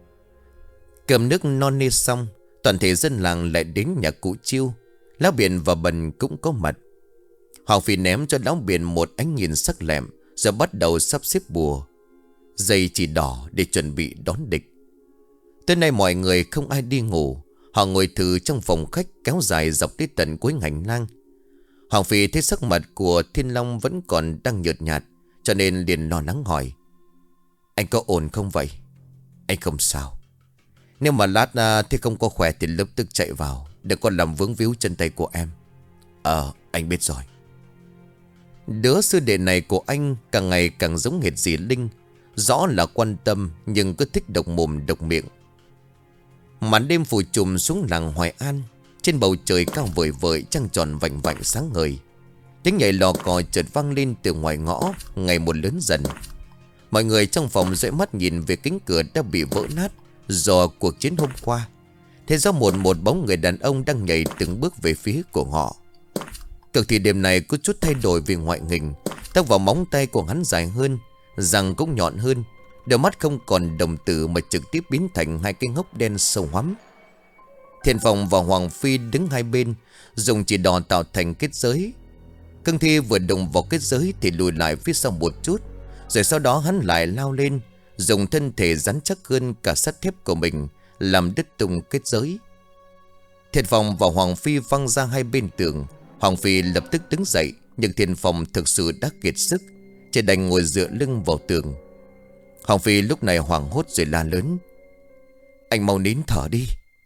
Cơm nước no nê xong, toàn thể dân làng lại đến nhà cụ Chiêu. Lão Biển và Bần cũng có mặt. Hoàng Phi ném cho Lão Biển một ánh nhìn sắc lẹm, rồi bắt đầu sắp xếp bùa. Dây chỉ đỏ để chuẩn bị đón địch. Tới nay mọi người không ai đi ngủ. Họ ngồi thử trong phòng khách kéo dài dọc tới tận cuối hành lang. Hoàng Phi thấy sắc mặt của Thiên Long vẫn còn đang nhợt nhạt, cho nên liền lo lắng hỏi. Anh có ổn không vậy? Anh không sao. Nếu mà lát thì không có khỏe thì lập tức chạy vào, đừng có làm vướng víu chân tay của em. Anh biết rồi. Đứa sư đệ này của anh càng ngày càng giống hệt dì Linh. Rõ là quan tâm nhưng cứ thích độc mồm độc miệng. Màn đêm phủ trùm xuống làng Hoài An. Trên bầu trời cao vời vợi, trăng tròn vành vạnh sáng ngời. Tiếng nhảy lò cò chợt vang lên từ ngoài ngõ, ngày một lớn dần. Mọi người trong phòng dõi mắt nhìn về cánh cửa đã bị vỡ nát do cuộc chiến hôm qua. Thế do một bóng người đàn ông đang nhảy từng bước về phía của họ. Cực thì đêm này có chút thay đổi về ngoại hình. Tóc và móng tay của hắn dài hơn, răng cũng nhọn hơn. Đôi mắt không còn đồng tử mà trực tiếp biến thành hai cái hốc đen sâu hoắm. Thiên Phong và Hoàng Phi đứng hai bên, dùng chỉ đỏ tạo thành kết giới. Cương thi vừa đụng vào kết giới thì lùi lại phía sau một chút, rồi sau đó hắn lại lao lên, dùng thân thể rắn chắc hơn cả sắt thép của mình làm đứt tung kết giới. Thiên Phong và Hoàng Phi văng ra hai bên tường. Hoàng Phi lập tức đứng dậy, nhưng Thiên Phong thực sự đã kiệt sức, chỉ đành ngồi dựa lưng vào tường. Hoàng Phi lúc này hoảng hốt rồi la lớn: Anh mau nín thở đi.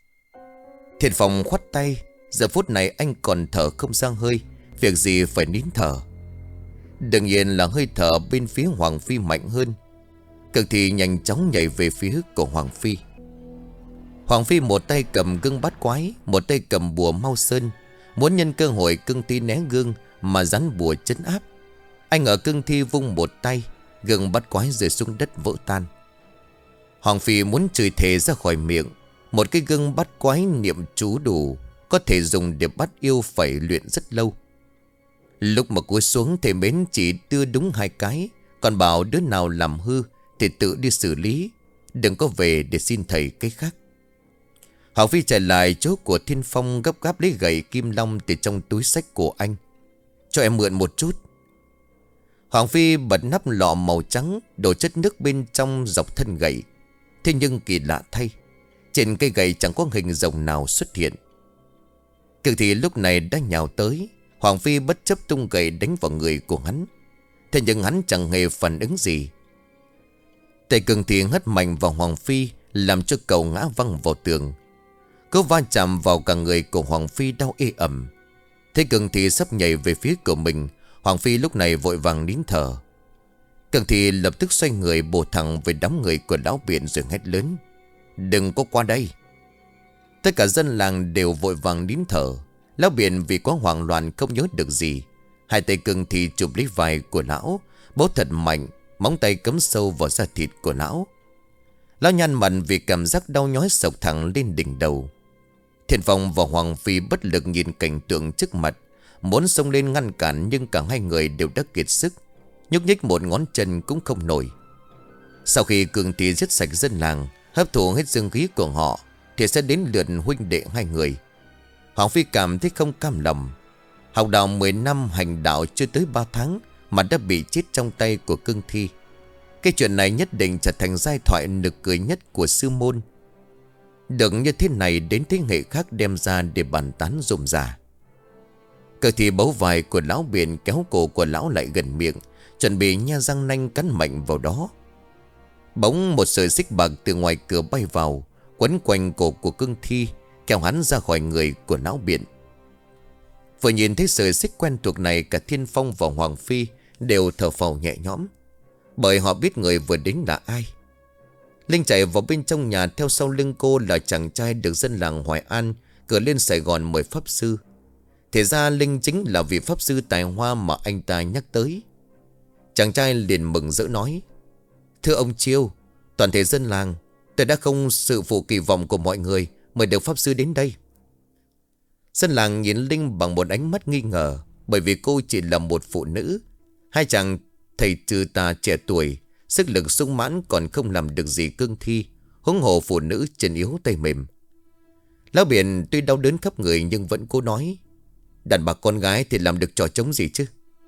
Thiên Phong khoát tay: Giờ phút này anh còn thở không ra hơi, việc gì phải nín thở. Đương nhiên là hơi thở bên phía Hoàng Phi mạnh hơn. Cực thì nhanh chóng nhảy về phía của Hoàng Phi. Hoàng Phi một tay cầm gương bát quái, một tay cầm bùa mau sơn, muốn nhân cơ hội cương thi né gương mà dán bùa trấn áp. Anh ở cương thi vung một tay, gương bát quái rơi xuống đất vỡ tan. Hoàng Phi muốn chửi thề ra khỏi miệng. Một cái gương bát quái niệm chú đủ, có thể dùng để bắt yêu phải luyện rất lâu. Lúc mà cúi xuống thầy Mến chỉ đưa đúng 2 cái, còn bảo đứa nào làm hư thì tự đi xử lý, đừng có về để xin thầy cái khác. Hoàng Phi trở lại chỗ của Thiên Phong, gấp gáp lấy gậy kim long từ trong túi xách của anh. Cho em mượn một chút. Hoàng Phi bật nắp lọ màu trắng, đổ chất nước bên trong dọc thân gậy. Thế nhưng kỳ lạ thay, trên cây gậy chẳng có hình rồng nào xuất hiện. Cực thì lúc này đã nhào tới. Hoàng Phi bất chấp tung gậy đánh vào người của hắn. Thế nhưng hắn chẳng hề phản ứng gì. Tay cường thì hất mạnh vào Hoàng Phi, làm cho cậu ngã văng vào tường. Cứ va chạm vào cả người của Hoàng Phi đau ê ẩm. Thế cường thì sắp nhảy về phía của mình. Hoàng Phi lúc này vội vàng nín thở. Cường thì lập tức xoay người bổ thẳng về đám người của lão Biện rồi hét lớn: Đừng có qua đây. Tất cả dân làng đều vội vàng nín thở. Lão Biện vì quá hoảng loạn không nhớ được gì. Hai tay Cường thì chụp lấy vai của lão, bấu thật mạnh, móng tay cắm sâu vào da thịt của lão. Lão nhăn mặt vì cảm giác đau nhói sộc thẳng lên đỉnh đầu. Thiên Phong và Hoàng Phi bất lực nhìn cảnh tượng trước mặt, muốn xông lên ngăn cản nhưng cả hai người đều đã kiệt sức, nhúc nhích một ngón chân cũng không nổi. Sau khi Cường thì giết sạch dân làng, hấp thụ hết dương khí của họ, thì sẽ đến lượt huynh đệ hai người. Hoàng Phi cảm thấy không cam lòng. Học đạo 10 năm, hành đạo chưa tới 3 tháng mà đã bị chết trong tay của cương thi. Cái chuyện này nhất định trở thành giai thoại nực cười nhất của sư môn. Được như thế này đến thế hệ khác đem ra để bàn tán rôm rả. Cờ thì bấu vai của lão Biện kéo cổ của lão lại gần miệng, chuẩn bị nha răng nanh cắn mạnh vào đó. Bỗng một sợi xích bạc từ ngoài cửa bay vào, quấn quanh cổ của cương thi, kéo hắn ra khỏi người của lão Biện. Vừa nhìn thấy sợi xích quen thuộc này, cả Thiên Phong và Hoàng Phi đều thở phào nhẹ nhõm, bởi họ biết người vừa đến là ai. Linh chạy vào bên trong nhà, theo sau lưng cô là chàng trai được dân làng Hoài An cử lên Sài Gòn mời pháp sư. Thế ra Linh chính là vị pháp sư tài hoa mà anh ta nhắc tới. Chàng trai liền mừng rỡ nói: Thưa ông Chiêu, toàn thể dân làng, tôi đã không sự phụ kỳ vọng của mọi người, mời được pháp sư đến đây. Dân làng nhìn Linh bằng một ánh mắt nghi ngờ, bởi vì cô chỉ là một phụ nữ. Hai chàng thầy trừ tà trẻ tuổi, sức lực sung mãn còn không làm được gì cương thi, huống hồ phụ nữ chân yếu tay mềm. Lão Biện tuy đau đớn khắp người nhưng vẫn cố nói: Đàn bà con gái thì làm được trò trống gì chứ.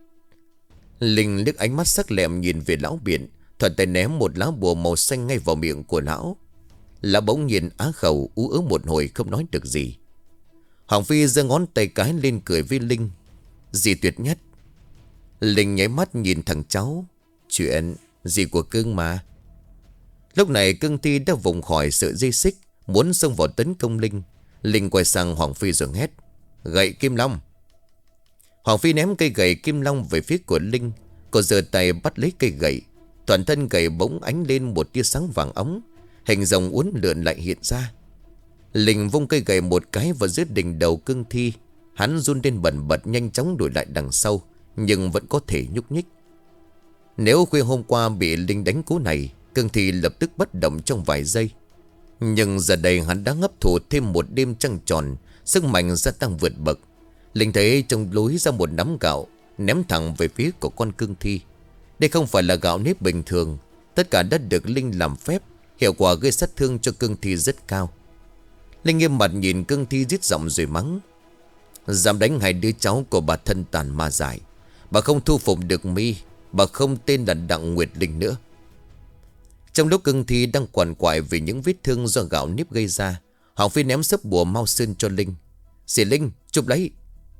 Linh liếc ánh mắt sắc lẹm nhìn về lão Biện, thuận tay ném một lá bùa màu xanh ngay vào miệng của lão. Lão bỗng nhiên á khẩu ú ớ một hồi không nói được gì. Hoàng Phi giơ ngón tay cái lên cười với Linh: Dì tuyệt nhất. Linh nháy mắt nhìn thằng cháu: Chuyện gì của cưng mà. Lúc này cưng thi đã vùng khỏi sợi dây xích, muốn xông vào tấn công Linh. Linh quay sang Hoàng Phi rồi hét: Gậy kim long. Hoàng Phi ném cây gậy kim long về phía của Linh. Cô giơ tay bắt lấy cây gậy. Toàn thân gậy bỗng ánh lên một tia sáng vàng óng, hình rồng uốn lượn lại hiện ra. Linh vung cây gậy một cái vào dưới đỉnh đầu cương thi. Hắn run lên bần bật, nhanh chóng đuổi lại đằng sau, nhưng vẫn có thể nhúc nhích. Nếu khuya hôm qua bị Linh đánh cú này, cương thi lập tức bất động trong vài giây. Nhưng giờ đây hắn đã hấp thụ thêm một đêm trăng tròn, sức mạnh gia tăng vượt bậc. Linh thấy trong lối ra một nắm gạo, ném thẳng về phía của con cương thi. Đây không phải là gạo nếp bình thường, tất cả đã được Linh làm phép, hiệu quả gây sát thương cho cương thi rất cao. Linh nghiêm mặt nhìn cương thi rít giọng rồi mắng: Dám đánh hai đứa cháu của bà thân tàn ma dại, bà không thu phục được mi, bà không tên là Đặng Nguyệt Linh nữa. Trong lúc cương thi đang quằn quại vì những vết thương do gạo nếp gây ra, Hoàng Phi ném sấp bùa mau sơn cho Linh. Dì Linh, chụp lấy.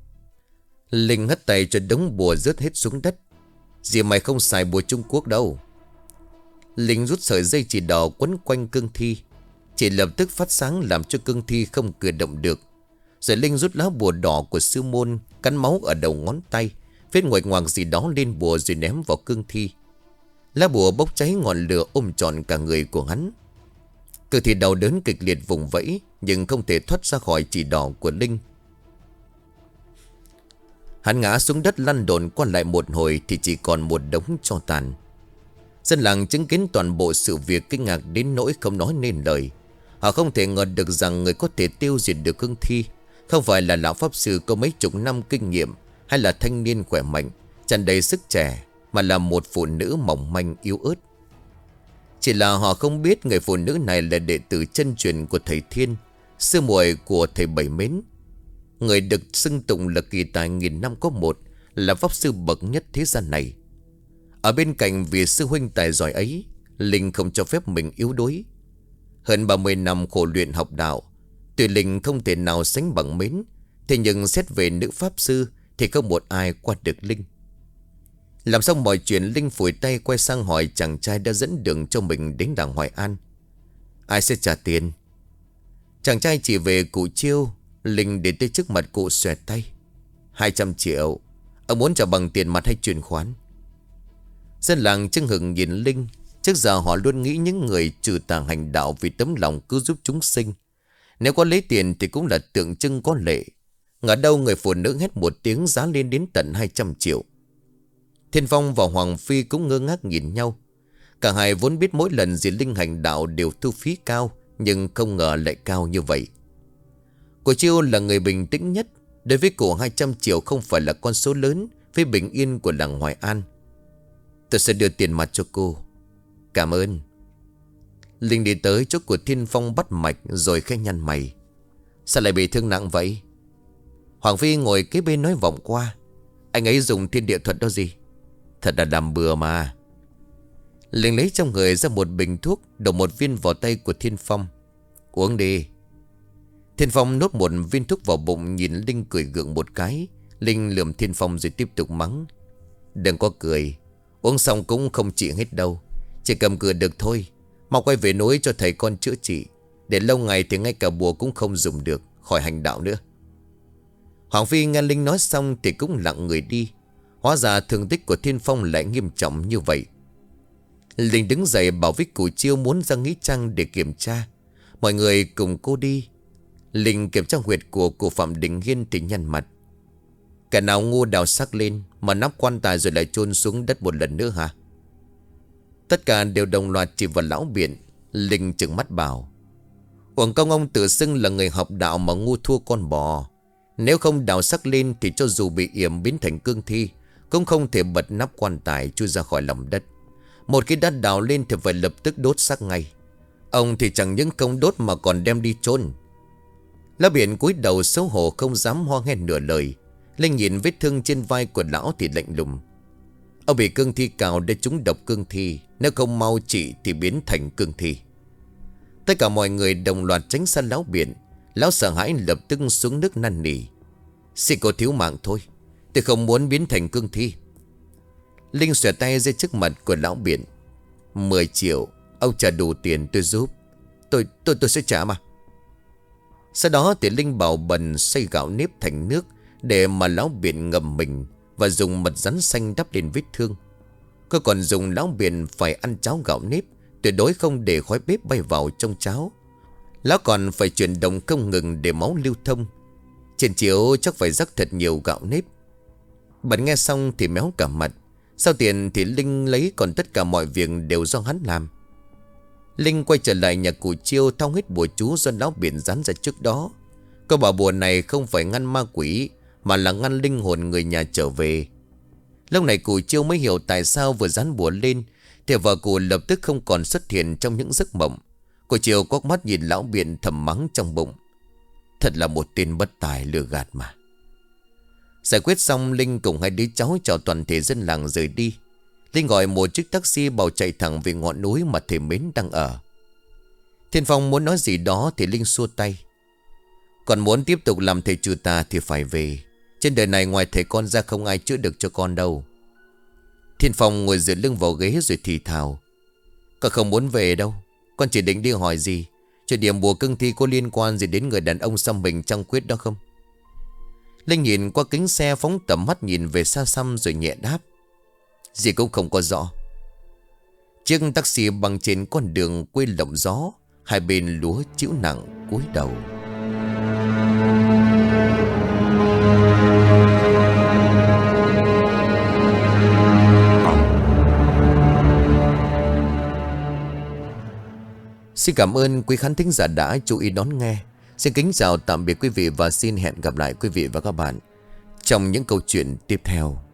Linh hất tay cho đống bùa rớt hết xuống đất. Dì mày không xài bùa Trung Quốc đâu. Linh rút sợi dây chỉ đỏ quấn quanh cương thi. Chỉ lập tức phát sáng làm cho cương thi không cử động được. Rồi Linh rút lá bùa đỏ của sư môn, cắn máu ở đầu ngón tay, viết nguệch ngoạc gì đó lên bùa rồi ném vào cương thi. Lá bùa bốc cháy, ngọn lửa ôm trọn cả người của hắn. Cương thi đau đớn kịch liệt vùng vẫy, nhưng không thể thoát ra khỏi chỉ đỏ của Linh. Hắn ngã xuống đất lăn đồn qua lại một hồi thì chỉ còn một đống tro tàn. Dân làng chứng kiến toàn bộ sự việc kinh ngạc đến nỗi không nói nên lời. Họ không thể ngờ được rằng người có thể tiêu diệt được cương thi không phải là lão pháp sư có mấy chục năm kinh nghiệm, hay là thanh niên khỏe mạnh tràn đầy sức trẻ, mà là một phụ nữ mỏng manh yếu ớt. Chỉ là họ không biết người phụ nữ này là đệ tử chân truyền của thầy Thiên, sư muội của thầy Bảy Mến, người được xưng tụng là kỳ tài nghìn năm có một, là pháp sư bậc nhất thế gian này. Ở bên cạnh vị sư huynh tài giỏi ấy, Linh không cho phép mình yếu đuối. Hơn 30 năm khổ luyện học đạo, tuy Linh không thể nào sánh bằng Mến, thế nhưng xét về nữ pháp sư thì không một ai qua được Linh. Làm xong mọi chuyện, Linh phủi tay quay sang hỏi chàng trai đã dẫn đường cho mình đến làng Hoài An: ai sẽ trả tiền? Chàng trai chỉ về cụ Chiêu. Linh đến tới trước mặt cụ xòe tay: 200 triệu. Ông muốn trả bằng tiền mặt hay chuyển khoán? Dân làng chưng hừng nhìn Linh. Trước giờ họ luôn nghĩ những người trừ tà hành đạo vì tấm lòng cứu giúp chúng sinh, nếu có lấy tiền thì cũng là tượng trưng có lệ. Ngờ đâu người phụ nữ hét một tiếng giá lên đến tận 200 triệu. Thiên Phong và Hoàng Phi cũng ngơ ngác nhìn nhau. Cả hai vốn biết mỗi lần diệt linh hành đạo đều thu phí cao, nhưng không ngờ lại cao như vậy. Cô Chiêu là người bình tĩnh nhất. Đối với cô 200 triệu không phải là con số lớn với bình yên của làng Hoài An. Tôi sẽ đưa tiền mặt cho cô. Cảm ơn. Linh đi tới chỗ của Thiên Phong bắt mạch rồi khẽ nhăn mày: sao lại bị thương nặng vậy? Hoàng Phi ngồi kế bên nói vọng qua: anh ấy dùng thiên địa thuật đó gì? Thật là làm bừa mà. Linh lấy trong người ra một bình thuốc, đổ một viên vào tay của Thiên Phong: uống đi. Thiên Phong nuốt một viên thuốc vào bụng, nhìn Linh cười gượng một cái. Linh lườm Thiên Phong rồi tiếp tục mắng: đừng có cười, uống xong cũng không trị hết đâu. Chỉ cầm cự được thôi. Mau quay về núi cho thầy con chữa trị. Để lâu ngày thì ngay cả bùa cũng không dùng được, khỏi hành đạo nữa. Hoàng Phi nghe Linh nói xong thì cũng lặng người đi. Hóa ra thương tích của Thiên Phong lại nghiêm trọng như vậy. Linh đứng dậy bảo với cụ Chiêu muốn ra nghĩa trang để kiểm tra. Mọi người cùng cô đi. Linh kiểm tra huyệt của cụ Phạm Đình Hiên thì nhăn mặt: cả nào ngu đào xác lên mà nắp quan tài rồi lại chôn xuống đất một lần nữa hả? Tất cả đều đồng loạt chỉ vào lão Biện. Linh trừng mắt bảo: uổng công ông tự xưng là người học đạo mà ngu thua con bò. Nếu không đào xác lên thì cho dù bị yểm biến thành cương thi cũng không thể bật nắp quan tài chui ra khỏi lòng đất. Một khi đã đào lên thì phải lập tức đốt xác ngay. Ông thì chẳng những không đốt mà còn đem đi chôn. Lão Biện cúi đầu xấu hổ không dám ho nghe nửa lời. Linh nhìn vết thương trên vai của lão thì lạnh lùng: ông bị cương thi cào để trúng độc cương thi, nếu không mau trị thì biến thành cương thi. Tất cả mọi người đồng loạt tránh xa lão Biện. Lão sợ hãi lập tức xuống nước năn nỉ: xin cô thiếu mạng thôi, tôi không muốn biến thành cương thi. Linh xòe tay ra trước mặt của lão Biện: 10 triệu, ông trả đủ tiền tôi giúp. Tôi sẽ trả mà. Sau đó thì Linh bảo bần xay gạo nếp thành nước để mà lão Biện ngầm mình, và dùng mật rắn xanh đắp lên vết thương. Cô còn dùng lão Biện phải ăn cháo gạo nếp, tuyệt đối không để khói bếp bay vào trong cháo. Lão còn phải chuyển động không ngừng để máu lưu thông. Trên chiếu chắc phải rắc thật nhiều gạo nếp. Bần nghe xong thì méo cả mặt. Sau tiền thì Linh lấy, còn tất cả mọi việc đều do hắn làm. Linh quay trở lại nhà cụ Chiêu thao hết bùa chú do lão Biện dán ra trước đó. Cô bảo bùa này không phải ngăn ma quỷ, mà là ngăn linh hồn người nhà trở về. Lúc này cụ Chiêu mới hiểu tại sao vừa dán bùa lên thì vợ cụ lập tức không còn xuất hiện trong những giấc mộng. Cụ Chiêu quắc mắt nhìn lão Biện thầm mắng trong bụng: thật là một tên bất tài lừa gạt mà. Giải quyết xong, Linh cùng hai đứa cháu chào toàn thể dân làng rời đi. Linh gọi một chiếc taxi bảo chạy thẳng về ngọn núi mà thầy Mến đang ở. Thiên Phong muốn nói gì đó thì Linh xua tay: còn muốn tiếp tục làm thầy trừ tà thì phải về. Trên đời này ngoài thầy con ra không ai chữa được cho con đâu. Thiên Phong ngồi dựa lưng vào ghế rồi thì thào: Con không muốn về đâu. Con chỉ định đi hỏi gì, chuyện điểm bùa cương thi có liên quan gì đến người đàn ông xăm mình trăng khuyết đó không? Linh nhìn qua kính xe, phóng tầm mắt nhìn về xa xăm rồi nhẹ đáp. Dì cũng không có rõ. Chiếc taxi băng trên con đường quê lộng gió, hai bên lúa chịu nặng cúi đầu. Xin cảm ơn quý khán thính giả đã chú ý đón nghe. Xin kính chào tạm biệt quý vị và xin hẹn gặp lại quý vị và các bạn trong những câu chuyện tiếp theo.